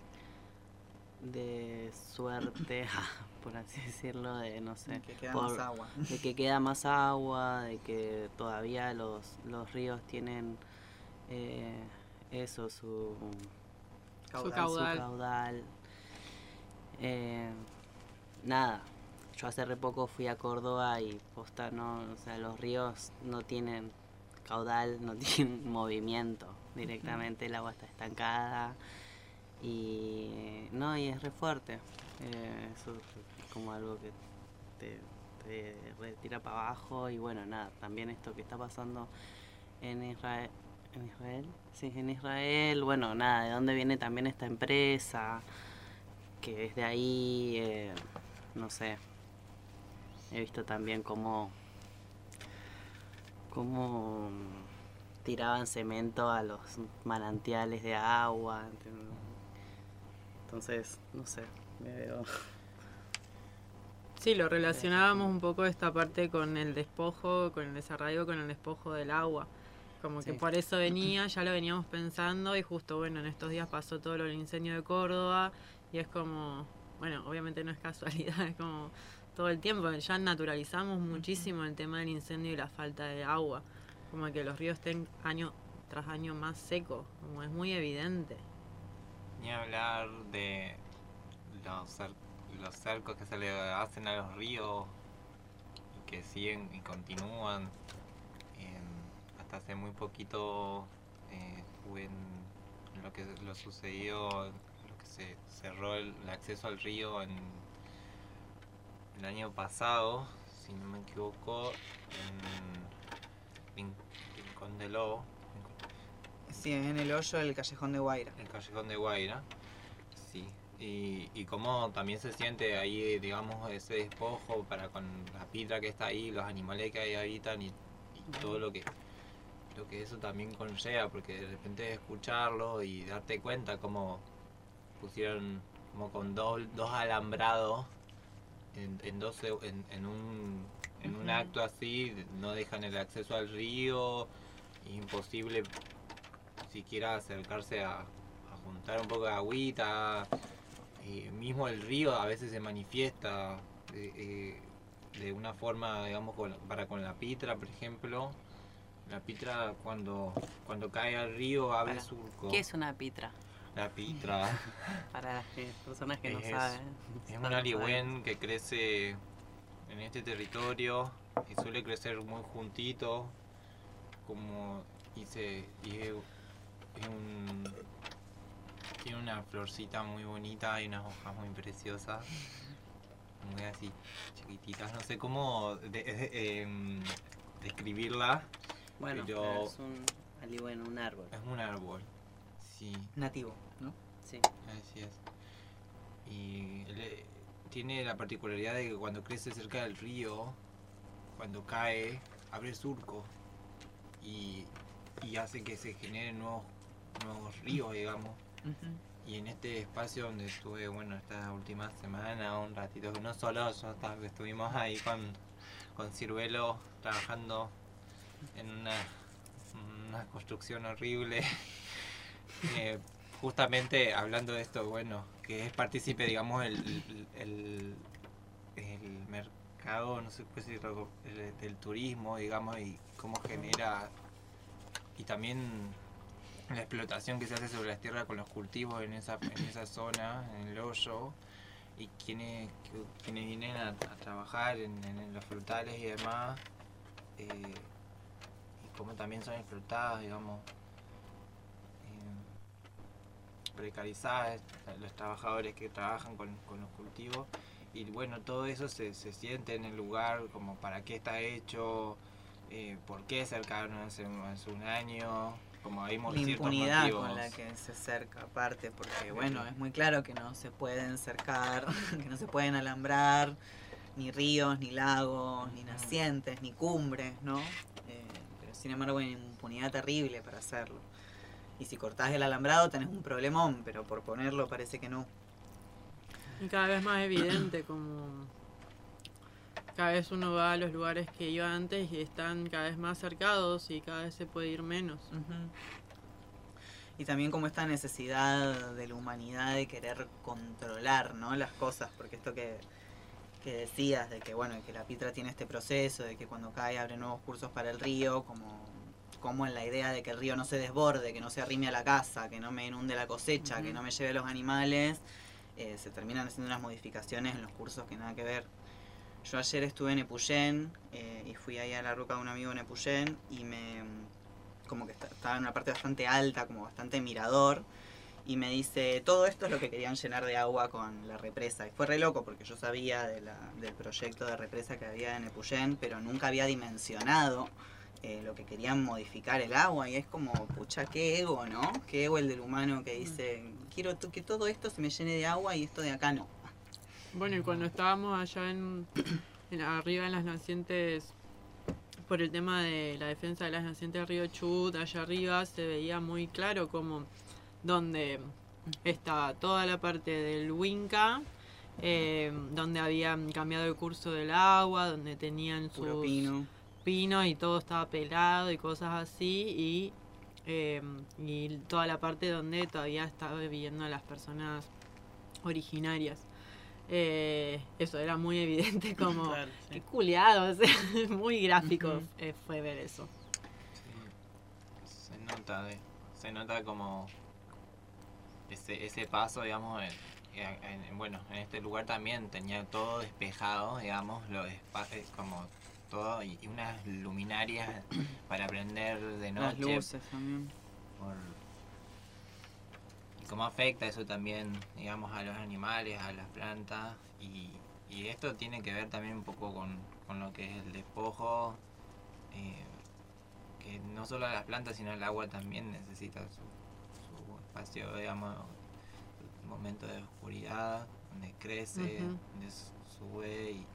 S8: de suerte, por así decirlo, de no sé,
S6: de que queda
S8: por,
S6: más agua.
S8: de que queda más agua, de que todavía los, los ríos tienen eh, eso, su
S7: Caudal. Su caudal.
S8: Su caudal. Eh, nada, yo hace re poco fui a Córdoba y posta no, o sea, los ríos no tienen caudal, no tienen movimiento, directamente el agua está estancada y no, y es re fuerte, eh, eso es como algo que te, te retira para abajo y bueno, nada, también esto que está pasando en Israel, en Israel, sí, en Israel, bueno, nada, de dónde viene también esta empresa, que es de ahí, eh, no sé, he visto también cómo, cómo tiraban cemento a los manantiales de agua, entonces, no sé, me veo...
S7: Sí, lo relacionábamos un poco esta parte con el despojo, con el desarraigo, con el despojo del agua. Como que
S8: Sí.
S7: por eso venía, ya lo veníamos pensando y justo, bueno, en estos días pasó todo lo del incendio de Córdoba y es como, bueno, obviamente no es casualidad, es como todo el tiempo, ya naturalizamos muchísimo el tema del incendio y la falta de agua, como que los ríos estén año tras año más secos, como es muy evidente.
S9: Ni hablar de los, cer- los cercos que se le hacen a los ríos y que siguen y continúan. En- hasta hace muy poquito eh, estuve en, en lo que lo sucedió, lo que se cerró el, el acceso al río en el año pasado, si no me equivoco, en Rin- Rincón de Lobo.
S6: Sí, es en el hoyo del Callejón de Guaira.
S9: El Callejón de Guaira, sí. Y, y cómo también se siente ahí, digamos, ese despojo para con la pitra que está ahí, los animales que ahí habitan y, y todo lo que lo que eso también conlleva, porque de repente escucharlo y darte cuenta cómo pusieron como con dos, dos alambrados en, en, dos, seg- en, en un, en un
S6: Ujú.
S9: acto así, no dejan el acceso al río, es imposible siquiera acercarse a, a juntar un poco de agüita. Eh, mismo el río a veces se manifiesta eh, eh, de una forma, digamos, con- para con la pitra, por ejemplo. La pitra cuando, cuando cae al río abre
S8: Para,
S9: surco.
S8: ¿qué es una pitra?
S9: La pitra
S8: Para las que- personas que no
S9: es,
S8: saben.
S9: es
S8: no
S9: un
S8: lo
S9: aligüen que crece en este territorio y suele crecer muy juntito, como y se y es, es un tiene una florcita muy bonita y unas hojas muy preciosas, muy así chiquititas, no sé cómo de- de- em, describirla.
S8: Bueno,
S9: pero
S8: pero es un aligüen, un árbol.
S9: es un árbol, sí.
S6: Nativo, ¿no?
S8: Sí.
S9: Así es. Y le- tiene la particularidad de que cuando crece cerca del río, cuando cae, abre surco y, y hace que se generen nuevos, nuevos ríos, digamos. Y en este espacio donde estuve, bueno, esta última semana, un ratito, no solo yo, ta- estuvimos ahí con, con Ciruelo trabajando en una, una construcción horrible. Eh, justamente hablando de esto, bueno, que es partícipe, digamos, el, el, el, el mercado, no sé qué decirlo, el- del turismo, digamos, y cómo genera, y también la explotación que se hace sobre las tierras con los cultivos en esa, en esa zona, en el hoyo, y quienes, que- quienes vienen a, a trabajar en, en los frutales y demás, eh, y cómo también son explotadas, digamos, eh, precarizadas los trabajadores que trabajan con, con los cultivos, y bueno, todo eso se, se siente en el lugar, como para qué está hecho, eh, por qué cercaron hace, hace un año, como vimos
S6: La
S9: ciertos
S6: impunidad
S9: motivos.
S6: con la que se cerca, aparte, porque bueno, es muy claro que no se pueden cercar, que no se pueden alambrar ni ríos, ni lagos, ni nacientes, ni cumbres, ¿no? Eh, pero sin embargo hay una impunidad terrible para hacerlo. Y si cortás el alambrado tenés un problemón, pero por ponerlo parece que no.
S7: Y cada vez más evidente como cada vez uno va a los lugares que iba antes y están cada vez más cercados y cada vez se puede ir menos.
S6: Uh-huh. Y también como esta necesidad de la humanidad de querer controlar, ¿no?, las cosas, porque esto que, que decías, de que bueno, que la Pitra tiene este proceso, de que cuando cae abre nuevos cursos para el río, como, como en la idea de que el río no se desborde, que no se arrime a la casa, que no me inunde la cosecha, uh-huh. que no me lleve a los animales, eh, se terminan haciendo unas modificaciones en los cursos que nada que ver. Yo ayer estuve en Epuyén eh, y fui ahí a la ruca de un amigo en Epuyén y me... como que estaba en una parte bastante alta, como bastante mirador, y me dice, todo esto es lo que querían llenar de agua con la represa. Y fue re loco porque yo sabía de la, del proyecto de represa que había en Epuyén, pero nunca había dimensionado eh, lo que querían modificar el agua, y es como, pucha, qué ego, ¿no? Qué ego el del humano que dice, quiero que todo esto se me llene de agua y esto de acá no.
S7: Bueno, y cuando estábamos allá en, en arriba en las nacientes, por el tema de la defensa de las nacientes del río Chubut, allá arriba se veía muy claro como donde estaba toda la parte del Huinca, eh, donde habían cambiado el curso del agua, donde tenían sus
S6: puro pino.
S7: pino y todo estaba pelado y cosas así, y, eh, y toda la parte donde todavía estaban viviendo las personas originarias. Eh, eso era muy evidente, como claro, sí. Qué culiado, o sea, muy gráfico uh-huh. eh, fue ver eso.
S9: Sí, se nota, de, se nota como ese, ese paso, digamos, en, en, en, bueno, en este lugar también tenía todo despejado, digamos, los espacios como todo, y, y unas luminarias para prender de noche.
S6: Las luces también.
S9: Por, cómo afecta eso también, digamos, a los animales, a las plantas, y, y esto tiene que ver también un poco con, con lo que es el despojo, eh, que no solo a las plantas, sino el agua también necesita su, su espacio, digamos, su momento de oscuridad, donde crece, uh-huh. donde sube, y,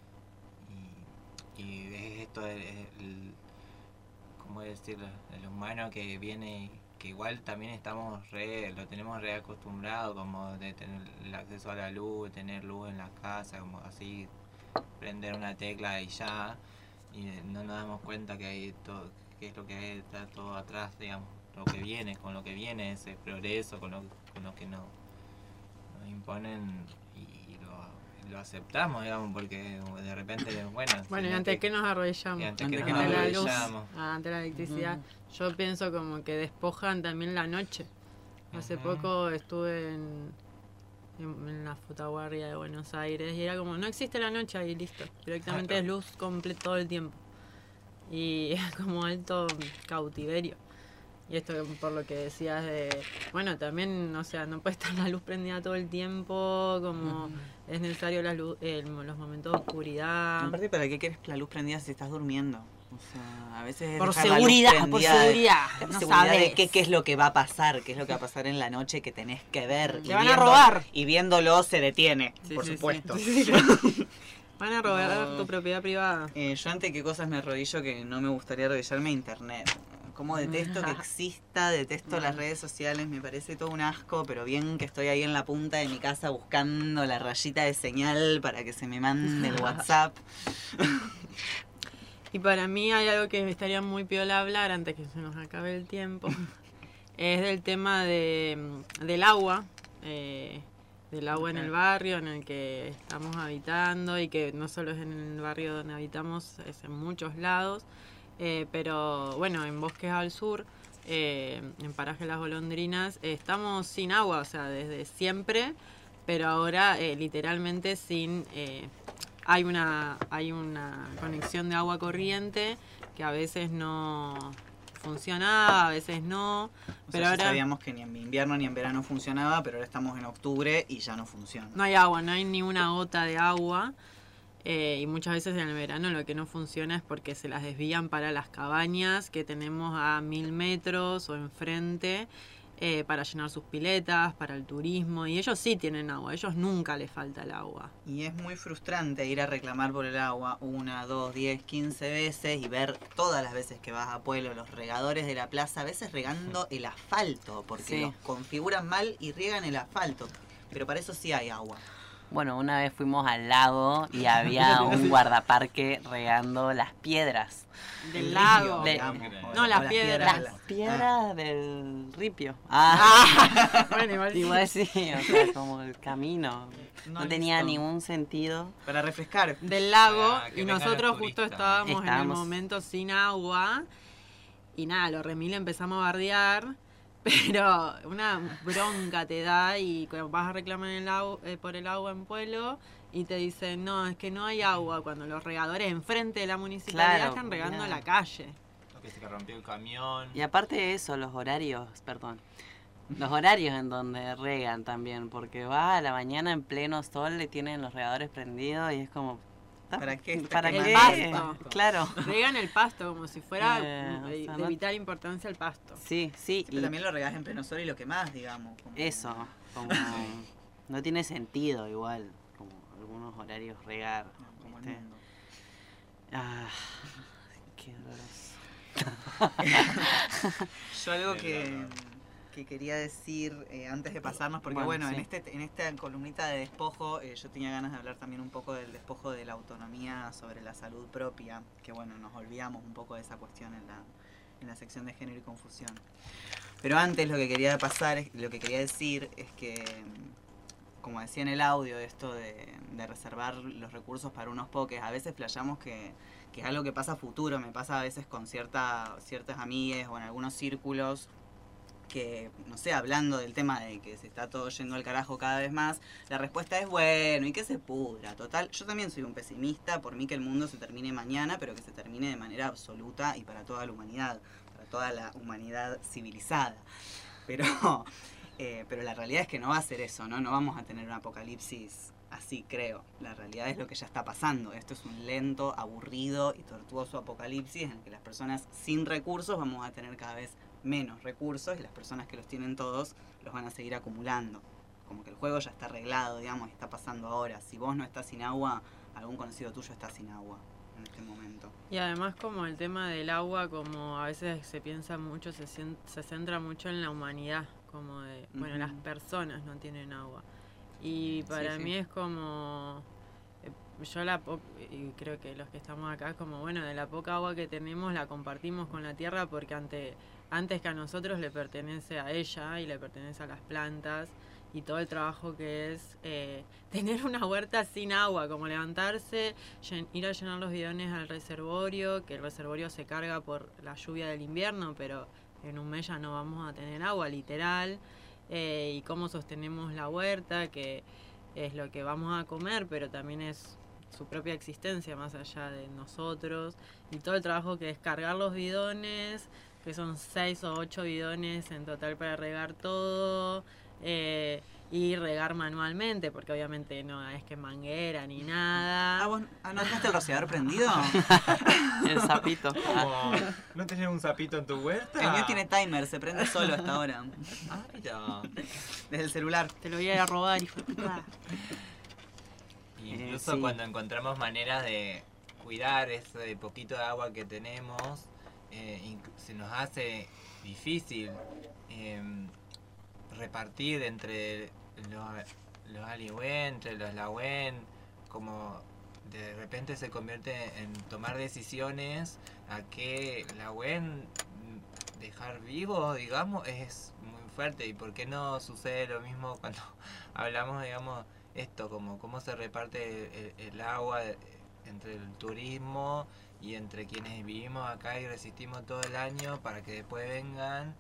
S9: y, y es esto, el, el, ¿cómo decirlo?, el humano que viene, que igual también estamos re, lo tenemos re acostumbrado, como de tener el acceso a la luz, tener luz en la casa, como así, prender una tecla y ya, y no nos damos cuenta que hay todo, que es lo que hay, está todo atrás, digamos, lo que viene, con lo que viene ese progreso, con lo, con lo que nos, nos imponen, y lo, lo aceptamos, digamos, porque de repente, bueno...
S7: Bueno, y ante que, que nos arrodillamos,
S9: y ante
S7: ante
S9: que
S7: que
S9: nos
S7: la
S9: arrodillamos.
S7: luz, ante la electricidad, uh-huh. Yo pienso como que despojan también la noche. Hace uh-huh. poco estuve en, en, en la Futaguardia de Buenos Aires y era como, no existe la noche ahí, listo, directamente es luz completa todo el tiempo. Y es como alto cautiverio. Y esto por lo que decías de, bueno, también, o sea, no puede estar la luz prendida todo el tiempo, como uh-huh. es necesario la luz, eh, los momentos de oscuridad.
S6: Aparte, ¿para qué quieres la luz prendida si estás durmiendo? O sea, a veces es
S7: por
S6: dejar
S7: seguridad,
S6: la luz
S7: por seguridad,
S6: de,
S7: no
S6: seguridad
S7: sabes.
S6: De qué, qué es lo que va a pasar, qué es lo que va a pasar en la noche que tenés que ver.
S7: Te van a robar.
S6: Y viéndolo se detiene,
S7: sí,
S6: por
S7: sí,
S6: supuesto.
S7: Sí. Sí. Van a robar no. tu propiedad privada.
S6: Eh, yo ante qué cosas me arrodillo que no me gustaría arrodillarme a internet. Como detesto que exista, detesto las redes sociales, me parece todo un asco, pero bien que estoy ahí en la punta de mi casa buscando la rayita de señal para que se me mande el WhatsApp.
S7: Y para mí hay algo que me estaría muy piola hablar antes que se nos acabe el tiempo. Es del tema de, del agua, eh, del agua okay. en el barrio en el que estamos habitando, y que no solo es en el barrio donde habitamos, es en muchos lados. Eh, pero bueno, en Bosques al Sur, eh, en Paraje Las Golondrinas, eh, estamos sin agua, o sea, desde siempre, pero ahora eh, literalmente sin... Eh, hay una hay una conexión de agua corriente que a veces no funcionaba, a veces no.
S6: O
S7: pero
S6: sea,
S7: ahora
S6: ya sabíamos que ni en invierno ni en verano funcionaba, pero ahora estamos en octubre y ya no funciona.
S7: No hay agua, no hay ni una gota de agua. Eh, y muchas veces en el verano lo que no funciona es porque se las desvían para las cabañas que tenemos a mil metros o enfrente, eh, para llenar sus piletas, para el turismo, y ellos sí tienen agua, a ellos nunca les falta el agua.
S6: Y es muy frustrante ir a reclamar por el agua una, dos, diez, quince veces y ver todas las veces que vas a Pueblo los regadores de la plaza, a veces regando el asfalto, porque
S7: sí.
S6: los configuran mal y riegan el asfalto, pero para eso sí hay agua.
S8: Bueno, una vez fuimos al lago y había un guardaparque regando las piedras.
S7: Del lago.
S8: De,
S7: no, las piedras.
S8: Las piedras ah. del ripio. Ah.
S7: ah. Bueno, igual,
S8: igual sí. sí, o sea, como el camino. No, no tenía ningún sentido.
S6: Para refrescar.
S7: Del lago, y nosotros justo estábamos, estábamos en el momento sin agua. Y nada, los remil empezamos a bardear. Pero una bronca te da y cuando vas a reclamar el agua, eh, por el agua en Pueblo y te dicen, no, es que no hay agua, cuando los regadores enfrente de la municipalidad claro, están regando claro. la calle.
S9: Lo que se rompió el camión.
S8: Y aparte de eso, los horarios, perdón, los horarios en donde regan también, porque va a la mañana en pleno sol, le tienen los regadores prendidos y es como...
S6: ¿Para qué?
S8: ¿Para
S7: el
S8: qué?
S7: Pasto.
S8: Claro.
S7: Regan el pasto como si fuera eh, de, o sea, de vital importancia el pasto.
S8: Sí, sí.
S6: sí pero y también lo regás en pleno sol y lo quemás, digamos. Como...
S8: Eso, como no tiene sentido igual, como algunos horarios regar. No, como el mundo. Ah, qué
S6: doloroso. Yo algo que... que quería decir eh, antes de pasarnos, porque bueno, bueno sí. en este en esta columnita de despojo eh, yo tenía ganas de hablar también un poco del despojo de la autonomía sobre la salud propia, que bueno, nos olvidamos un poco de esa cuestión en la, en la sección de género y confusión. Pero antes lo que quería pasar, lo que quería decir es que, como decía en el audio, esto de, de reservar los recursos para unos poques, a veces flasheamos que, que es algo que pasa a futuro, me pasa a veces con cierta, ciertas amigues o en algunos círculos, que, no sé, hablando del tema de que se está todo yendo al carajo cada vez más, la respuesta es bueno, y que se pudra, total. Yo también soy un pesimista, por mí que el mundo se termine mañana, pero que se termine de manera absoluta y para toda la humanidad, para toda la humanidad civilizada. Pero, eh, pero la realidad es que no va a ser eso, ¿no? No vamos a tener un apocalipsis así, creo. La realidad es lo que ya está pasando. Esto es un lento, aburrido y tortuoso apocalipsis en el que las personas sin recursos vamos a tener cada vez menos recursos y las personas que los tienen todos los van a seguir acumulando. Como que el juego ya está arreglado, digamos, y está pasando ahora. Si vos no estás sin agua, algún conocido tuyo está sin agua en este momento.
S7: Y además como el tema del agua, como a veces se piensa mucho, se, se centra mucho en la humanidad, como de, uh-huh. bueno, las personas no tienen agua. Y para sí, mí sí. es como... Yo la po- y creo que los que estamos acá es como, bueno, de la poca agua que tenemos la compartimos con la tierra porque ante, antes que a nosotros le pertenece a ella y le pertenece a las plantas y todo el trabajo que es eh, tener una huerta sin agua, como levantarse, llen- ir a llenar los bidones al reservorio, que el reservorio se carga por la lluvia del invierno, pero en un mes ya no vamos a tener agua, literal, eh, y cómo sostenemos la huerta, que es lo que vamos a comer, pero también es su propia existencia más allá de nosotros, y todo el trabajo que es cargar los bidones, que son seis o ocho bidones en total para regar todo, eh, y regar manualmente, porque obviamente no es que manguera ni nada.
S6: Ah, ¿vos ah, no dejaste el rociador prendido?
S8: El sapito.
S9: Oh, ¿no tenés un sapito en tu huerta?
S6: El mío tiene timer, se prende solo hasta ahora.
S9: Ah, mira.
S6: Desde el celular.
S7: Te lo voy a ir a robar, hijo de puta.
S9: Incluso
S8: Eh, sí.
S9: cuando encontramos maneras de cuidar ese poquito de agua que tenemos, eh, inc- se nos hace difícil eh, repartir entre los, los aliwen, entre los lawen, como de repente se convierte en tomar decisiones a que lawen dejar vivo, digamos, es muy fuerte. ¿Y por qué no sucede lo mismo cuando hablamos, digamos, esto, como cómo se reparte el, el agua entre el turismo y entre quienes vivimos acá y resistimos todo el año para que después vengan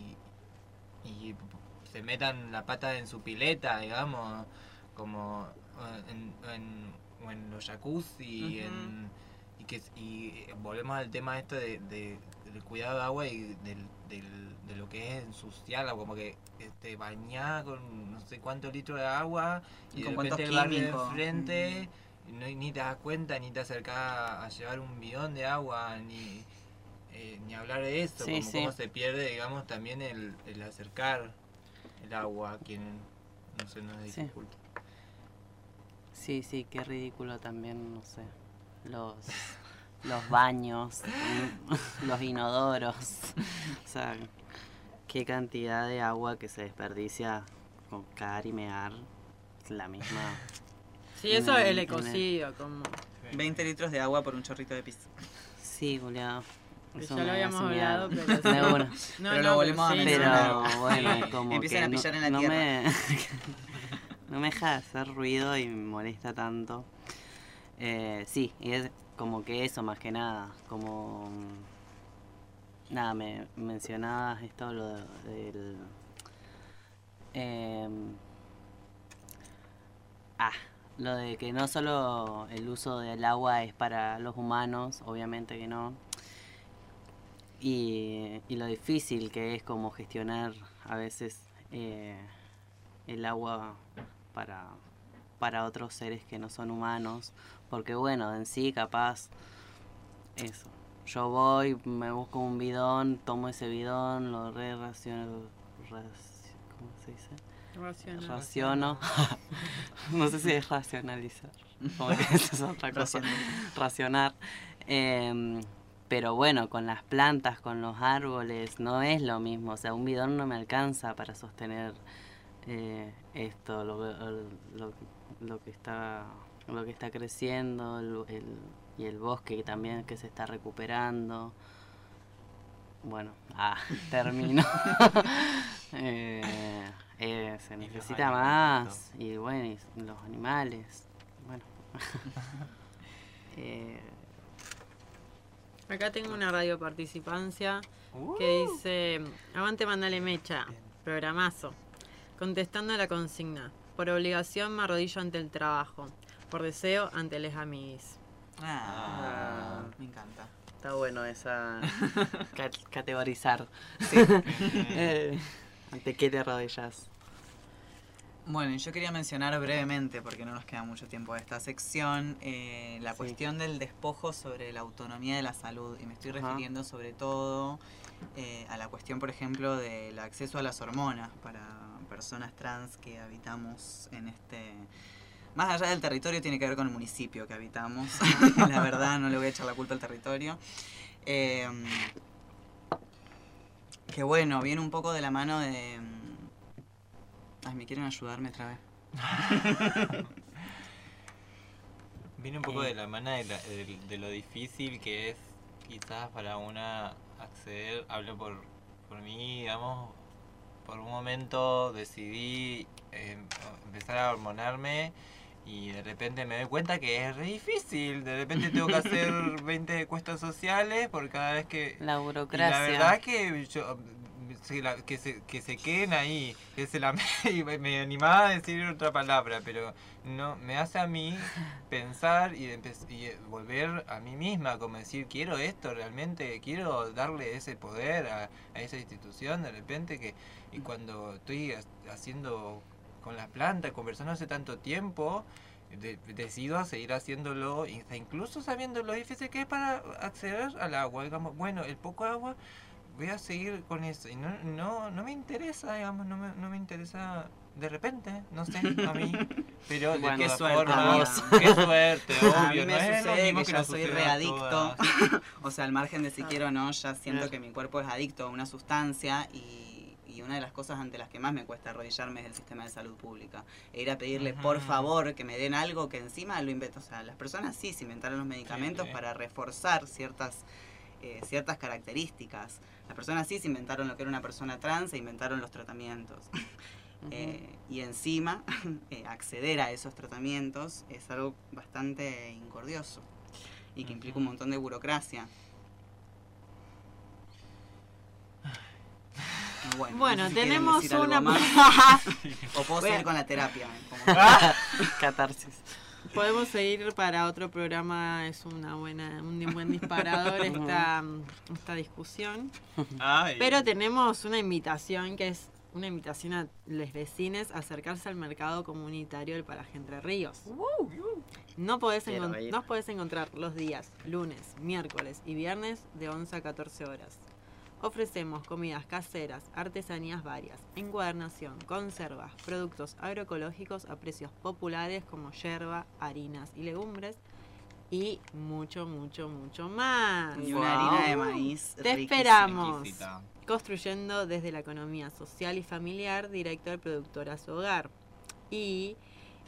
S9: y, y se metan la pata en su pileta, digamos, como en, en, o en los jacuzzi, uh-huh. en, y que y volvemos al tema esto de, de del cuidado de agua y del, del, de lo que es ensuciarla, como que te bañás con no sé cuántos litros de agua y, y de repente el barrio de enfrente mm. no, ni te das cuenta, ni te acercás a llevar un bidón de agua, ni eh, ni hablar de eso,
S8: sí,
S9: como
S8: sí.
S9: cómo se pierde, digamos, también el, el acercar el agua a quien no se nos dificulta.
S8: Sí, sí, qué ridículo también, no sé, los... los baños, los inodoros, o sea, qué cantidad de agua que se desperdicia con cagar y mear, la misma
S7: Sí, eso es el ecocidio, como...
S6: veinte litros de agua por un chorrito de pis.
S8: Sí, Julián.
S7: Ya lo habíamos hablado, pero... Sí.
S8: Seguro.
S7: No,
S6: pero
S7: no,
S6: lo volvemos
S7: pero
S6: a
S7: sí,
S6: mencionar.
S8: Pero bueno, como
S6: Empiezan
S8: que
S6: a pillar
S8: no,
S6: en la
S8: no
S6: tierra.
S8: me, no me deja de hacer ruido y me molesta tanto. Eh, sí, y es como que eso más que nada, como... Nada, me mencionabas esto, lo del... Eh, ah, lo de que no solo el uso del agua es para los humanos, obviamente que no. Y, y lo difícil que es como gestionar a veces eh, el agua para, para otros seres que no son humanos. Porque bueno, en sí capaz, eso. Yo voy, me busco un bidón, tomo ese bidón, lo re raciono, ¿cómo se dice?
S7: Racional.
S8: Raciono. No sé si es racionalizar. Como que eso es otra cosa. Racionar. Eh, pero bueno, con las plantas, con los árboles, no es lo mismo. O sea, un bidón no me alcanza para sostener eh, esto, lo, lo, lo que está, lo que está creciendo, el, el, y el bosque también que se está recuperando. Bueno, ah, termino. eh, eh, se necesita más. Y bueno, y los animales. Bueno. eh,
S7: Acá tengo una radio participancia que dice: Avante, mandale mecha, programazo. Contestando a la consigna: por obligación me arrodillo ante el trabajo, por deseo ante les amiguis.
S6: Ah, me encanta.
S8: Está bueno esa cat- categorizar.
S6: Sí.
S8: eh, ¿Ante qué te arrodillas?
S6: Bueno, y yo quería mencionar brevemente, porque no nos queda mucho tiempo de esta sección, eh, la
S8: Sí.
S6: cuestión del despojo sobre la autonomía de la salud. Y me estoy
S8: Ajá.
S6: refiriendo sobre todo eh, a la cuestión, por ejemplo, del acceso a las hormonas para personas trans que habitamos en este... Más allá del territorio, tiene que ver con el municipio que habitamos. La verdad, no le voy a echar la culpa al territorio. Eh, que bueno, viene un poco de la mano de... Ay, ¿me quieren ayudarme otra vez?
S9: Viene un poco
S6: Eh.
S9: de la mano de, la- de- de lo difícil que es quizás para una acceder, hablo por, por mí, digamos, por un momento decidí eh, empezar a hormonarme y de repente me doy cuenta que es re difícil, de repente tengo que hacer veinte encuestas sociales por cada vez que...
S8: La
S9: Y
S8: burocracia.
S9: la verdad es que yo, se la- que, se, que se queden ahí, que se la y me, me animaba a decir otra palabra, pero no me hace a mí pensar y, empe- y volver a mí misma, como decir, quiero esto realmente, quiero darle ese poder a, a esa institución de repente, que y cuando estoy ha- haciendo con las plantas, conversando hace tanto tiempo, de- decido a seguir haciéndolo, y hasta incluso sabiendo lo difícil que es para acceder al agua, digamos, bueno, el poco agua, voy a seguir con eso, y no, no, no me interesa, digamos, no me, no me interesa de repente, no sé, a mí, pero de
S6: Bueno, qué
S9: todas
S6: suerte,
S9: formas,
S6: amiga.
S9: qué suerte,
S6: A mí
S9: obvio,
S6: me
S9: no es lo
S6: sucede
S9: mismo
S6: que
S9: que
S6: ya
S9: nos
S6: soy
S9: suceda a
S6: readicto.
S9: todas.
S6: O sea, al margen de si quiero o no, ya siento que mi cuerpo es adicto a una sustancia y, y una de las cosas ante las que más me cuesta arrodillarme es el sistema de salud pública. E ir a pedirle,
S9: Ujú.
S6: por favor, que me den algo que encima lo inventó. O sea, las personas sí se inventaron los medicamentos
S9: sí.
S6: para reforzar ciertas, eh, ciertas características. Las personas sí se inventaron lo que era una persona trans e inventaron los tratamientos. Eh, y encima, eh, acceder a esos tratamientos es algo bastante incordioso y que implica un montón de burocracia. Bueno,
S7: Bueno,
S6: no sé si quieren
S7: tenemos
S6: decir algo
S7: una...
S6: más. O puedo seguir con la terapia. como-
S8: Catarsis.
S7: Podemos seguir para otro programa, es una buena, un buen disparador esta, esta discusión.
S9: Ay.
S7: Pero tenemos una invitación que es una invitación a los vecinos a acercarse al mercado comunitario del Paraje Entre Ríos. No podés,
S8: Quiero
S7: encon-
S8: ir.
S7: nos podés encontrar los días lunes, miércoles y viernes de once a catorce horas. Ofrecemos comidas caseras, artesanías varias, encuadernación, conservas, productos agroecológicos a precios populares como yerba, harinas y legumbres y mucho, mucho, mucho más.
S6: Y una harina de maíz
S7: Te
S6: riquísima.
S7: esperamos.
S9: Exquisita.
S7: Construyendo desde la economía social y familiar directo al productor a su hogar. Y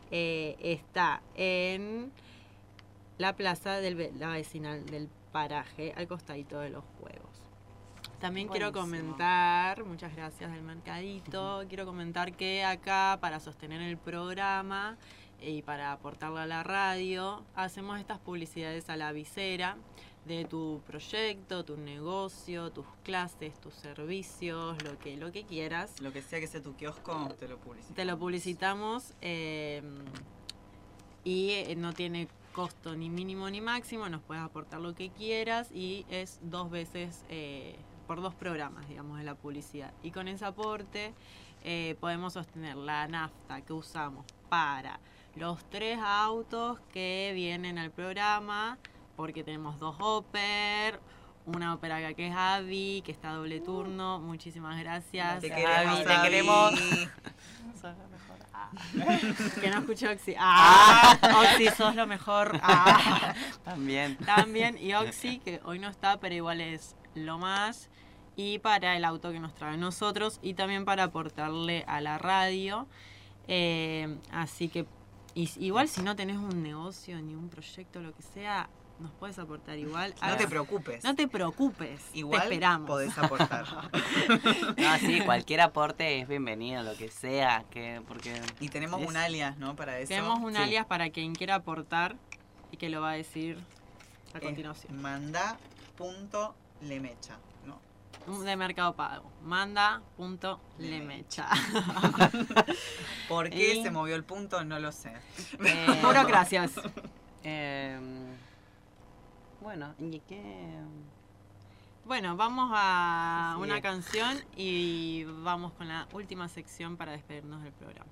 S7: eh, está en la plaza de la vecinal del paraje, al costadito de los juegos. También
S8: Buenísimo.
S7: quiero comentar, muchas gracias del mercadito, quiero comentar que acá para sostener el programa y para aportarlo a la radio, hacemos estas publicidades a la visera de tu proyecto, tu negocio, tus clases, tus servicios, lo que, lo que quieras.
S6: Lo que sea que sea tu kiosco, te lo publicitamos.
S7: Te lo publicitamos eh, y eh, no tiene costo ni mínimo ni máximo, nos puedes aportar lo que quieras y es dos veces eh, por dos programas, digamos, de la publicidad. Y con ese aporte eh, podemos sostener la nafta que usamos para los tres autos que vienen al programa, porque tenemos dos Oper, una Oper acá que es Avi, que está a doble turno. Muchísimas gracias.
S6: Te queremos,
S7: Avi,
S6: te queremos.
S7: Sos lo mejor. Ah. Que no escuché Oxy. Ah, Oxy, sos lo mejor. Ah.
S6: También.
S7: También. Y Oxy, que hoy no está, pero igual es lo más. Y para el auto que nos trae nosotros. Y también para aportarle a la radio. Eh, así que, y, igual si no tenés un negocio ni un proyecto, lo que sea, nos puedes aportar igual.
S6: No te preocupes.
S7: No te preocupes.
S6: Igual
S7: te esperamos.
S6: podés aportar.
S8: No, sí, cualquier aporte es bienvenido, lo que sea. que porque
S6: Y tenemos
S8: es...
S6: un alias, ¿no? Para eso.
S7: Tenemos un
S6: Sí.
S7: alias para quien quiera aportar y que lo va a decir a continuación.
S6: Manda.lemecha, ¿no?
S7: De Mercado Pago. Manda.lemecha.
S6: ¿Por qué
S8: Y-
S6: se movió el punto? No lo sé.
S8: Eh,
S7: Burocracias.
S8: Eh, bueno, ¿y qué?
S7: Bueno, vamos a
S8: Sí.
S7: una canción y vamos con la última sección para despedirnos del programa.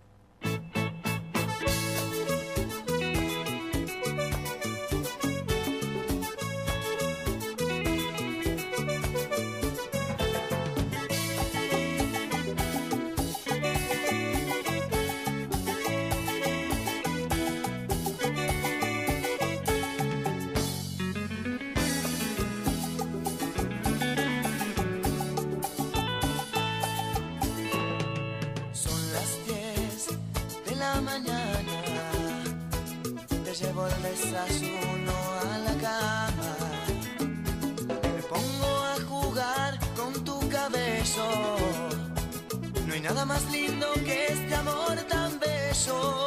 S11: Son las diez de la mañana, te llevo el desayuno a la cama, me pongo a jugar con tu cabello, no hay nada más lindo que este amor tan bello,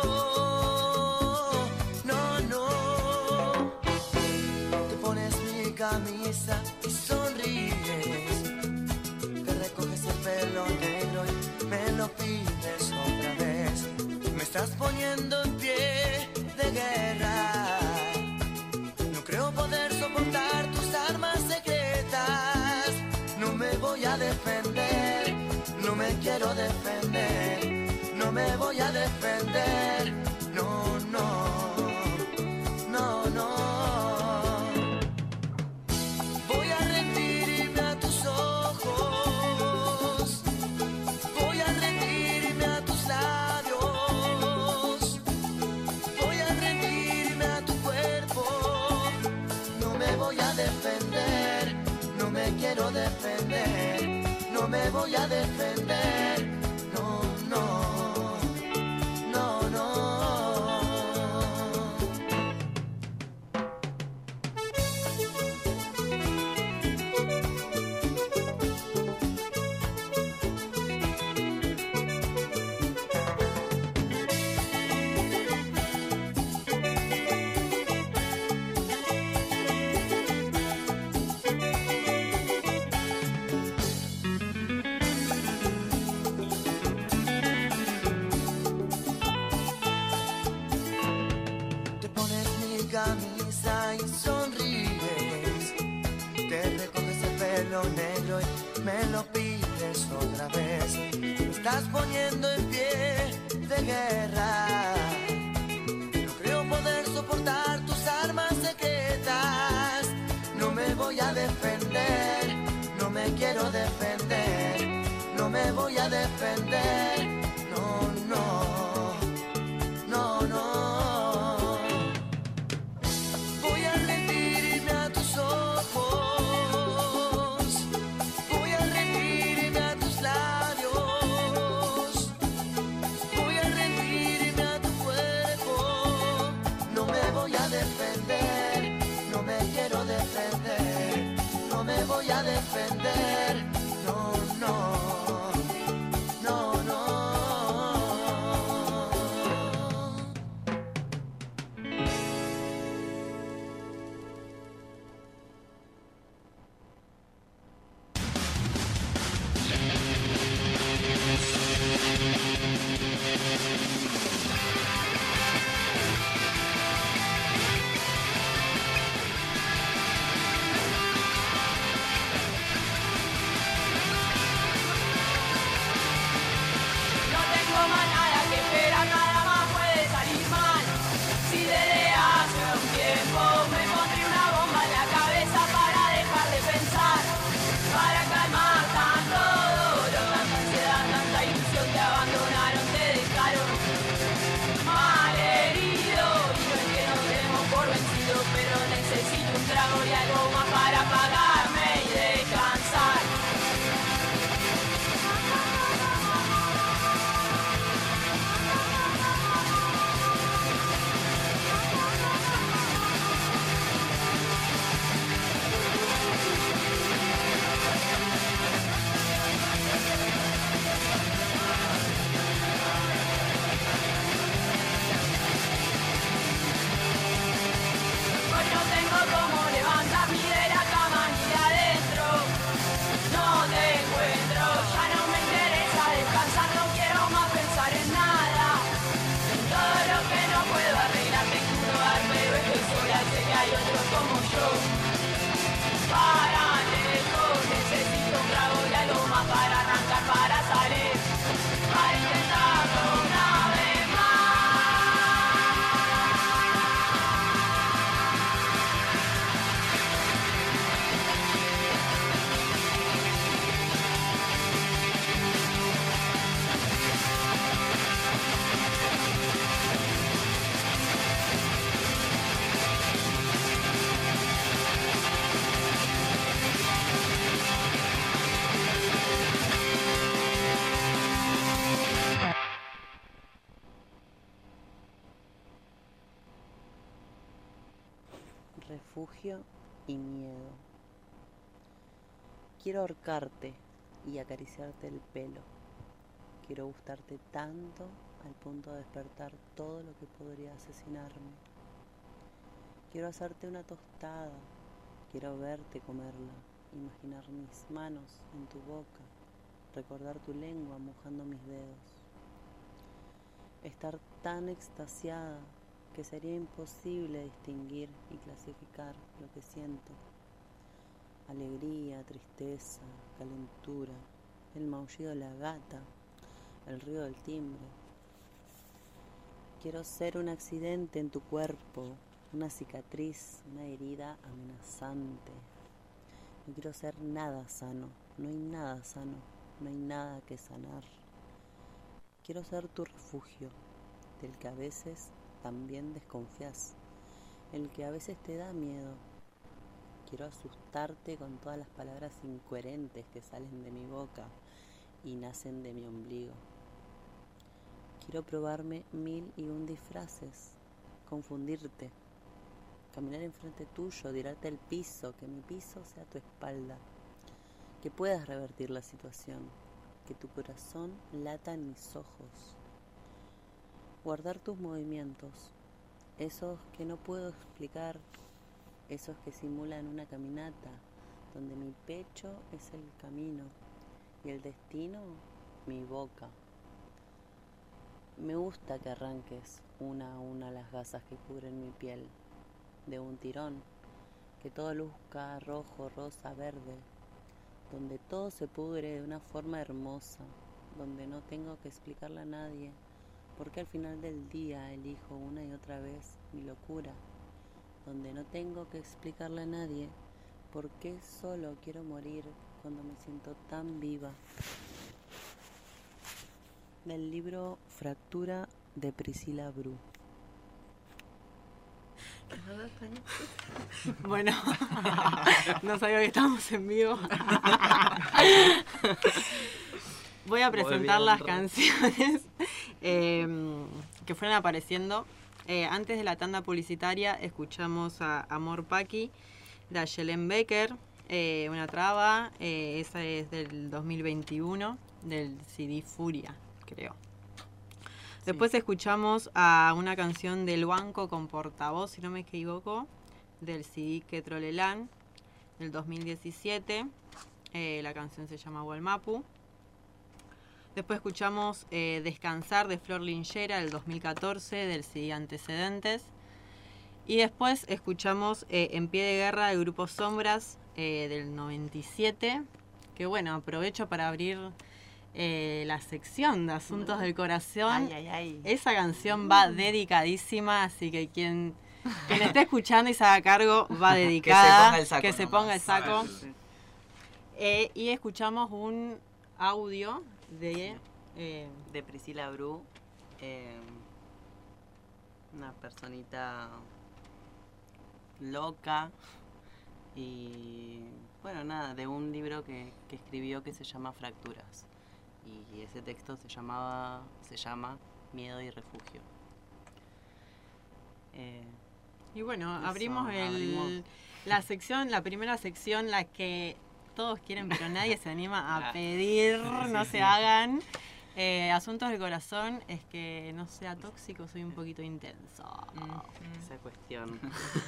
S11: no, no, te pones mi camisa y sonríes, te recoges el pelo negro y me lo pides otra vez. Me estás poniendo en pie de guerra. No creo poder soportar tus armas secretas. No me voy a defender, no me quiero defender. No me voy a defender, no, no, no, no. Voy a rendirme a tus ojos, voy a rendirme a tus labios, voy a rendirme a tu cuerpo. No me voy a defender, no me quiero defender, no me voy a defender, no, no, no, no. Te pones mi camisa y sonríes, te recoges el pelo negro y me lo pides otra vez. Me estás poniendo en pie de guerra. No creo poder soportar tus armas secretas. No me voy a defender, no me quiero defender, no me voy a defender, no, no, no, no. Voy a rendirme a tus ojos, voy a rendirme a tus labios, voy a rendirme a tu cuerpo. voy a defender. No, no.
S21: Refugio y miedo. Quiero ahorcarte y acariciarte el pelo. Quiero gustarte tanto al punto de despertar todo lo que podría asesinarme. Quiero hacerte una tostada. Quiero verte comerla, imaginar mis manos en tu boca, recordar tu lengua mojando mis dedos. Estar tan extasiada que sería imposible distinguir y clasificar lo que siento. Alegría, tristeza, calentura, el maullido de la gata, el ruido del timbre. Quiero ser un accidente en tu cuerpo, una cicatriz, una herida amenazante. No quiero ser nada sano, no hay nada sano, no hay nada que sanar. Quiero ser tu refugio, del que a veces también desconfías, el que a veces te da miedo. Quiero asustarte con todas las palabras incoherentes que salen de mi boca y nacen de mi ombligo. Quiero probarme mil y un disfraces, confundirte, caminar enfrente tuyo, tirarte al piso, que mi piso sea tu espalda, que puedas revertir la situación, que tu corazón lata en mis ojos. Guardar tus movimientos, esos que no puedo explicar, esos que simulan una caminata, donde mi pecho es el camino y el destino mi boca. Me gusta que arranques una a una las gasas que cubren mi piel, de un tirón, que todo luzca rojo, rosa, verde, donde todo se pudre de una forma hermosa, donde no tengo que explicarle a nadie, porque al final del día elijo una y otra vez mi locura, donde no tengo que explicarle a nadie por qué solo quiero morir cuando me siento tan viva. Del libro Fractura de Priscila Bru.
S7: Bueno, no sabía que estábamos en vivo. Voy a presentar las canciones eh, que fueron apareciendo. Eh, antes de la tanda publicitaria escuchamos a Amor Paqui de Ayelen Becker, eh, una traba, eh, esa es del dos mil veintiuno, del C D Furia, creo. Después sí. escuchamos a una canción del Banco con Portavoz, si no me equivoco, del C D Quetrolelán, del dos mil diecisiete. Eh, la canción se llama Hualmapu. Después escuchamos eh, Descansar de Flor Linchera del dos mil catorce, del C D Antecedentes. Y después escuchamos eh, En Pie de Guerra del Grupo Sombras eh, del noventa y siete. Que bueno, aprovecho para abrir eh, la sección de Asuntos del Corazón.
S20: Ay, ay, ay.
S7: Esa canción va dedicadísima, así que quien, quien esté escuchando y se haga cargo va dedicada.
S6: Que se ponga el saco.
S7: Que se ponga el saco. Eh, y escuchamos un audio de eh,
S8: de Priscila Bru, eh, una personita loca y bueno, nada, de un libro que, que escribió que se llama Fracturas, y ese texto se llamaba se llama Miedo y Refugio. Eh,
S7: y bueno,
S8: eso,
S7: abrimos, el,
S8: abrimos
S7: la sección, la primera sección, la que todos quieren pero nadie se anima a pedir, sí, no sí, se sí. hagan. Eh, Asuntos del Corazón es que no sea tóxico, soy un poquito intenso.
S8: Mm, esa cuestión.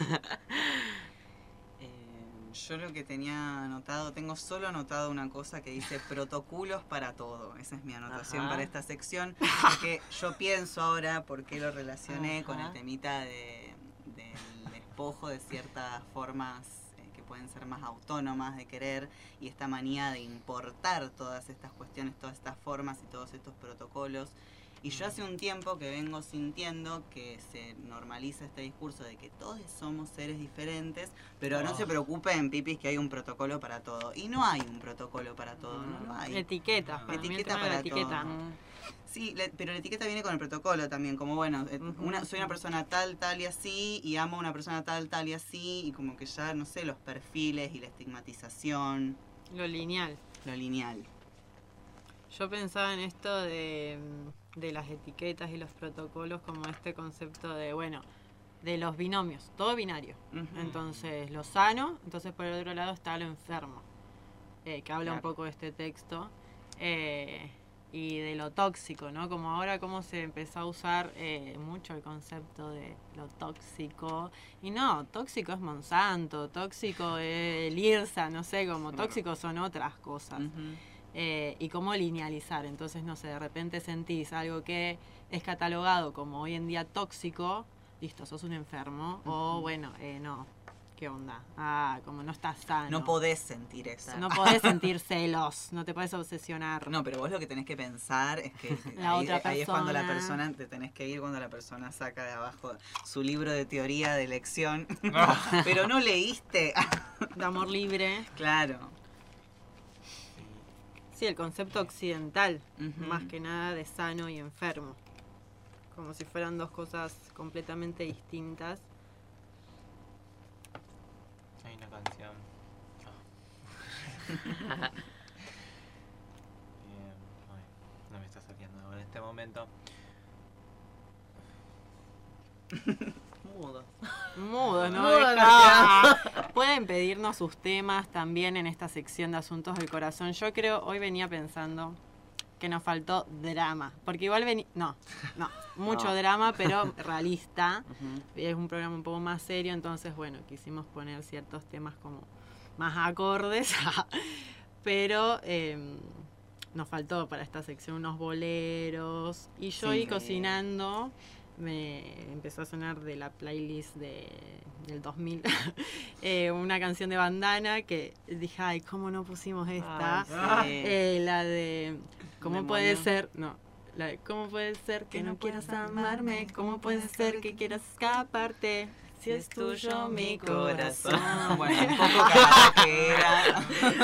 S6: eh, yo lo que tenía anotado, tengo solo anotado una cosa que dice protocolos para todo. Esa es mi anotación Ajá. para esta sección. Porque yo pienso ahora por qué lo relacioné Ajá. con el temita de, del despojo de ciertas formas pueden ser más autónomas de querer, y esta manía de importar todas estas cuestiones, todas estas formas y todos estos protocolos. Y yo hace un tiempo que vengo sintiendo que se normaliza este discurso de que todos somos seres diferentes, pero oh. no se preocupen, pipis, que hay un protocolo para todo. Y no hay un protocolo para todo, no, no hay.
S7: Etiqueta.
S6: No. Etiqueta para etiqueta. todo. Sí, le, pero la etiqueta viene con el protocolo también, como bueno, una, soy una persona tal, tal y así, y amo a una persona tal, tal y así, y como que ya, no sé, los perfiles y la estigmatización.
S7: Lo lineal.
S6: Lo lineal.
S7: Yo pensaba en esto de, de las etiquetas y los protocolos como este concepto de, bueno, de los binomios, todo binario. Uh-huh. Entonces, lo sano, entonces por el otro lado está lo enfermo, eh, que habla claro. un poco de este texto. Eh, y de lo tóxico, ¿no? Como ahora cómo se empezó a usar eh, mucho el concepto de lo tóxico. Y no, tóxico es Monsanto, tóxico es el IRSA, no sé, como tóxico son otras cosas. Uh-huh. eh, y cómo linealizar. Entonces, no sé, de repente sentís algo que es catalogado como hoy en día tóxico, listo, sos un enfermo. Uh-huh. O bueno, eh, no. ¿Qué onda? Ah, como no estás sano.
S6: No podés sentir eso.
S7: No podés sentir celos, no te podés obsesionar.
S6: No, pero vos lo que tenés que pensar es que
S7: la
S6: ahí,
S7: otra persona...
S6: ahí es cuando la persona, te tenés que ir cuando la persona saca de abajo su libro de teoría de elección. No. Pero no leíste.
S7: De amor libre.
S6: Claro.
S7: Sí, el concepto occidental, uh-huh. más que nada de sano y enfermo. Como si fueran dos cosas completamente distintas.
S9: Hay una canción. Oh. Bien, ay, no me está saliendo ahora en este momento.
S8: Mudo.
S7: Mudo, ¿no?
S8: Mudo,
S7: no. Pueden pedirnos sus temas también en esta sección de Asuntos del Corazón. Yo creo, hoy venía pensando que nos faltó drama. Porque igual venía... No, no. Mucho no. drama, pero realista. Uh-huh. Es un programa un poco más serio, entonces, bueno, quisimos poner ciertos temas como más acordes. Pero eh, nos faltó para esta sección unos boleros. Y yo sí, ahí cocinando... me empezó a sonar de la playlist de, del dos mil eh, una canción de Bandana que dije, ay, ¿cómo no pusimos esta? Ay, sí. eh, la de ¿cómo Demonio. puede ser? No, la de ¿cómo puede ser que, que no quieras amarme? ¿Cómo puede ser que quieras escaparte? Si es tuyo mi corazón.
S6: Bueno, un poco caraquera.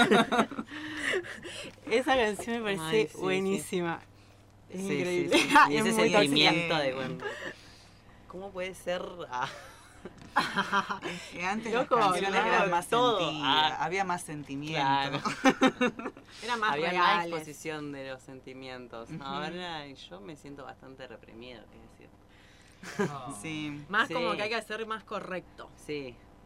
S7: Esa canción me parece ay, sí, buenísima.
S8: Sí.
S7: Es
S8: sí,
S7: increíble.
S8: Sí, sí. Y ese sentimiento de, bueno, ¿cómo puede ser? Ah.
S6: Que antes
S7: Loco,
S6: las canciones
S7: no,
S6: eran más
S7: todo.
S6: sentidas,
S7: Ah.
S6: había más sentimiento.
S8: Claro.
S7: Era más
S8: había
S7: reales.
S8: más exposición de los sentimientos. Uh-huh. Ahora yo me siento bastante reprimido, es decir.
S6: Oh. Sí.
S7: Más
S8: sí.
S7: como que hay que ser más correcto.
S8: Sí.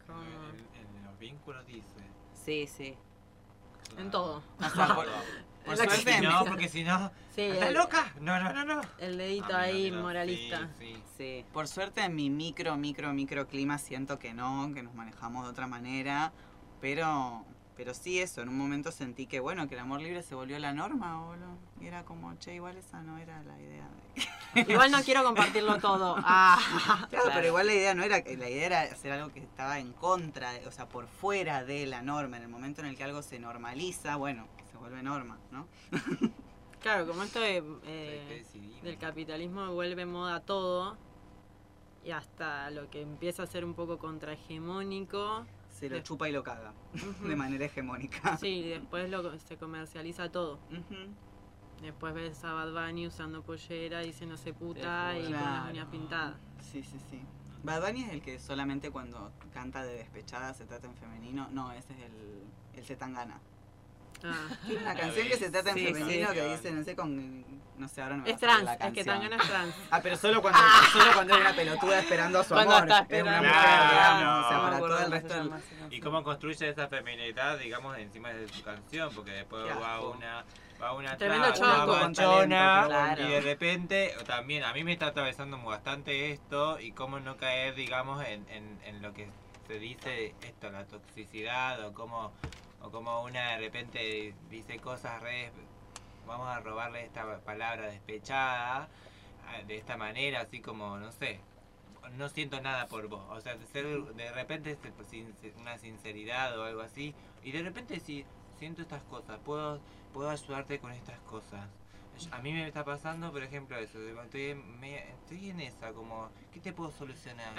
S7: Como...
S9: En, en los vínculos dice.
S20: Sí, sí.
S9: Claro.
S7: En todo.
S9: O sea, por, por suerte no, porque si no...
S7: Sí,
S9: ¿Estás
S7: el,
S9: loca? No, no, no, no.
S7: El dedito
S9: Ah,
S7: ahí
S9: mira,
S7: moralista.
S9: Sí, sí.
S20: Sí.
S6: Por suerte en mi micro, micro, micro clima siento que no, que nos manejamos de otra manera, pero pero sí eso, en un momento sentí que bueno, que el amor libre se volvió la norma, boludo. Y era como, che, igual esa no era la idea. De...
S7: Igual no quiero compartirlo todo. Ah,
S6: claro,
S20: Claro.
S6: pero igual la idea no era, la idea era hacer algo que estaba en contra, o sea, por fuera de la norma. En el momento en el que algo se normaliza, bueno, se vuelve norma, ¿no?
S7: claro, como esto de, eh, del capitalismo vuelve moda todo y hasta lo que empieza a ser un poco contrahegemónico.
S6: Se lo
S7: de-
S6: chupa y lo caga,
S7: Ujú.
S6: de manera hegemónica.
S7: Sí, y después lo, se comercializa todo.
S6: Ujú.
S7: Después ves a Bad Bunny usando pollera, diciéndose puta y con las
S6: Claro.
S7: uñas pintadas.
S6: Sí, sí, sí. Bad Bunny es el que solamente cuando canta de despechada se trata en femenino. No, ese es el, el Zetangana.
S7: Ah.
S6: Tiene una canción que se trata en
S7: Sí,
S6: femenino
S7: sí.
S6: que dice, no sé, con... No sé, ahora no me
S7: Es
S6: va a salir
S7: trans,
S6: la
S7: es que
S6: canción.
S7: Tangana es trans.
S6: Ah, pero solo cuando, solo cuando es una pelotuda esperando a su
S7: Cuando
S6: amor.
S7: está
S6: Es una
S7: esperando.
S6: mujer, digamos.
S9: Claro.
S6: O sea,
S9: No
S6: para
S9: me acuerdo
S6: todo el
S9: cómo
S6: resto
S9: se
S6: del...
S9: llama Y cómo construye esa feminidad, digamos, encima de su canción, porque después
S6: Qué
S9: va
S6: asco.
S9: una... Va una,
S7: Tremendo
S9: tra- una
S7: chongo.
S9: manchona
S6: Con talento,
S9: y de repente también a mí me está atravesando bastante esto y cómo no caer, digamos, en, en, en lo que se dice esto, la toxicidad o cómo, o como una de repente dice cosas re, vamos a robarle esta palabra despechada ah, de esta manera, así como, no sé, no siento nada por vos, o sea, de, ser, de repente es sin- una sinceridad o algo así y de repente si siento estas cosas, puedo, puedo ayudarte con estas cosas. A mí me está pasando, por ejemplo, eso, de- estoy, me- estoy en esa, como, ¿qué te puedo solucionar?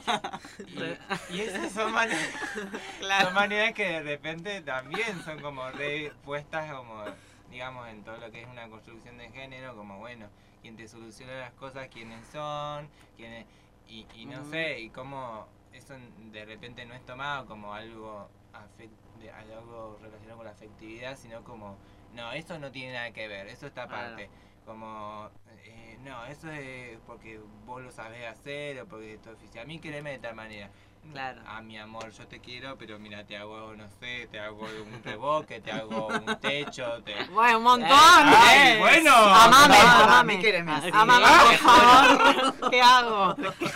S9: Y, y esas son maneras, son maneras que de repente también son como re puestas como, digamos, en todo lo que es una construcción de género, como, bueno, quien te soluciona las cosas, quiénes son, quiénes, y, y no
S6: Ujú.
S9: sé, y cómo eso de repente no es tomado como algo afect- de algo relacionado con la afectividad, sino como, no, eso no tiene nada que ver, eso está aparte. Como, eh, no, eso es porque vos lo sabés hacer o porque esto es oficial. A mí quereme de tal manera.
S6: Claro.
S9: Ah, mi amor, yo te quiero, pero mira, te hago, no sé, te hago un revoque, te hago un techo, te...
S7: Bueno, un montón.
S9: Ay,
S7: Eh,
S9: bueno.
S7: Amame,
S9: Ah,
S7: amame.
S6: a mí quéreme así.
S7: Amame, por favor. ¿Qué hago?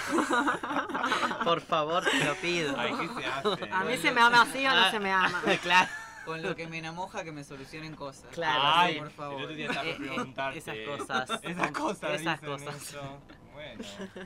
S8: Por favor, te lo pido.
S9: Ay, ¿qué se hace?
S7: A mí se me ama así o no se me ama.
S8: Claro.
S6: Con lo que me enoja que me solucionen cosas.
S8: Claro,
S9: Ay,
S8: sí.
S6: por favor.
S9: el otro día estaba por
S8: Eh, eh,
S9: preguntarte.
S8: esas cosas.
S9: Esas cosas,
S8: Esas
S9: dicen
S8: cosas.
S9: eso. Bueno.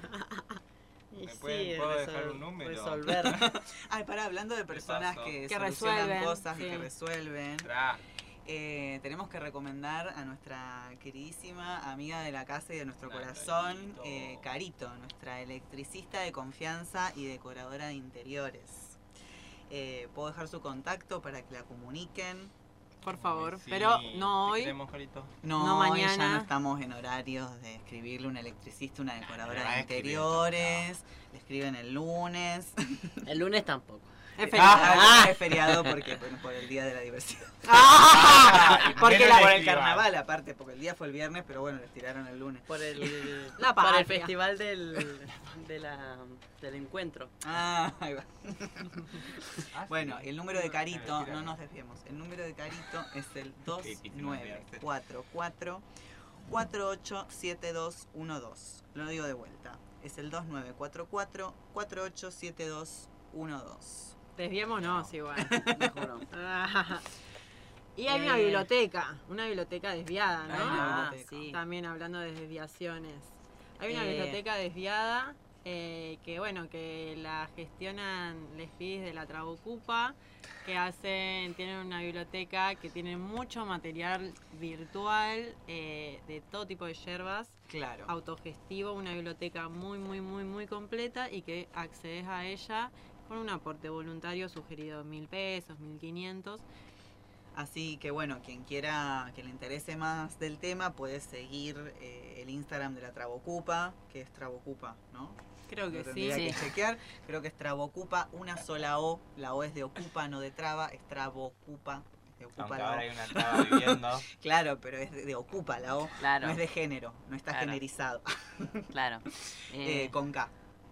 S8: Y
S9: ¿Me
S8: sí,
S9: pueden, puedo dejar
S8: resol-
S9: un número?
S8: resolver.
S6: Ay, pará, hablando de personas
S9: pasó?
S6: que,
S7: Que
S6: solucionan
S7: resuelven,
S6: cosas y
S7: sí.
S6: que resuelven,
S9: Tra.
S6: eh, tenemos que recomendar a nuestra queridísima amiga de la casa y de nuestro
S9: Natalito.
S6: corazón, eh, Carito, nuestra electricista de confianza y decoradora de interiores. Eh, puedo dejar su contacto para que la comuniquen.
S7: Por favor,
S9: Sí,
S7: pero no
S9: ¿te
S7: hoy.
S9: queremos, Carito?
S6: No,
S7: No
S6: hoy
S7: mañana.
S6: ya no estamos en horarios de escribirle un electricista, una decoradora
S9: va
S6: de
S9: a escribir,
S6: interiores. Le escriben el lunes.
S8: El lunes tampoco.
S7: Es feriado.
S6: Ah, es feriado porque bueno, por el día de la diversidad.
S7: Ah, porque
S9: Menos
S7: la,
S6: Por el
S9: escriban.
S6: carnaval aparte, porque el día fue el viernes, pero bueno, les tiraron el lunes.
S8: Por el,
S7: La
S8: por el
S7: patria.
S8: festival del, de la, del encuentro.
S6: Ah, ahí va.
S9: Ah,
S6: Bueno,
S9: sí.
S6: el número de Carito,
S9: Mentira,
S6: no
S9: no.
S6: nos desviemos. El número de Carito es el dos
S9: difícil
S6: nueve
S9: olvidarse.
S6: cuatro cuatro cuatro ocho siete dos uno dos. Lo digo de vuelta. Es el dos nueve cuatro cuatro cuatro ocho siete dos uno dos.
S7: desviémonos igual.
S8: Te juro.
S7: Ah. Y hay una
S6: Eh.
S7: biblioteca, una biblioteca desviada,
S6: Hay una
S7: ¿no?
S8: Ah,
S6: biblioteca.
S8: sí.
S7: También hablando de desviaciones. Hay una
S8: Eh.
S7: biblioteca desviada eh, que, bueno, que la gestionan les pibis de la Trabocupa, que hacen, tienen una biblioteca que tiene mucho material virtual eh, de todo tipo de yerbas,
S6: Claro.
S7: autogestivo, una biblioteca muy, muy, muy, muy completa y que accedes a ella con un aporte voluntario sugerido mil pesos, mil quinientos.
S6: Así que bueno, quien quiera, que le interese más del tema, puede seguir eh, el Instagram de la Trabocupa, que es Trabocupa, ¿no?
S7: Creo que
S6: Lo
S7: sí.
S6: tendría que
S7: Sí.
S6: chequear. Creo que es Trabocupa, una sola O. La O es de ocupa, no de traba. Es Trabocupa. Es de ocupa
S9: Aunque
S6: la O.
S9: ahora hay una traba viviendo.
S6: Claro, pero es de, de ocupa la O.
S8: Claro.
S6: No es de género, no está
S8: Claro.
S6: generizado.
S8: Claro.
S6: Eh,
S8: Eh,
S6: con K.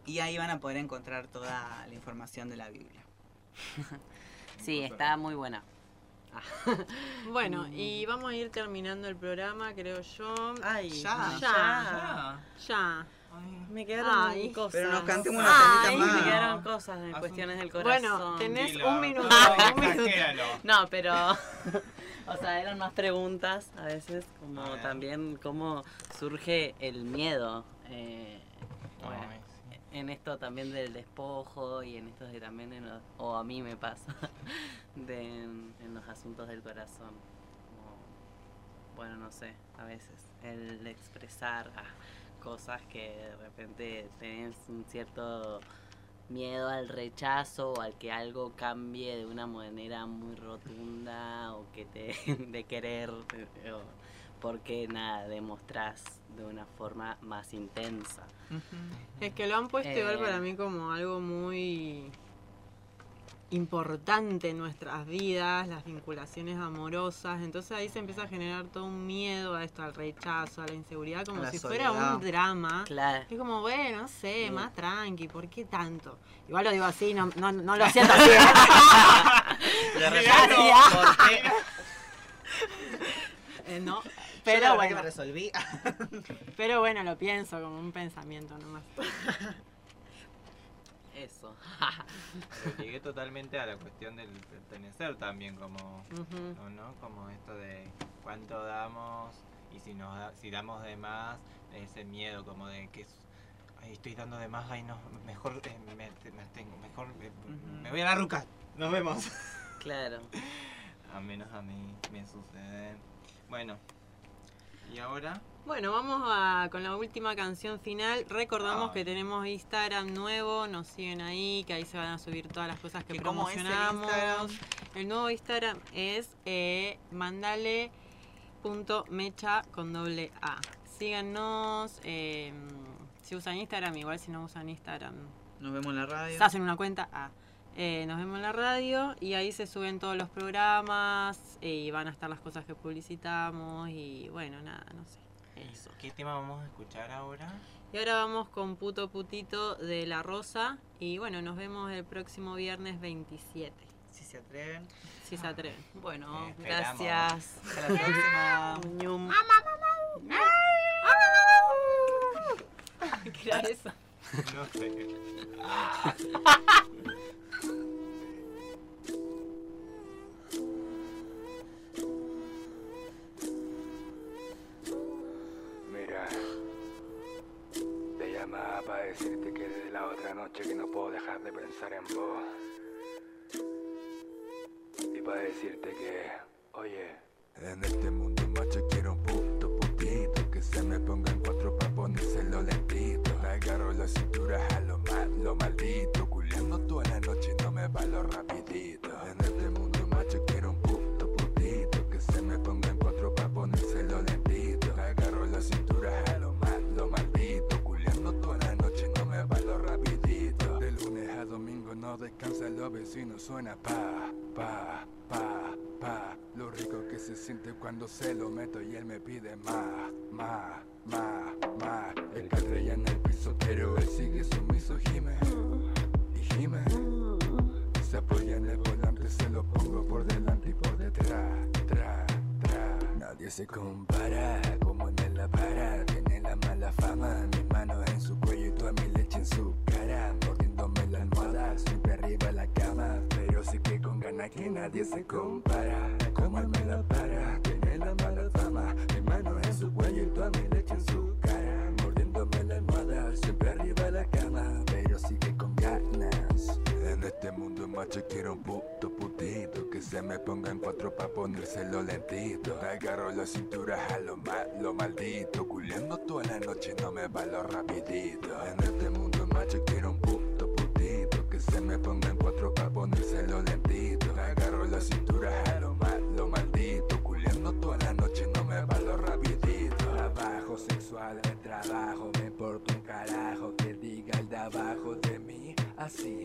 S6: Y ahí van a poder encontrar toda la información de la Biblia.
S8: Sí, está muy buena.
S7: Ah. Bueno, y vamos a ir terminando el programa, creo yo.
S8: Ay,
S7: ya, ya,
S8: ya.
S7: ya.
S8: Me quedaron
S7: Ay,
S8: cosas.
S6: Pero nos cantemos una temita más.
S8: Me quedaron cosas de cuestiones del corazón.
S7: Bueno, tenés
S9: Dilo.
S7: un minuto.
S9: Ah,
S7: un minuto.
S8: No, pero... O sea, eran más preguntas a veces, como
S9: Ah,
S8: también cómo surge el miedo. Eh, bueno,
S9: Ay,
S8: en esto también del despojo y en esto de también, en los- o a mí me pasa, de, en, en los asuntos del corazón. Como, bueno, no sé, a veces el expresar ah, cosas que de repente tenés un cierto miedo al rechazo o al que algo cambie de una manera muy rotunda o que te de querer eh, o porque nada demostrás de una forma más intensa.
S7: Es que lo han puesto
S8: Eh.
S7: igual para mí como algo muy importante en nuestras vidas, las vinculaciones amorosas. Entonces ahí se empieza a generar todo un miedo a esto, al rechazo, a la inseguridad, como
S6: La
S7: si
S6: soledad.
S7: fuera un drama.
S8: Claro.
S7: Es como, bueno, no sé,
S8: Sí.
S7: más tranqui, ¿por qué tanto? Igual lo digo así, no, no, no lo siento así. ¿eh?
S8: De repente,
S7: Gracias.
S8: ¿por qué?
S7: Eh, no,
S6: Pero
S7: pero
S6: bueno.
S7: bueno,
S6: Que me resolví.
S7: pero bueno, lo pienso como un pensamiento nomás.
S8: Eso.
S9: Pero llegué totalmente a la cuestión del pertenecer también, como,
S7: Ujú.
S9: ¿no, no? Como esto de cuánto damos y si nos da- si damos de más, ese miedo como de que es- ay, estoy dando de más, ay no, mejor eh, me, me tengo, mejor eh, me voy a la ruca, nos vemos.
S8: Claro.
S9: A menos a mí me sucede. Bueno, y ahora
S7: Bueno, vamos a, con la última canción final. Recordamos
S9: Ay.
S7: que tenemos Instagram nuevo, nos siguen ahí, que ahí se van a subir todas las cosas que
S6: ¿Y cómo es el
S7: promocionamos.
S6: Instagram?
S7: El nuevo Instagram es eh, mandale.mecha con doble A. Síganos, eh, si usan Instagram, igual si no usan Instagram,
S6: Nos vemos en la radio.
S7: se hacen una cuenta. Ah, eh, nos vemos en la radio y ahí se suben todos los programas eh, y van a estar las cosas que publicitamos y bueno, nada, no sé. Eso.
S9: ¿qué tema vamos a escuchar ahora?
S7: Y ahora vamos con Puto Putito de La Rosa. Y bueno, nos vemos el próximo viernes veintisiete.
S6: Si se atreven.
S7: Si se atreven.
S8: Bueno,
S9: Eh, esperamos.
S8: gracias.
S6: Hasta la próxima.
S8: Ñum.
S7: ¿Qué era eso?
S9: No sé.
S12: Mira, te llamaba para decirte que desde la otra noche que no puedo dejar de pensar en vos. Y para decirte que, oye, en este mundo macho quiero un puto putito que se me ponga en cuatro pa' ponérselo lentito. Me agarro la cintura a lo mal, lo maldito, culiando toda la noche y no me palo rapidito. En este mundo macho quiero un puto putito que se me ponga en cuatro pa' ponérselo lentito. Me agarro la cintura a lo mal, lo maldito, culiando toda la noche y no me palo rapidito. De lunes a domingo no descansa, los vecinos suena pa, pa, pa, pa. Lo rico que se siente cuando se lo meto y él me pide más, más, más, más. El catrella en el piso pero él sigue sumiso, gime y gime. Se apoya en el volante, se lo pongo por delante y por detrás, tra, tra. Nadie se compara como en la para. Tiene la mala fama, mis manos en su cuello y toda mi leche en su cara. Mordiéndome la almohada, siempre arriba de la cama. Pero sí que con ganas que nadie se compara. Como él me la para, tiene la mala fama. Mis manos en su cuello y toda mi leche en su cara. Mordiéndome la almohada, siempre arriba de la cama. Pero sigue con ganas. En este mundo macho quiero un puto putito que se me ponga en cuatro pa' ponérselo lentito. Me agarro la cintura a lo mal, lo maldito, culiando toda la noche no me palo rapidito. En este mundo macho quiero un puto putito que se me ponga en cuatro pa' ponérselo lentito. Me agarro la cintura a lo mal, lo maldito, culiando toda la noche no me palo rapidito. Trabajo sexual de trabajo, me importa un carajo que diga el de abajo de mí. Así que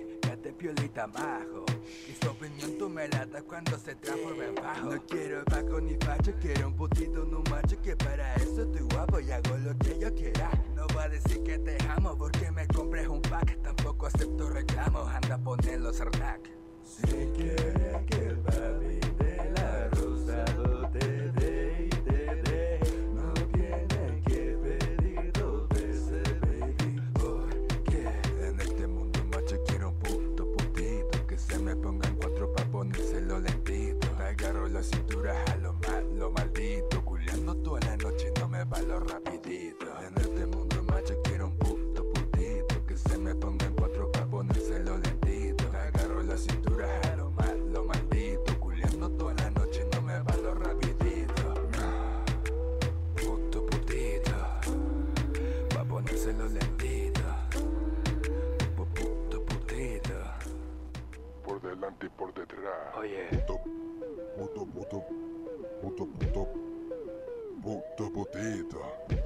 S12: este piolita majo. Y su opinión tú me la das cuando se transforma en bajo. No quiero vaco ni facho, quiero un putito, no un macho. Que para eso estoy guapo y hago lo que yo quiera. No va a decir que te amo porque me compres un pack. Tampoco acepto reclamos, anda a poner los Arnac. Si quieres que el papi de la rosado te dé y te dé, no tiene que pedir dos veces, baby. Porque en este mundo macho quiero un puto putito que se me ponga en cuatro pa' ponérselo lentito. Me agarro la cintura a lo malo maldito, culiando toda la noche no me valo rapidito. En este mundo macho quiero un puto putito que se me ponga en cuatro pa' ponérselo lentito. Me agarro la cintura a lo malo maldito, culiando toda la noche no me valo rapidito. Puto putito pa' ponérselo lentito. Puto putito
S23: por delante y por detrás.
S12: Oye,
S23: puto, puto, puto, puto, puto, puto putito.